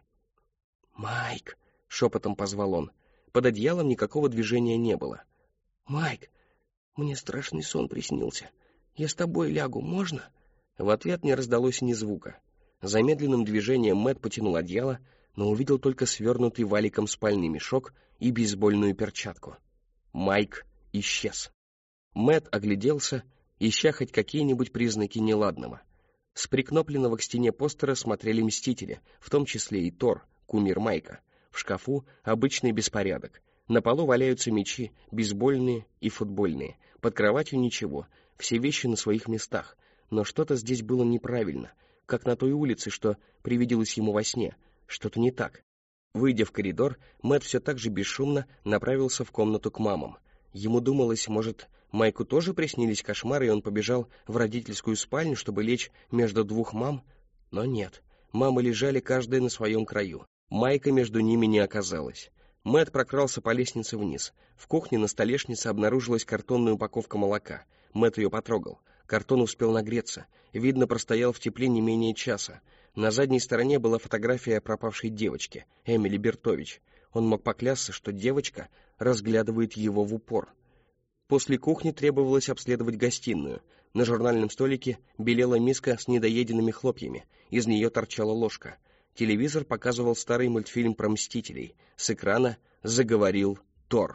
«Майк!» — шепотом позвал он. Под одеялом никакого движения не было. «Майк, мне страшный сон приснился. Я с тобой лягу, можно?» В ответ не раздалось ни звука. Замедленным движением Мэтт потянул одеяло, но увидел только свернутый валиком спальный мешок и бейсбольную перчатку. Майк исчез. Мэтт огляделся, ища хоть какие-нибудь признаки неладного. С прикнопленного к стене постера смотрели «Мстители», в том числе и Тор, кумир Майка. В шкафу обычный беспорядок. На полу валяются мячи, бейсбольные и футбольные. Под кроватью ничего, все вещи на своих местах. Но что-то здесь было неправильно, как на той улице, что привиделось ему во сне. Что-то не так. Выйдя в коридор, Мэтт все так же бесшумно направился в комнату к мамам. Ему думалось, может, Майку тоже приснились кошмары, и он побежал в родительскую спальню, чтобы лечь между двух мам? Но нет, мамы лежали каждая на своем краю. Майка между ними не оказалось. Мэтт прокрался по лестнице вниз. В кухне на столешнице обнаружилась картонная упаковка молока. Мэтт ее потрогал. Картон успел нагреться. Видно, простоял в тепле не менее часа. На задней стороне была фотография пропавшей девочки, Эмили Бертович. Он мог поклясться, что девочка разглядывает его в упор. После кухни требовалось обследовать гостиную. На журнальном столике белела миска с недоеденными хлопьями. Из нее торчала ложка. Телевизор показывал старый мультфильм про Мстителей. С экрана заговорил Тор.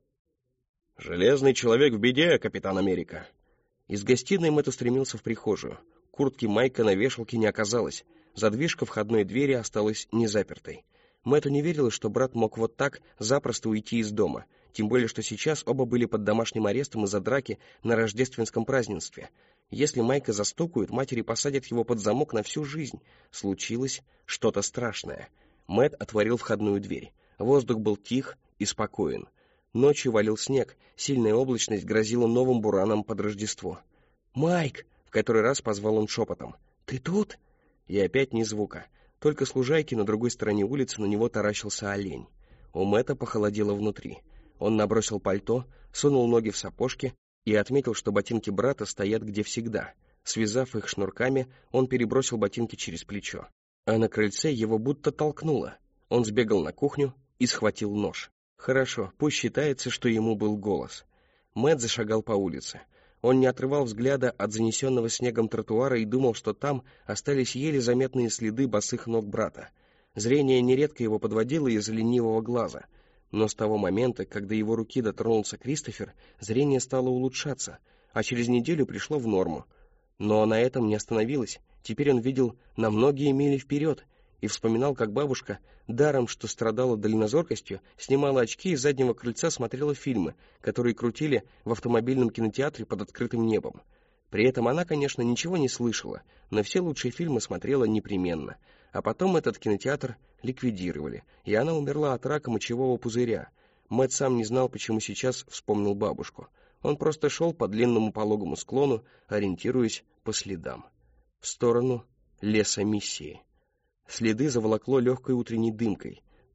«Железный человек в беде, Капитан Америка!» Из гостиной Мэтт устремился в прихожую. Куртки Майка на вешалке не оказалось. Задвижка входной двери осталась незапертой. Мэтту не верилось, что брат мог вот так запросто уйти из дома. Тем более, что сейчас оба были под домашним арестом из-за драки на рождественском празднестве. Если Майка застукают, матери посадят его под замок на всю жизнь. Случилось что-то страшное. Мэтт отворил входную дверь. Воздух был тих и спокоен. Ночью валил снег, сильная облачность грозила новым бураном под Рождество. «Майк!» — в который раз позвал он шепотом. «Ты тут?» И опять ни звука. Только с лужайки на другой стороне улицы на него таращился олень. У Мэтта похолодело внутри. Он набросил пальто, сунул ноги в сапожки и отметил, что ботинки брата стоят где всегда. Связав их шнурками, он перебросил ботинки через плечо. А на крыльце его будто толкнуло. Он сбегал на кухню и схватил нож. Хорошо, пусть считается, что ему был голос. Мэтт зашагал по улице. Он не отрывал взгляда от занесенного снегом тротуара и думал, что там остались еле заметные следы босых ног брата. Зрение нередко его подводило из-за ленивого глаза. Но с того момента, когда его руки дотронулся Кристофер, зрение стало улучшаться, а через неделю пришло в норму. Но на этом не остановилось. Теперь он видел на многие мили вперед и вспоминал, как бабушка, даром что страдала дальнозоркостью, снимала очки и с заднего крыльца смотрела фильмы, которые крутили в автомобильном кинотеатре под открытым небом. При этом она, конечно, ничего не слышала, но все лучшие фильмы смотрела непременно. А потом этот кинотеатр ликвидировали, и она умерла от рака мочевого пузыря. Мэтт сам не знал, почему сейчас вспомнил бабушку. Он просто шел по длинному пологому склону, ориентируясь по следам. В сторону леса Миссии. Следы заволокло легкой утренней дымкой.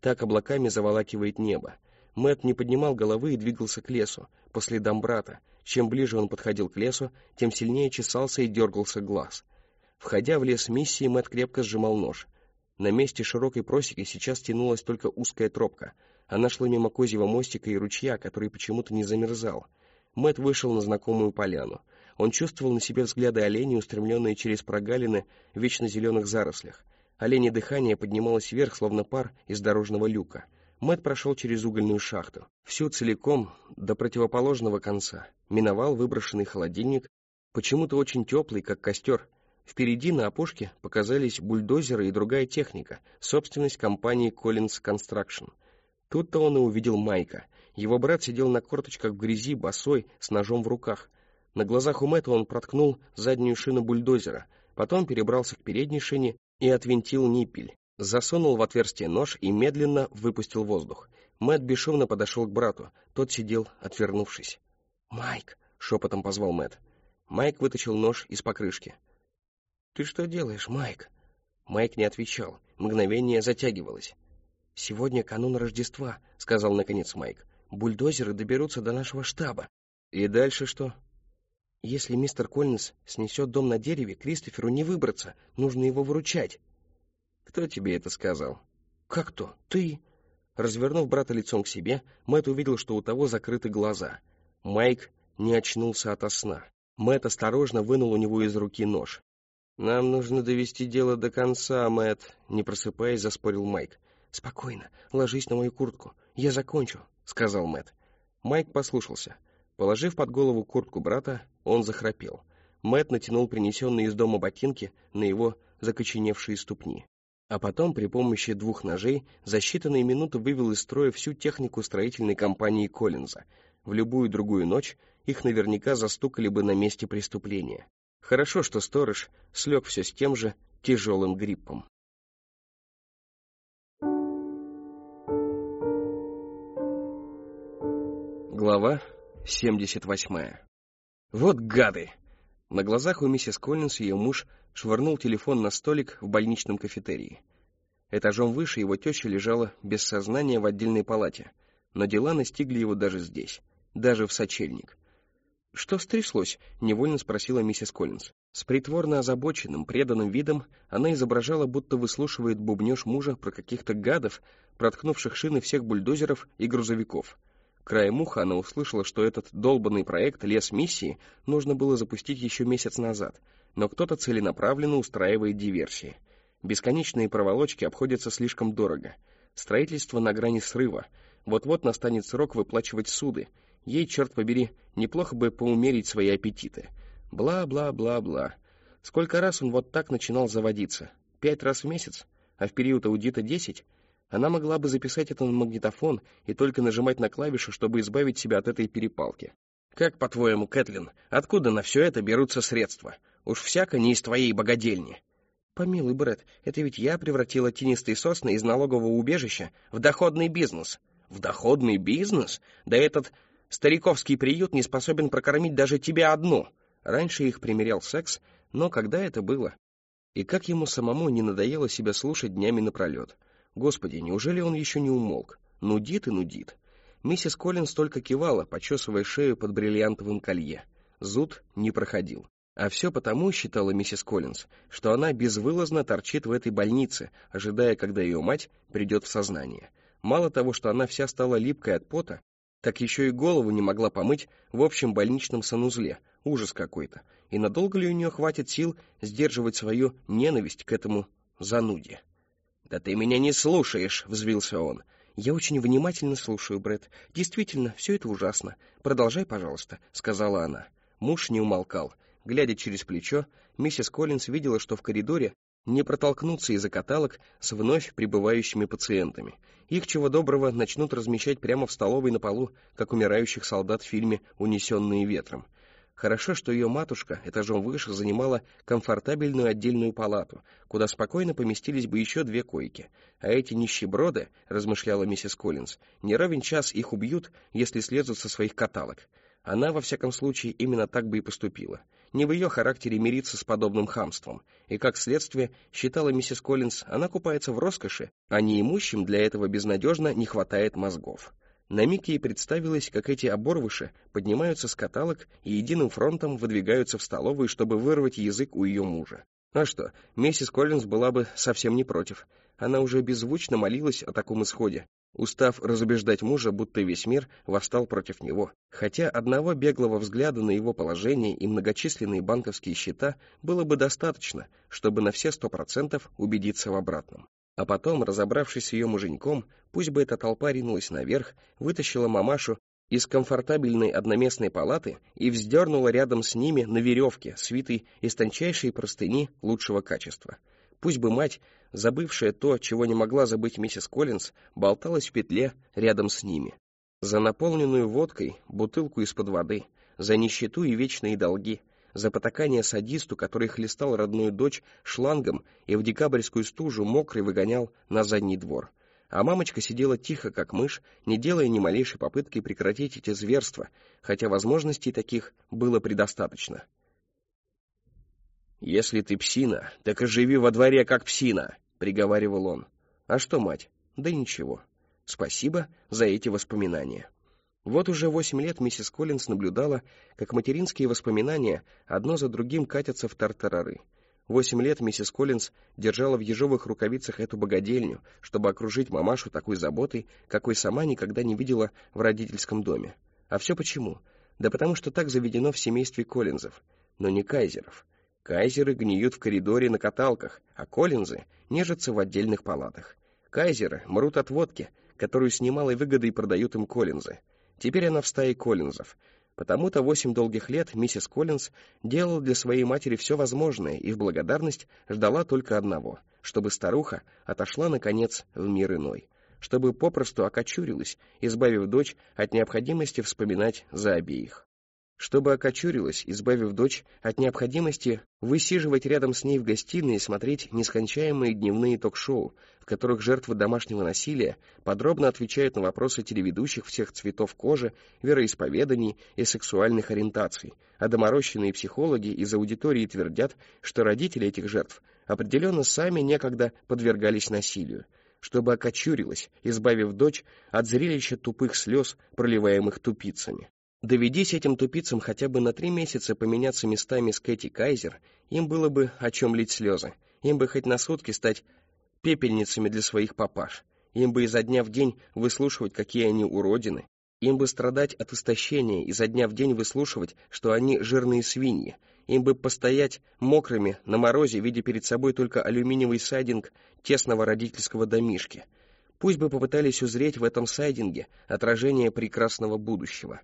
Так облаками заволакивает небо. Мэтт не поднимал головы и двигался к лесу, по следам брата. Чем ближе он подходил к лесу, тем сильнее чесался и дергался глаз. Входя в лес миссии, Мэтт крепко сжимал нож. На месте широкой просеки сейчас тянулась только узкая тропка. Она шла мимо козьего мостика и ручья, который почему-то не замерзал. Мэтт вышел на знакомую поляну. Он чувствовал на себе взгляды оленей, устремленные через прогалины в вечно зеленых зарослях. Оленье дыхание поднималось вверх, словно пар из дорожного люка. Мэтт прошел через угольную шахту, всю целиком, до противоположного конца. Миновал выброшенный холодильник, почему-то очень теплый, как костер. Впереди на опушке показались бульдозеры и другая техника, собственность компании Collins Construction. Тут-то он и увидел Майка. Его брат сидел на корточках в грязи, босой, с ножом в руках. На глазах у Мэтта он проткнул заднюю шину бульдозера, потом перебрался к передней шине и отвинтил ниппель. Засунул в отверстие нож и медленно выпустил воздух. Мэтт бесшумно подошел к брату. Тот сидел, отвернувшись. «Майк!» — шепотом позвал Мэтт. Майк вытащил нож из покрышки. «Ты что делаешь, Майк?» Майк не отвечал. Мгновение затягивалось. «Сегодня канун Рождества», — сказал наконец Майк. «Бульдозеры доберутся до нашего штаба». «И дальше что?» «Если мистер Коллинз снесет дом на дереве, Кристоферу не выбраться. Нужно его выручать». «Кто тебе это сказал?» «Как кто? Ты». Развернув брата лицом к себе, Мэтт увидел, что у того закрыты глаза. Майк не очнулся ото сна. Мэтт осторожно вынул у него из руки нож. «Нам нужно довести дело до конца, Мэтт», — не просыпаясь, заспорил Майк. «Спокойно, ложись на мою куртку. Я закончу», — сказал Мэтт. Майк послушался. Положив под голову куртку брата, он захрапел. Мэтт натянул принесенные из дома ботинки на его закоченевшие ступни. А потом при помощи 2 ножей за считанные минуты вывел из строя всю технику строительной компании Коллинза. В любую другую ночь их наверняка застукали бы на месте преступления. Хорошо, что сторож слег все с тем же тяжелым гриппом. Глава 78. «Вот гады!» На глазах у миссис Коллинз ее муж швырнул телефон на столик в больничном кафетерии. Этажом выше его теща лежала без сознания в отдельной палате, но дела настигли его даже здесь, даже в сочельник. «Что стряслось?» — невольно спросила миссис Коллинз. С притворно озабоченным, преданным видом она изображала, будто выслушивает бубнёж мужа про каких-то гадов, проткнувших шины всех бульдозеров и грузовиков. Краем уха она услышала, что этот долбанный проект «Лес миссии» нужно было запустить еще месяц назад, но кто-то целенаправленно устраивает диверсии. Бесконечные проволочки обходятся слишком дорого. Строительство на грани срыва. Вот-вот настанет срок выплачивать суды. Ей, черт побери, неплохо бы поумерить свои аппетиты. Бла-бла-бла-бла. Сколько раз он вот так начинал заводиться? 5 раз в месяц? А в период аудита 10? Она могла бы записать это на магнитофон и только нажимать на клавишу, чтобы избавить себя от этой перепалки. Как, по-твоему, Кэтлин, откуда на все это берутся средства? Уж всяко не из твоей богадельни. Помилуй, Брэд, это ведь я превратила тенистые сосны из налогового убежища в доходный бизнес. В доходный бизнес? Да этот стариковский приют не способен прокормить даже тебя одну. Раньше их примерял секс, но когда это было? И как ему самому не надоело себя слушать днями напролет? Господи, неужели он еще не умолк? Нудит и нудит. Миссис Коллинз только кивала, почесывая шею под бриллиантовым колье. Зуд не проходил. А все потому, считала миссис Коллинз, что она безвылазно торчит в этой больнице, ожидая, когда ее мать придет в сознание. Мало того, что она вся стала липкой от пота, так еще и голову не могла помыть в общем больничном санузле. Ужас какой-то. И надолго ли у нее хватит сил сдерживать свою ненависть к этому зануде? «Да ты меня не слушаешь!» — взвился он. «Я очень внимательно слушаю, Брэд. Действительно, все это ужасно. Продолжай, пожалуйста», — сказала она. Муж не умолкал. Глядя через плечо, миссис Коллинз видела, что в коридоре не протолкнуться из-за каталог с вновь прибывающими пациентами. Их, чего доброго, начнут размещать прямо в столовой на полу, как умирающих солдат в фильме «Унесенные ветром». Хорошо, что ее матушка этажом выше занимала комфортабельную отдельную палату, куда спокойно поместились бы еще 2 койки. А эти нищеброды, размышляла миссис Коллинз, не равен час их убьют, если слезут со своих каталог. Она, во всяком случае, именно так бы и поступила. Не в ее характере мириться с подобным хамством. И, как следствие, считала миссис Коллинз, она купается в роскоши, а неимущим для этого безнадежно не хватает мозгов. На миг ей представилось, как эти оборвыши поднимаются с каталог и единым фронтом выдвигаются в столовую, чтобы вырвать язык у ее мужа. А что, миссис Коллинз была бы совсем не против. Она уже беззвучно молилась о таком исходе, устав разубеждать мужа, будто весь мир восстал против него. Хотя одного беглого взгляда на его положение и многочисленные банковские счета было бы достаточно, чтобы на все 100% убедиться в обратном. А потом, разобравшись с ее муженьком, пусть бы эта толпа ринулась наверх, вытащила мамашу из комфортабельной одноместной палаты и вздернула рядом с ними на веревке, свитой из тончайшей простыни лучшего качества. Пусть бы мать, забывшая то, чего не могла забыть миссис Коллинз, болталась в петле рядом с ними. За наполненную водкой бутылку из-под воды, за нищету и вечные долги, за потакание садисту, который хлестал родную дочь шлангом и в декабрьскую стужу мокрый выгонял на задний двор. А мамочка сидела тихо, как мышь, не делая ни малейшей попытки прекратить эти зверства, хотя возможностей таких было предостаточно. «Если ты псина, так и живи во дворе, как псина», — приговаривал он. «А что, мать? Да ничего. Спасибо за эти воспоминания». Вот уже 8 лет миссис Коллинз наблюдала, как материнские воспоминания одно за другим катятся в тартарары. 8 лет миссис Коллинз держала в ежовых рукавицах эту богадельню, чтобы окружить мамашу такой заботой, какой сама никогда не видела в родительском доме. А все почему? Да потому что так заведено в семействе Коллинзов, но не Кайзеров. Кайзеры гниют в коридоре на каталках, а Коллинзы нежатся в отдельных палатах. Кайзеры мрут от водки, которую с немалой выгодой продают им Коллинзы. Теперь она в стае Коллинзов. Потому-то 8 долгих лет миссис Коллинз делала для своей матери все возможное и в благодарность ждала только одного, чтобы старуха отошла, наконец, в мир иной, чтобы попросту окочурилась, избавив дочь от необходимости вспоминать за обеих. Чтобы окочурилась, избавив дочь от необходимости высиживать рядом с ней в гостиной и смотреть нескончаемые дневные ток-шоу, в которых жертвы домашнего насилия подробно отвечают на вопросы телеведущих всех цветов кожи, вероисповеданий и сексуальных ориентаций, а доморощенные психологи из аудитории твердят, что родители этих жертв определенно сами некогда подвергались насилию, чтобы окочурилась, избавив дочь от зрелища тупых слез, проливаемых тупицами. Доведись этим тупицам хотя бы на 3 месяца поменяться местами с Кэти Кайзер, им было бы о чем лить слезы, им бы хоть на сутки стать пепельницами для своих папаш, им бы изо дня в день выслушивать, какие они уродины, им бы страдать от истощения, изо дня в день выслушивать, что они жирные свиньи, им бы постоять мокрыми на морозе, видя перед собой только алюминиевый сайдинг тесного родительского домишки. Пусть бы попытались узреть в этом сайдинге отражение прекрасного будущего.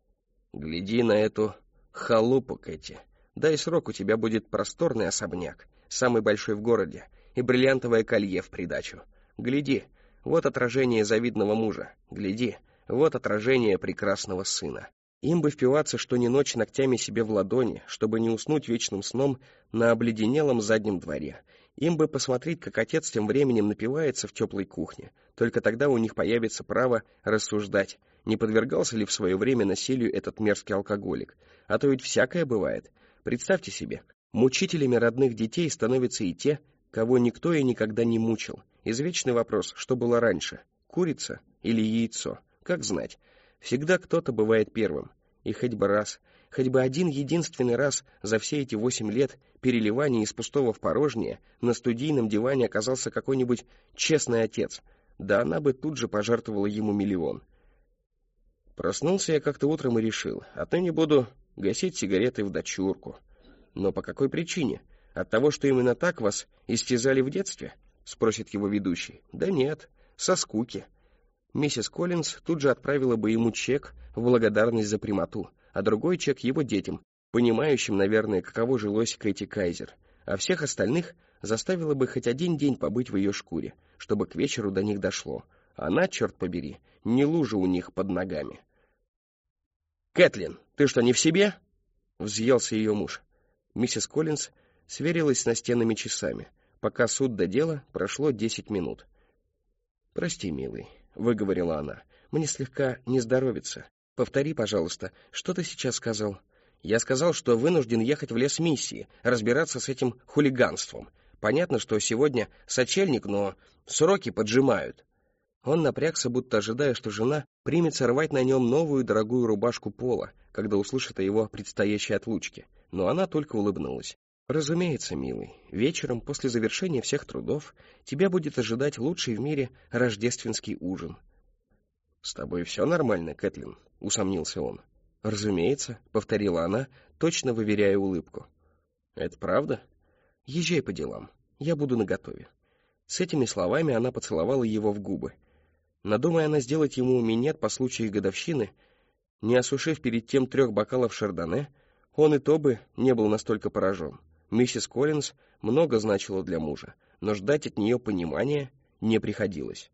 Гляди на эту халупу, Кэти. Дай срок, у тебя будет просторный особняк, самый большой в городе, и бриллиантовое колье в придачу. Гляди, вот отражение завидного мужа. Гляди, вот отражение прекрасного сына. Им бы впиваться что ни ночь ногтями себе в ладони, чтобы не уснуть вечным сном на обледенелом заднем дворе. Им бы посмотреть, как отец тем временем напивается в теплой кухне. Только тогда у них появится право рассуждать, не подвергался ли в свое время насилию этот мерзкий алкоголик. А то ведь всякое бывает. Представьте себе, мучителями родных детей становятся и те, кого никто и никогда не мучил. Извечный вопрос, что было раньше, курица или яйцо? Как знать. Всегда кто-то бывает первым. И хоть бы раз, хоть бы один единственный раз за все эти 8 лет переливания из пустого в порожнее на студийном диване оказался какой-нибудь честный отец. Да она бы тут же пожертвовала ему 1 000 000. Проснулся я как-то утром и решил, отныне буду гасить сигареты в дочурку. Но по какой причине? От того, что именно так вас истязали в детстве? Спросит его ведущий. Да нет, со скуки. Миссис Коллинз тут же отправила бы ему чек в благодарность за прямоту, а другой чек его детям, понимающим, наверное, каково жилось Кэти Кайзер, а всех остальных заставила бы хоть 1 день побыть в ее шкуре, чтобы к вечеру до них дошло. Она, черт побери, не лужа у них под ногами. «Кэтлин, ты что, не в себе?» — взъелся ее муж. Миссис Коллинз сверилась с настенными часами. Пока суд до дела, прошло 10 минут. «Прости, милый», — выговорила она, — «мне слегка не здоровится. «Повтори, пожалуйста, что ты сейчас сказал?» «Я сказал, что вынужден ехать в лес миссии, разбираться с этим хулиганством. Понятно, что сегодня сочельник, но сроки поджимают». Он напрягся, будто ожидая, что жена примется рвать на нем новую дорогую рубашку пола, когда услышит о его предстоящей отлучке. Но она только улыбнулась. «Разумеется, милый, вечером после завершения всех трудов тебя будет ожидать лучший в мире рождественский ужин». «С тобой все нормально, Кэтлин?» — усомнился он. «Разумеется», — повторила она, точно выверяя улыбку. «Это правда? Езжай по делам, я буду наготове». С этими словами она поцеловала его в губы. Надумая она сделать ему минет по случаю годовщины, не осушив перед тем 3 бокалов шардоне, он и то бы не был настолько поражен. Миссис Коллинз много значила для мужа, но ждать от нее понимания не приходилось.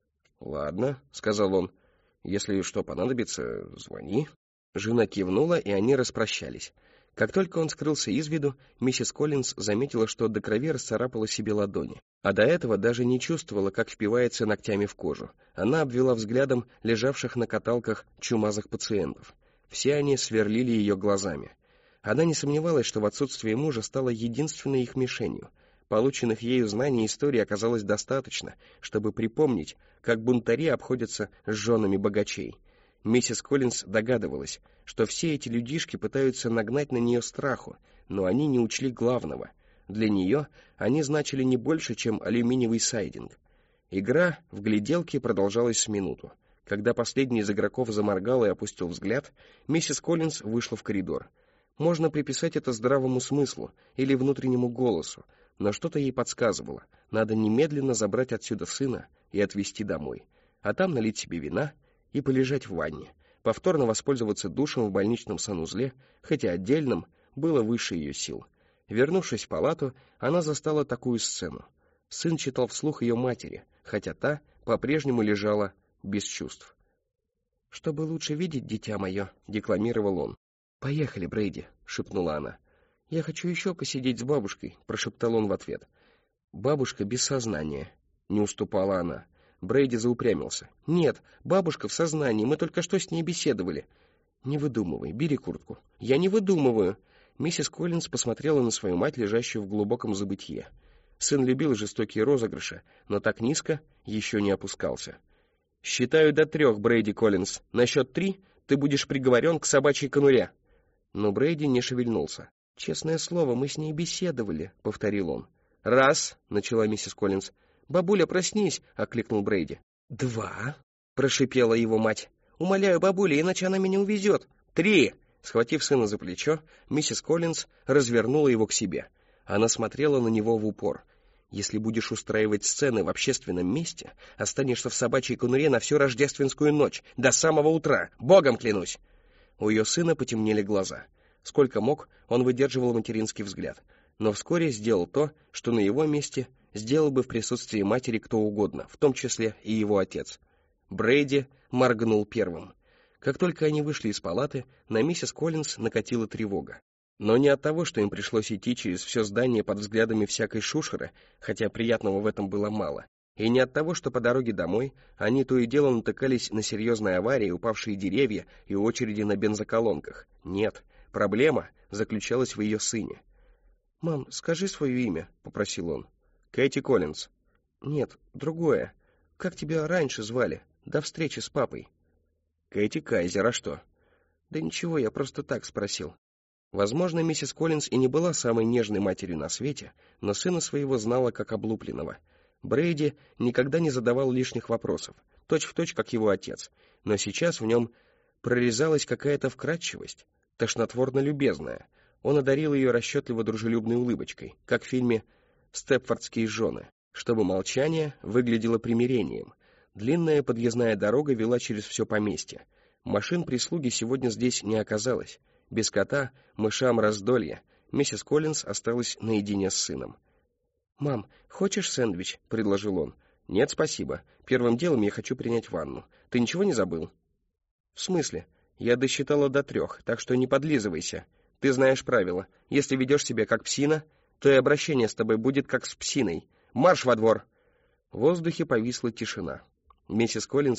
«Ладно», — сказал он, — «если что понадобится, звони». Жена кивнула, и они распрощались. Как только он скрылся из виду, миссис Коллинз заметила, что до крови расцарапала себе ладони, а до этого даже не чувствовала, как впивается ногтями в кожу. Она обвела взглядом лежавших на каталках чумазых пациентов. Все они сверлили ее глазами. Она не сомневалась, что в отсутствие мужа стала единственной их мишенью. Полученных ею знаний и истории оказалось достаточно, чтобы припомнить, как бунтари обходятся с женами богачей. Миссис Коллинз догадывалась, что все эти людишки пытаются нагнать на нее страху, но они не учли главного. Для нее они значили не больше, чем алюминиевый сайдинг. Игра в гляделки продолжалась с минуту. Когда последний из игроков заморгал и опустил взгляд, миссис Коллинз вышла в коридор. Можно приписать это здравому смыслу или внутреннему голосу, но что-то ей подсказывало. Надо немедленно забрать отсюда сына и отвезти домой, а там налить себе вина и полежать в ванне, повторно воспользоваться душем в больничном санузле, хотя отдельным было выше ее сил. Вернувшись в палату, она застала такую сцену. Сын читал вслух ее матери, хотя та по-прежнему лежала без чувств. «Чтобы лучше видеть, дитя мое», — декламировал он. «Поехали, Брейди», — шепнула она. «Я хочу еще посидеть с бабушкой», — прошептал он в ответ. «Бабушка без сознания», — не уступала она. Брейди заупрямился. «Нет, бабушка в сознании, мы только что с ней беседовали». «Не выдумывай, бери куртку». «Я не выдумываю». Миссис Коллинз посмотрела на свою мать, лежащую в глубоком забытье. Сын любил жестокие розыгрыши, но так низко еще не опускался. «Считаю до 3, Брейди Коллинз. На счет 3 ты будешь приговорен к собачьей конуре». Но Брейди не шевельнулся. «Честное слово, мы с ней беседовали», — повторил он. «Раз», — начала миссис Коллинз. «Бабуля, проснись», — окликнул Брейди. «2», — прошипела его мать. «Умоляю, бабуля, иначе она меня увезет». «3». Схватив сына за плечо, миссис Коллинз развернула его к себе. Она смотрела на него в упор. «Если будешь устраивать сцены в общественном месте, останешься в собачьей конуре на всю рождественскую ночь, до самого утра, богом клянусь!» У ее сына потемнели глаза. Сколько мог, он выдерживал материнский взгляд, но вскоре сделал то, что на его месте сделал бы в присутствии матери кто угодно, в том числе и его отец. Брейди моргнул первым. Как только они вышли из палаты, на миссис Коллинз накатила тревога. Но не от того, что им пришлось идти через все здание под взглядами всякой шушеры, хотя приятного в этом было мало, и не от того, что по дороге домой они то и дело натыкались на серьезные аварии, упавшие деревья и очереди на бензоколонках. Нет, проблема заключалась в ее сыне. «Мам, скажи свое имя», — попросил он. «Кэти Коллинз». «Нет, другое. Как тебя раньше звали, до встречи с папой?» «Кэти Кайзер, а что?» «Да ничего, я просто так спросил». Возможно, миссис Коллинз и не была самой нежной матерью на свете, но сына своего знала как облупленного. Брейди никогда не задавал лишних вопросов, точь-в-точь, как его отец, но сейчас в нем прорезалась какая-то вкрадчивость, тошнотворно-любезная. Он одарил ее расчетливо-дружелюбной улыбочкой, как в фильме «Степфордские жены», чтобы молчание выглядело примирением. Длинная подъездная дорога вела через все поместье. Машин прислуги сегодня здесь не оказалось. Без кота, мышам раздолья, миссис Коллинз осталась наедине с сыном. «Мам, хочешь сэндвич?» — предложил он. «Нет, спасибо. Первым делом я хочу принять ванну. Ты ничего не забыл?» «В смысле? Я досчитала до 3, так что не подлизывайся. Ты знаешь правила. Если ведешь себя как псина, то и обращение с тобой будет как с псиной. Марш во двор!» В воздухе повисла тишина. Миссис Коллинз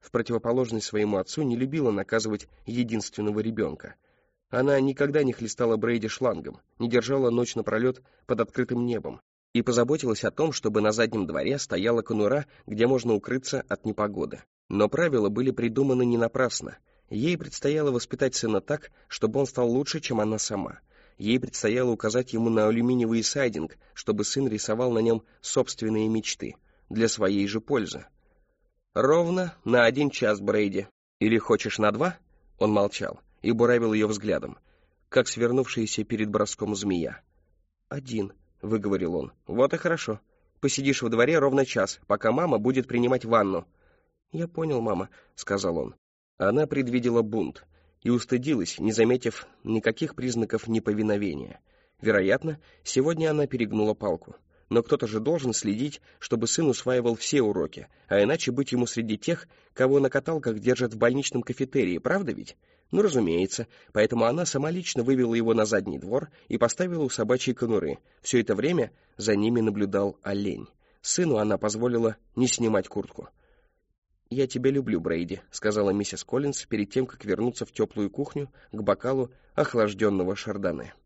в противоположность своему отцу, не любила наказывать единственного ребенка. Она никогда не хлестала Брейди шлангом, не держала ночь напролет под открытым небом и позаботилась о том, чтобы на заднем дворе стояла конура, где можно укрыться от непогоды. Но правила были придуманы не напрасно. Ей предстояло воспитать сына так, чтобы он стал лучше, чем она сама. Ей предстояло указать ему на алюминиевый сайдинг, чтобы сын рисовал на нем собственные мечты, для своей же пользы. «Ровно на 1 час, Брейди. Или хочешь на 2?» Он молчал и буравил ее взглядом, как свернувшаяся перед броском змея. «1», — выговорил он. «Вот и хорошо. Посидишь во дворе ровно час, пока мама будет принимать ванну». «Я понял, мама», — сказал он. Она предвидела бунт и устыдилась, не заметив никаких признаков неповиновения. Вероятно, сегодня она перегнула палку. Но кто-то же должен следить, чтобы сын усваивал все уроки, а иначе быть ему среди тех, кого на каталках держат в больничном кафетерии, правда ведь? Ну, разумеется, поэтому она сама лично вывела его на задний двор и поставила у собачьей конуры. Все это время за ними наблюдал олень. Сыну она позволила не снимать куртку. «Я тебя люблю, Брейди», — сказала миссис Коллинз перед тем, как вернуться в теплую кухню к бокалу охлажденного шардоне.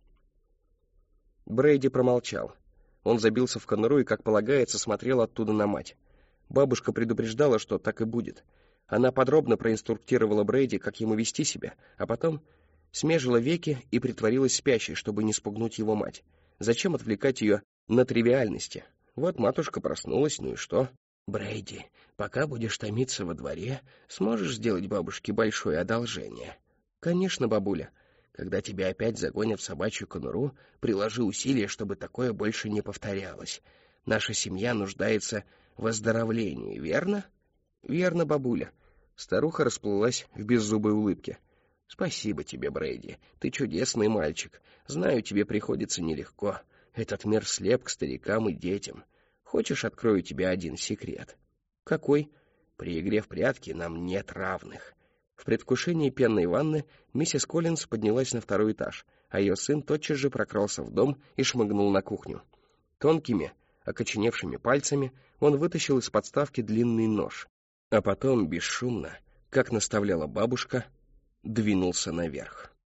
Брейди промолчал. Он забился в конуру и, как полагается, смотрел оттуда на мать. Бабушка предупреждала, что так и будет. Она подробно проинструктировала Брейди, как ему вести себя, а потом смежила веки и притворилась спящей, чтобы не спугнуть его мать. Зачем отвлекать ее на тривиальности? Вот матушка проснулась, ну и что? «Брейди, пока будешь томиться во дворе, сможешь сделать бабушке большое одолжение?» «Конечно, бабуля. Когда тебя опять загонят в собачью конуру, приложи усилия, чтобы такое больше не повторялось. Наша семья нуждается в оздоровлении, верно?» «Верно, бабуля». Старуха расплылась в беззубой улыбке. «Спасибо тебе, Брейди. Ты чудесный мальчик. Знаю, тебе приходится нелегко. Этот мир слеп к старикам и детям. Хочешь, открою тебе один секрет?» «Какой?» «При игре в прятки нам нет равных». В предвкушении пенной ванны миссис Коллинз поднялась на 2-й этаж, а ее сын тотчас же прокрался в дом и шмыгнул на кухню. Тонкими, окоченевшими пальцами он вытащил из подставки длинный нож, а потом, бесшумно, как наставляла бабушка, двинулся наверх.